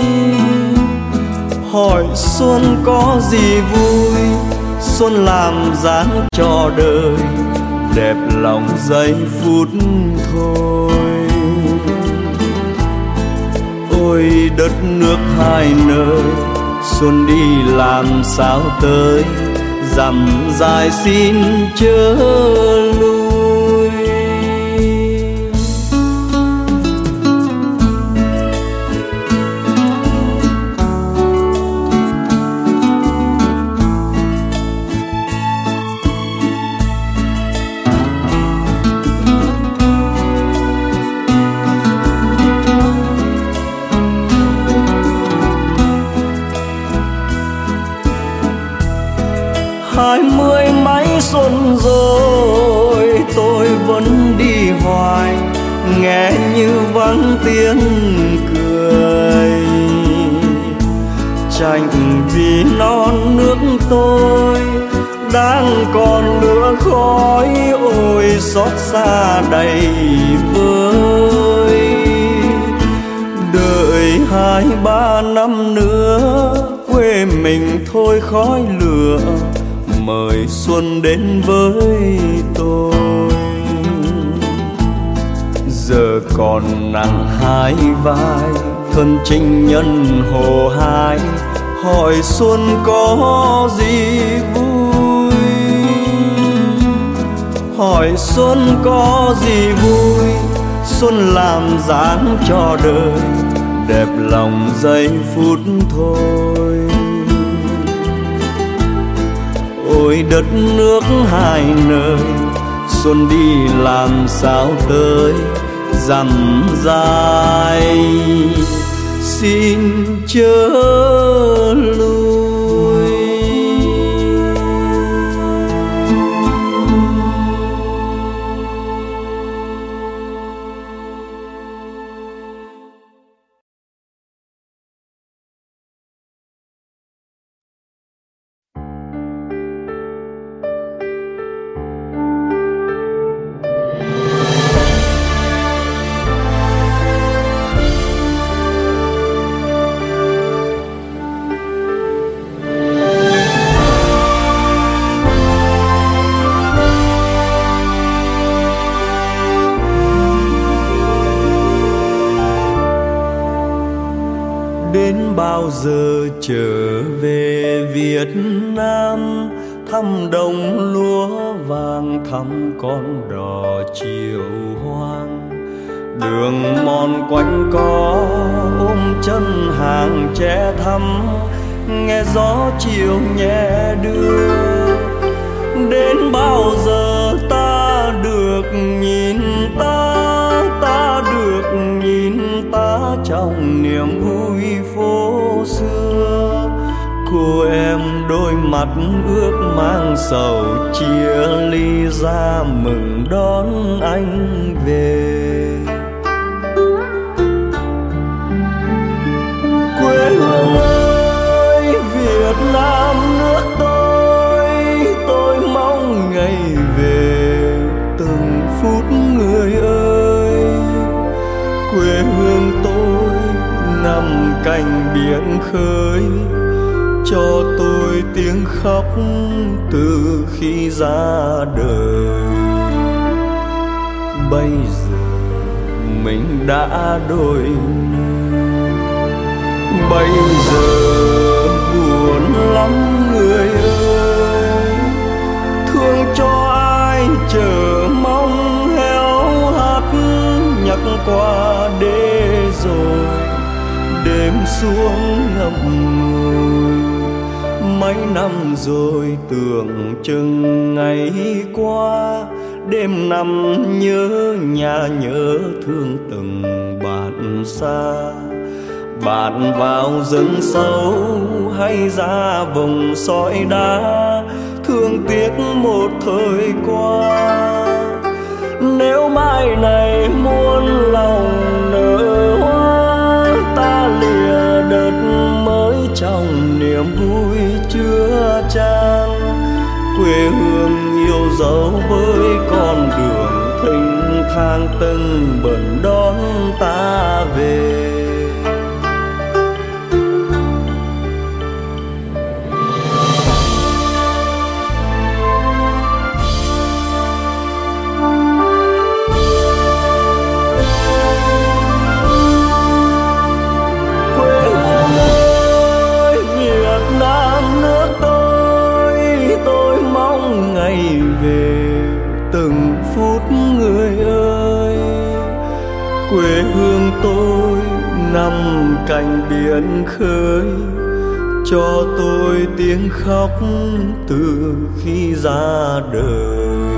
hỏi xuân có gì vui. Xuân làm dáng cho đời, đẹp lòng giây phút thôi. Ôi đất nước hai nơi, xuân đi làm sao tới, dặm dài xin chớ lui. 20 mấy xuân rồi, tôi vẫn đi hoài, nghe như vắng tiếng cười. Chạnh vì non nước tôi đang còn lửa khói, ôi xót xa đầy vơi. Đợi 2-3 năm nữa, quê mình thôi khói lửa, mời xuân đến với tôi. Giờ còn nặng hai vai, thân chinh nhân hồ hái, hỏi xuân có gì vui, hỏi xuân có gì vui. Xuân làm dáng cho đời, đẹp lòng giây phút thôi. Ôi đất nước hai nơi, xuân đi làm sao tới, dặm dài xin chớ lui. Đến bao giờ trở về Việt Nam, thăm đồng lúa vàng, thăm con đò chiều hoang. Đường mòn quanh co ôm chân hàng tre thăm, nghe gió chiều nhẹ đưa. Đến bao giờ ta được nhìn ta được nhìn ta trong niềm vui phố xưa. Cô em đôi mắt ước mang sầu, chia ly ra mừng đón anh về. Quê hương ơi Việt Nam nước tôi mong ngày về. biển khơi, cho tôi tiếng khóc từ khi ra đời. Bây giờ mình đã đổi, bây giờ buồn lắm người ơi. Thương cho ai chờ mong héo hắt, nhắc qua đê rồi đêm xuống ngập ngùi. Mấy năm rồi tưởng chừng ngày qua, đêm nằm nhớ nhà nhớ thương từng bạn xa. Bạn vào rừng sâu hay ra vùng sỏi đá, thương tiếc một thời qua. Nếu mai này muôn lòng nở hoa, ta lìa đợt mới trong niềm vui chưa chan. Quê hương yêu dấu với con đường thênh thang tưng bừng đón ta về. Quê hương tôi nằm cạnh biển khơi, cho tôi tiếng khóc từ khi ra đời.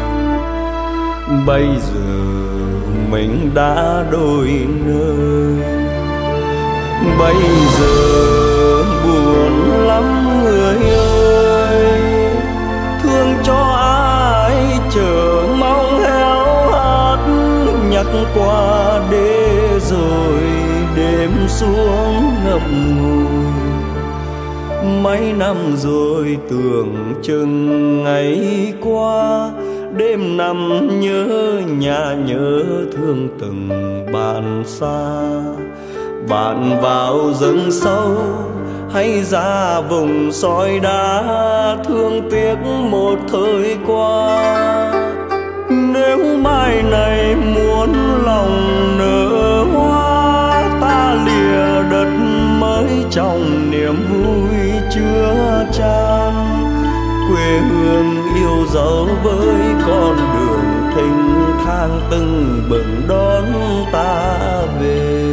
Bây giờ mình đã đổi nơi, bây giờ buồn lắm người ơi. Thương cho ai chờ mong héo hắt, nhắc qua đê rồi đêm xuống ngập ngùi. Mấy năm rồi tưởng chừng ngày qua, đêm nằm nhớ nhà nhớ thương từng bạn xa. Bạn vào rừng sâu hay ra vùng sỏi đá, thương tiếc một thời qua. Nếu mai này muốn lòng nở hoa, ta lìa đất mới trong niềm vui chưa chan. Quê hương yêu dấu với con đường thênh thang tưng bừng đón ta về.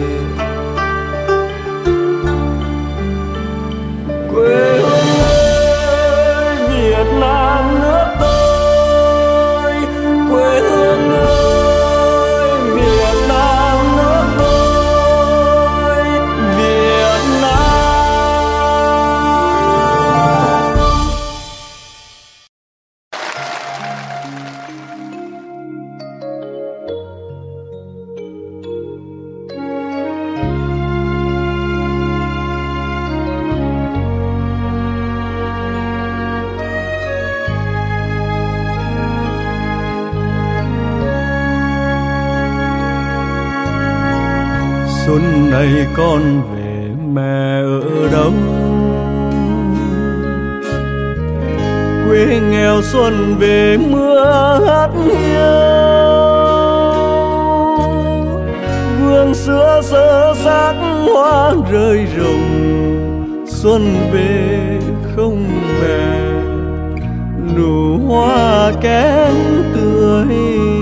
Quê hương ơi Việt Nam nước tôi, quê hương ơi Việt Nam nước tôi, Việt Nam. Xuân này con về mẹ ở đâu? Quê nghèo xuân về mưa hát hiu. Vườn sữa sơ xác hoa rơi rụng, xuân về không mẹ, nụ hoa kém tươi.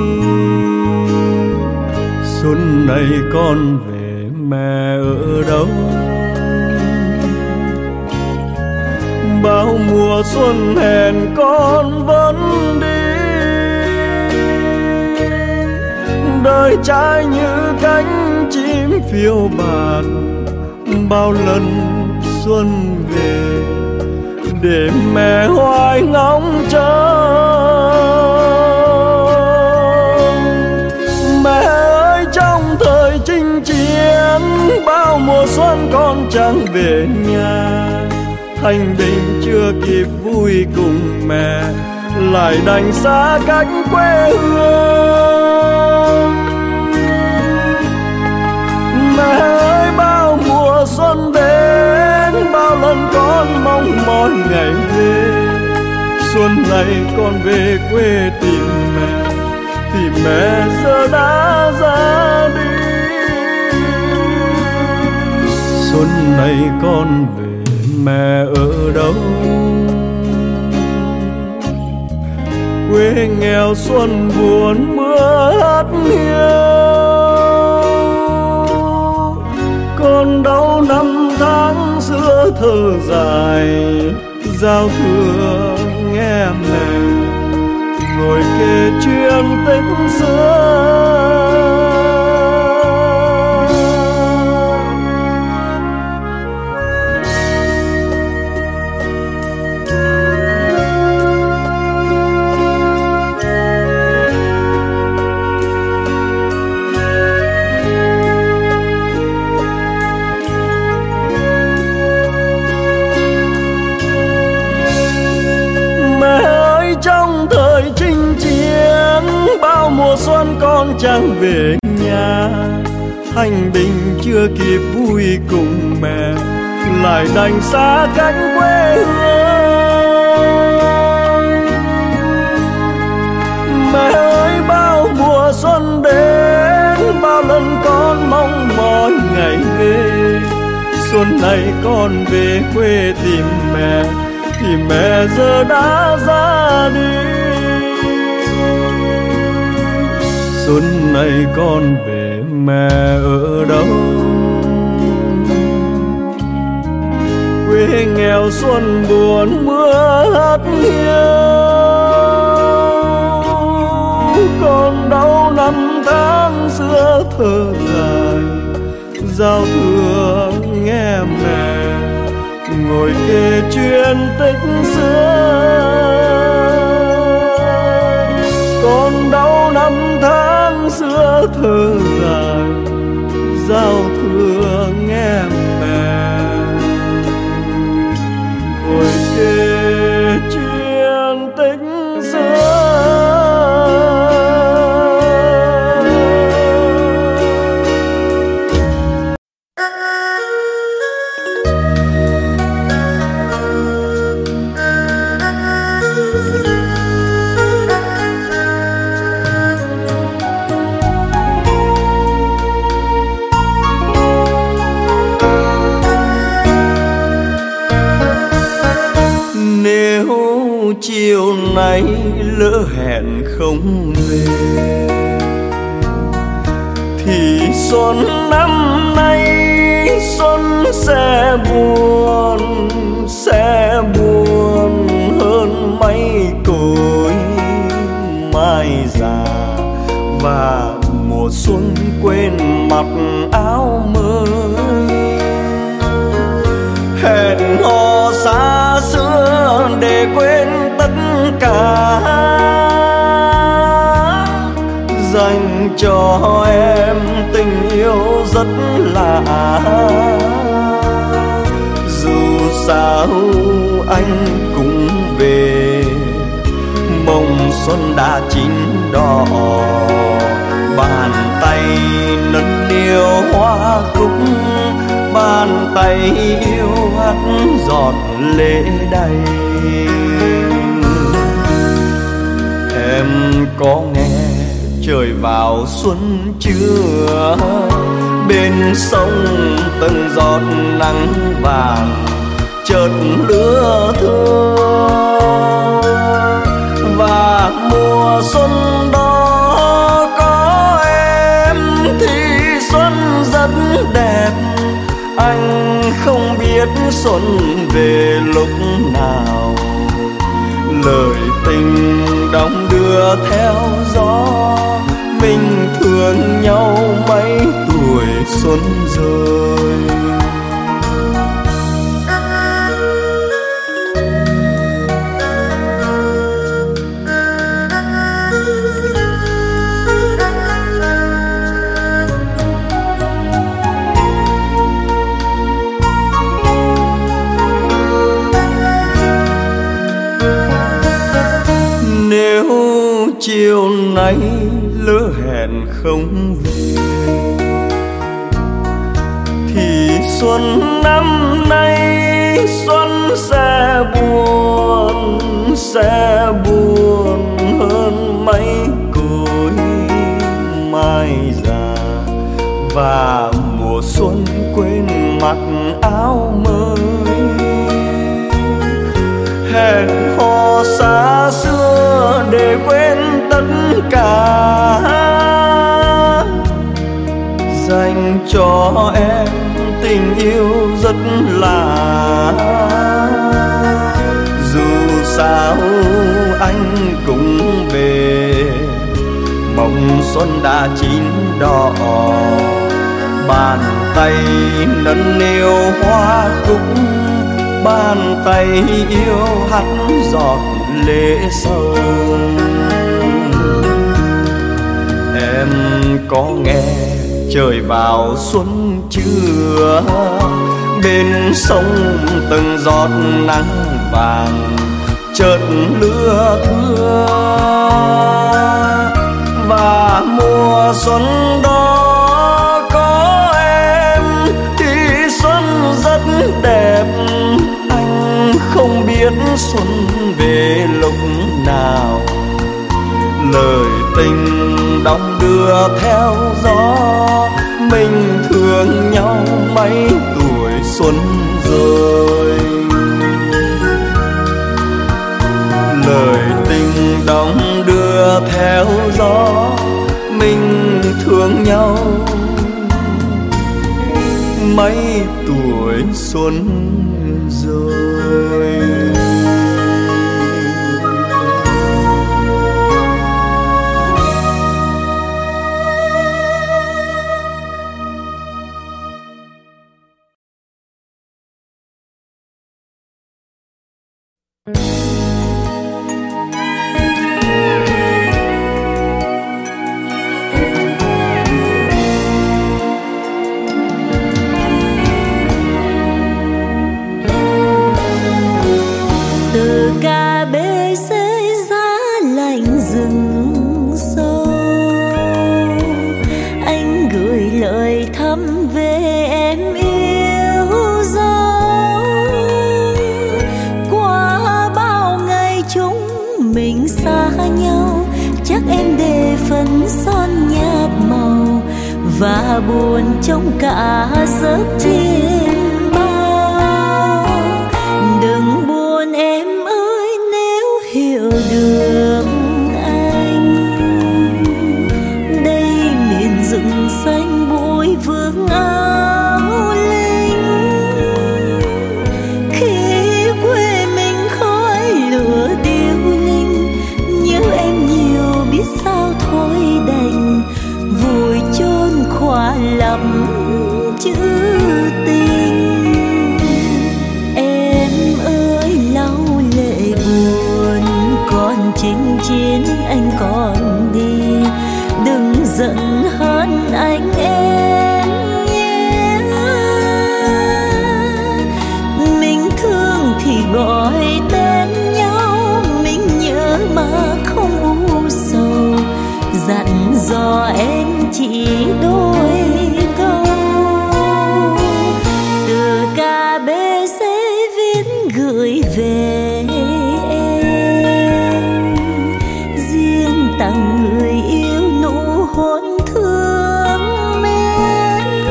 Xuân này con về mẹ ở đâu? Bao mùa xuân hẹn con vẫn đi, đời trai như cánh chim phiêu bạt. Bao lần xuân về để mẹ hoài ngóng chờ. Mẹ ơi trong thời chinh chiến, bao mùa xuân con chẳng về nhà. Thanh bình chưa kịp vui cùng mẹ, lại đành xa cách quê hương. Mẹ ơi bao mùa xuân đến, bao lần con mong mỏi ngày về. Xuân này con về quê tìm mẹ, thì mẹ giờ đã ra đi. Xuân này con về mẹ ở đâu? Quê nghèo xuân buồn mưa hát hiu. Con đau năm tháng xưa thơ dài, giao thừa nghe mẹ ngồi kể chuyện tích xưa. Trong thời chinh chiến, bao mùa xuân con chẳng về nhà. Thanh bình chưa kịp vui cùng mẹ, lại đành xa cách quê hương. Mẹ ơi bao mùa xuân đến, bao lần con mong mỏi ngày về. Xuân này con về quê tìm mẹ, thì mẹ giờ đã ra đi. Xuân này con về mẹ ở đâu? Quê nghèo xuân buồn mưa hát hiu. Con đau năm tháng xưa thơ dài, giao thừa nghe mẹ ngồi kể chuyện tích xưa. Con đau năm tháng xưa thơ dài, giao thừa nghe mẹ ngồi kể chuyện tích xưa. Chiều nay lỡ hẹn không về, thì xuân năm nay xuân sẽ buồn hơn mây cối mai già. Và mùa xuân quên mặc áo mới, hẹn hò xa xưa để quên tất cả, dành cho em tình yêu rất lạ. Dù sao anh cũng về, mong xuân đã chín đỏ. Bàn tay nâng niu hoa cúc, bàn tay yêu hắt giọt lệ đầy. Em có nghe trời vào xuân chưa? Bên sông từng giọt nắng vàng chợt lứa thưa. Và mùa xuân đó có em thì xuân rất đẹp. Anh không biết xuân về lúc nào, lời tình đong đưa theo gió. Mình thương nhau mấy tuổi xuân rồi. Chiều nay lỡ hẹn không về, thì Xuân năm nay xuân sẽ buồn hơn mấy cối mai già, và mùa xuân quên mặc áo mới. Hẹn hò xa xưa để quên tất cả, dành cho em tình yêu rất lạ. Dù sao anh cũng về, mộng xuân đã chín đỏ, bàn tay nâng niu hoa cúc, bàn tay yêu hắt giọt lệ sâu. Em có nghe trời vào xuân chưa? Bên sông từng giọt nắng vàng chợt lưa thưa, và mùa xuân đó có em thì xuân rất đẹp. Anh không biết xuân về lúc nào, lời tình đong đưa theo gió. Mình thương nhau mấy tuổi xuân rồi, lời tình đong đưa theo gió. Mình thương nhau mấy tuổi xuân rồi. Và buồn trong cả giấc chiêm bao. Đừng buồn em ơi nếu hiểu được anh. Đây miền rừng xanh bụi vương áo linh. Khi quê mình khói lửa điêu linh, nhớ em nhiều biết sao thôi đành vùi chôn khỏa lắm chữ tình. Em ơi lau lệ buồn, còn chinh chiến anh còn đi. Đừng giận hơn anh em nhé. Mình thương thì gọi tên nhau, mình nhớ mà không u sầu. Dặn dò em chỉ đôi câu, từ KBC viết gửi về em. Riêng tặng người yêu nụ hôn thương mến.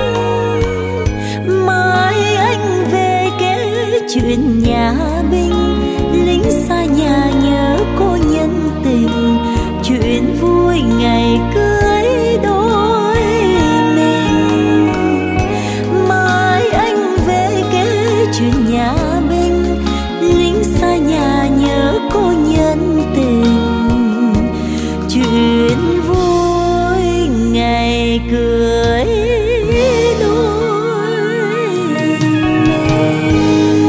Mai anh về kể chuyện nhà binh, lính xa nhà nhớ cô nhân tình. Chuyện vui ngày cưới đôi mình. Mai anh về kể chuyện nhà binh, lính xa nhà nhớ cô nhân tình. Chuyện vui ngày cưới đôi mình.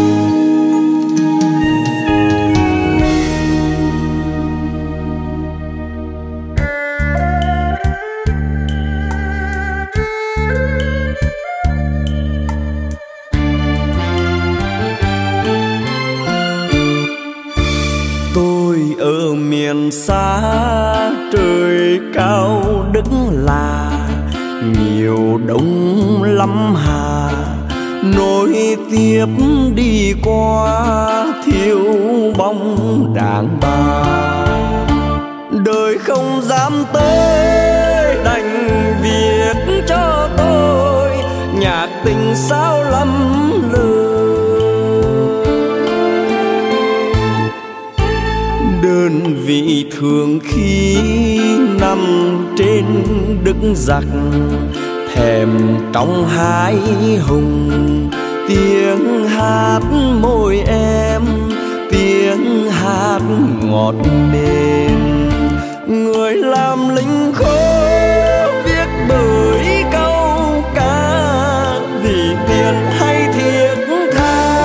Ở miền xa trời cao đất là nhiều đông lắm hà, nối tiếp đi qua thiếu bóng đàn bà. Đời không dám tới đành viết cho tôi nhạc tình sao lắm lời. Đơn vị thường khi nằm trên đức giặc, thèm trong hai hùng tiếng hát môi em, tiếng hát ngọt mềm. Người làm lính khô viết bởi câu ca vì tiền hay thiết tha.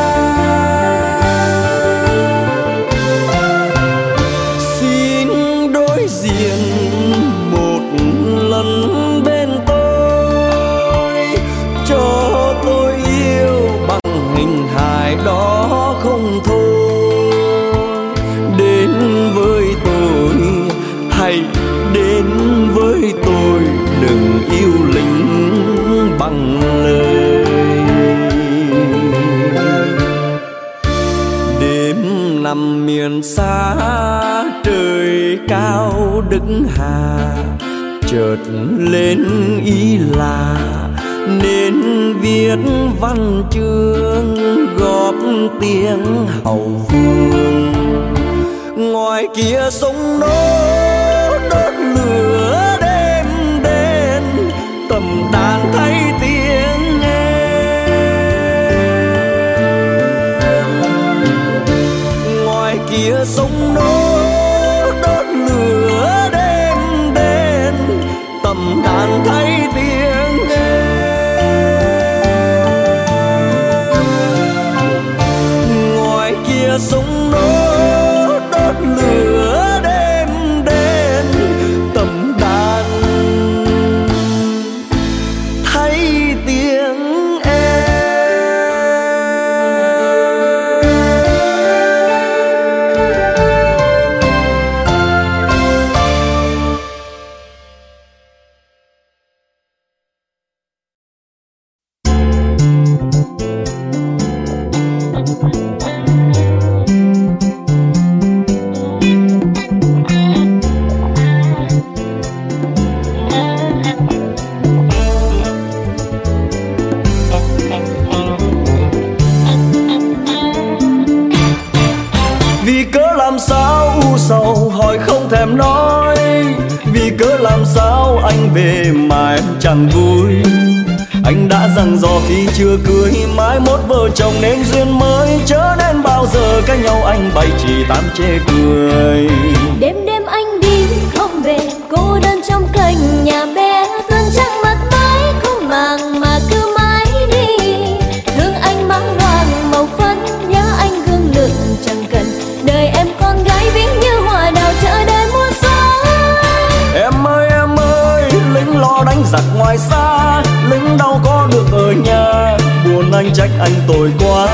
Xin đối diện một lần bên tôi, cho tôi yêu bằng hình hài đó không thôi. Đến với tôi, hãy đến với tôi, đừng yêu lính bằng lời. Đêm nằm miền xa trời cao Đức Hà, chợt lên ý là nên viết văn chương góp tiếng hậu phương. Ngoài kia sông nô đốt lửa đêm đến, tầm đàn thay tiếng em. Ngoài kia sông nô đốt lửa đêm đến, tầm đàn thay tiếng em. Ngoài kia sông nô đốt lửa đêm đến, tầm đàn thấy tiếng em. Sầu hỏi không thèm nói, vì cớ làm sao anh về mà em chẳng vui. Anh đã dặn dò khi chưa cưới, mai mốt vợ chồng nên duyên mới, chớ nên bao giờ cách nhau anh bày chỉ tám chê cười. Đêm đêm anh đi không về, cô đơn trong cành nhà bé, tuần trăng mặt mái không màng mà cứ mãi đi. Thương anh mắng hoàng màu phấn, nhớ anh gương lượng chẳng cần, đời em con gái ví như hoa đào chờ đợi mùa xuân. Em ơi, lính lo đánh giặc ngoài xa, lính đâu có được ở nhà, buồn anh trách anh tội quá.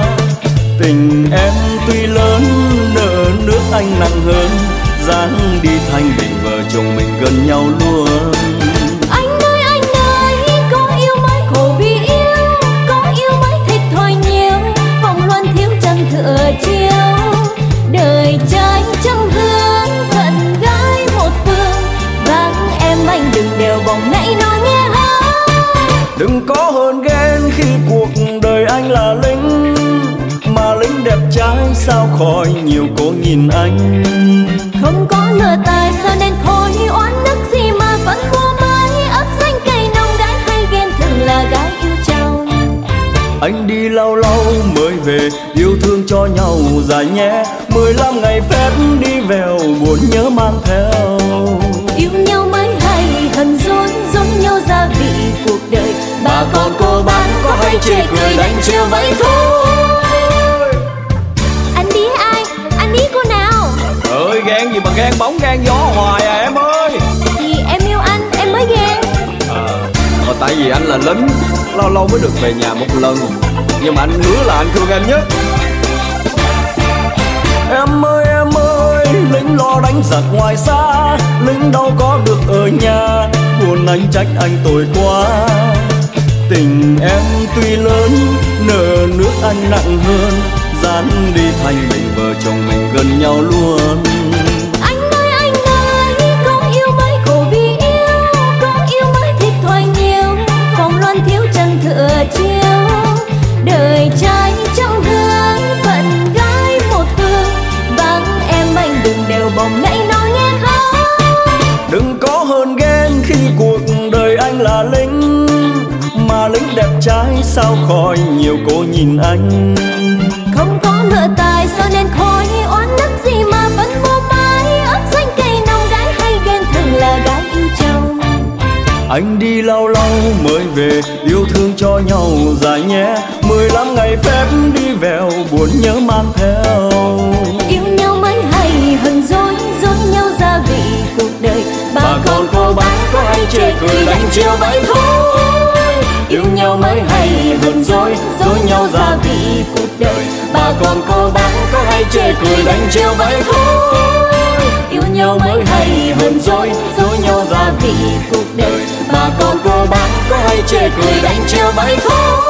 Tình em tuy lớn, nợ nước anh nặng hơn, dáng đi thanh bình vợ chồng mình gần nhau luôn. Anh ơi, có yêu mới khổ vì yêu, có yêu mới thích thôi nhiều, vòng loan thiếu trăng thừa chiều. Đời trai trăm hương, phận gái một phương, vắng em anh đừng đều bồng nãy nói nghe hả. Đừng có hờn ghen khi cuộc đời anh là lính, mà lính đẹp trai sao khỏi nhiều cô nhìn anh. Không có lừa tài sao nên thôi oán nức gì mà vẫn mua mới, ấp xanh cây nồng gái hay ghen thường là gái yêu chồng. Anh đi lâu lâu mới về, yêu thương cho nhau dài nhé, 15 ngày phép đi vèo buồn nhớ mang theo. Yêu nhau mới hay hận dối, dối nhau gia vị cuộc đời, bà con cô bác có hay chê cười đánh trêu vậy thôi. Anh đi ai? Anh đi cô nào? Ơi ghen gì mà ghen bóng ghen gió hoài à em ơi. Vì em yêu anh em mới ghen. Tại vì anh là lính, lâu lâu mới được về nhà một lần, nhưng mà anh hứa là anh thương em nhất. Em ơi, lính lo đánh giặc ngoài xa, lính đâu có được ở nhà, buồn anh trách anh tội quá. Tình em tuy lớn, nợ nước anh nặng hơn, dán đi thành mình vợ chồng mình gần nhau luôn. Anh ơi, có yêu mới khổ vì yêu, có yêu mới thiệt thòi nhiều, phong loan thiếu trăng thừa chiếu. Đời trai trong hương, phận gái một phương, vắng em anh đừng đều bồng nãy nói nghe không. Đừng có hờn ghen khi cuộc đời anh là lính, mà lính đẹp trai sao khỏi nhiều cô nhìn anh. Không có nợ tài sao nên khói oán nức gì mà vẫn mua mái ấp xanh cây nồng, gái hay ghen thường là gái yêu chồng. Anh đi lâu lâu mới về, yêu thương cho nhau dài nhé, 15 ngày phép đi vèo buồn nhớ mang theo. Yêu nhau mới hay hờn dối, dối nhau gia vị cuộc đời. Bà con cô bác có hay chê cười đành chiều vậy thôi. Yêu nhau mới hay hờn dối, dối nhau gia vị cuộc đời. Bà con cô bác có hay chê cười đành chiều vậy thôi. Yêu nhau mới hay hờn dối, dối nhau gia vị cuộc đời. Bà con cô bác có hay chê cười đành chiều vậy thôi.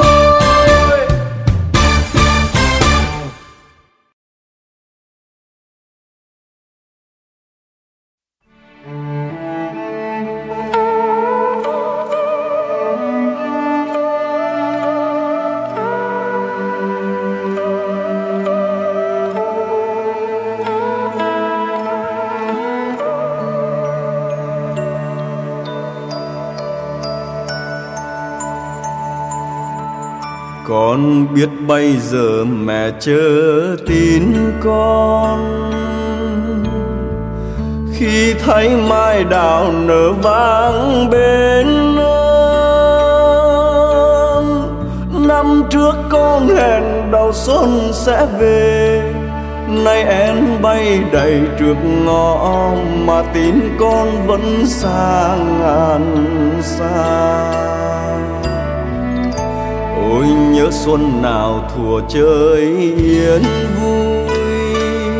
Con biết bây giờ mẹ chớ tin con, khi thấy mai đào nở vang bên nương. Năm trước con hẹn đầu xuân sẽ về, nay én bay đầy trước ngõ mà tin con vẫn xa ngàn xa. Ôi nhớ xuân nào thủa chơi yên vui,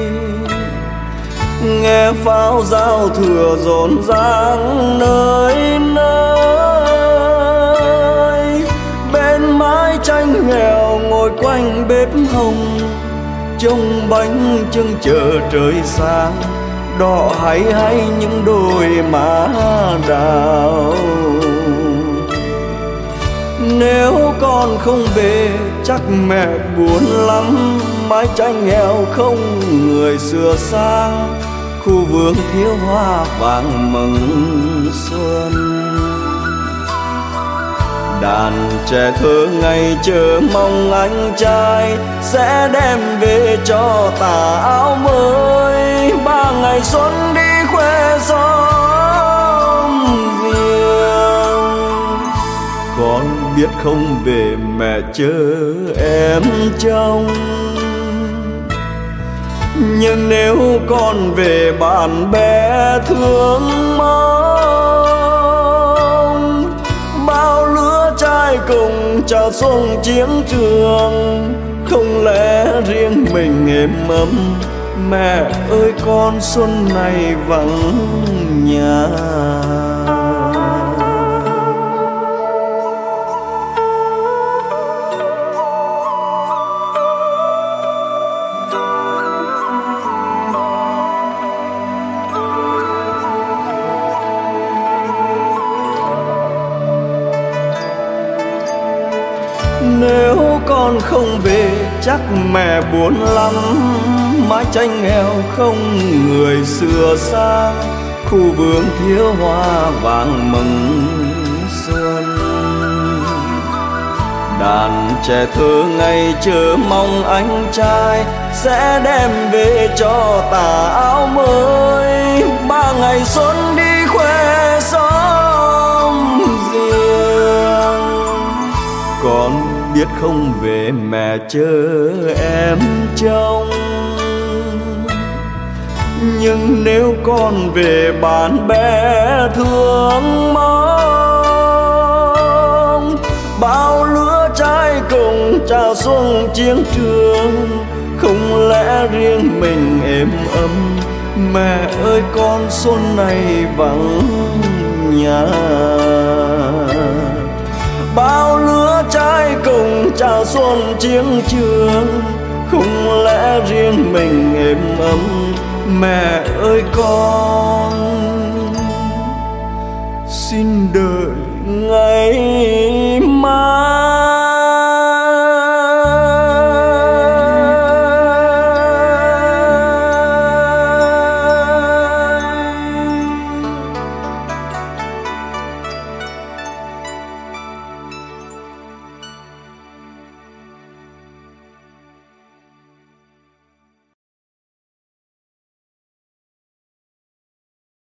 nghe pháo giao thừa rộn ràng nơi nơi. Bên mái tranh nghèo ngồi quanh bếp hồng, trông bánh trưng chờ trời sáng, đỏ hay những đôi má đào. Nếu con không về chắc mẹ buồn lắm, mái tranh nghèo không người sửa sang, khu vườn thiếu hoa vàng mừng xuân. Đàn trẻ thơ ngày chờ mong anh trai sẽ đem về cho tà áo mới, 3 ngày xuân đi khoe xóm riêng. Con biết không về mẹ chớ em trông, nhưng nếu con về bạn bè thương mong. Bao lứa trai cùng chào xuân chiến trường, không lẽ riêng mình êm ấm. Mẹ ơi con xuân này vắng nhà. Nếu con không về chắc mẹ buồn lắm, mái tranh nghèo không người sửa sang, khu vườn thiếu hoa vàng mừng xuân. Đàn trẻ thơ ngày chờ mong anh trai sẽ đem về cho tà áo mới, 3 ngày xuân đi khoe xóm riêng. Con biết không về mẹ chớ em trông, nhưng nếu con về bạn bè thương mong. Bao lứa trai cùng chào xuân chiến trường, không lẽ riêng mình êm ấm. Mẹ ơi con xuân này vắng nhà. bao lứa trai cùng chào xuân chiến trường, không lẽ riêng mình êm ấm mẹ ơi con xin đợi ngày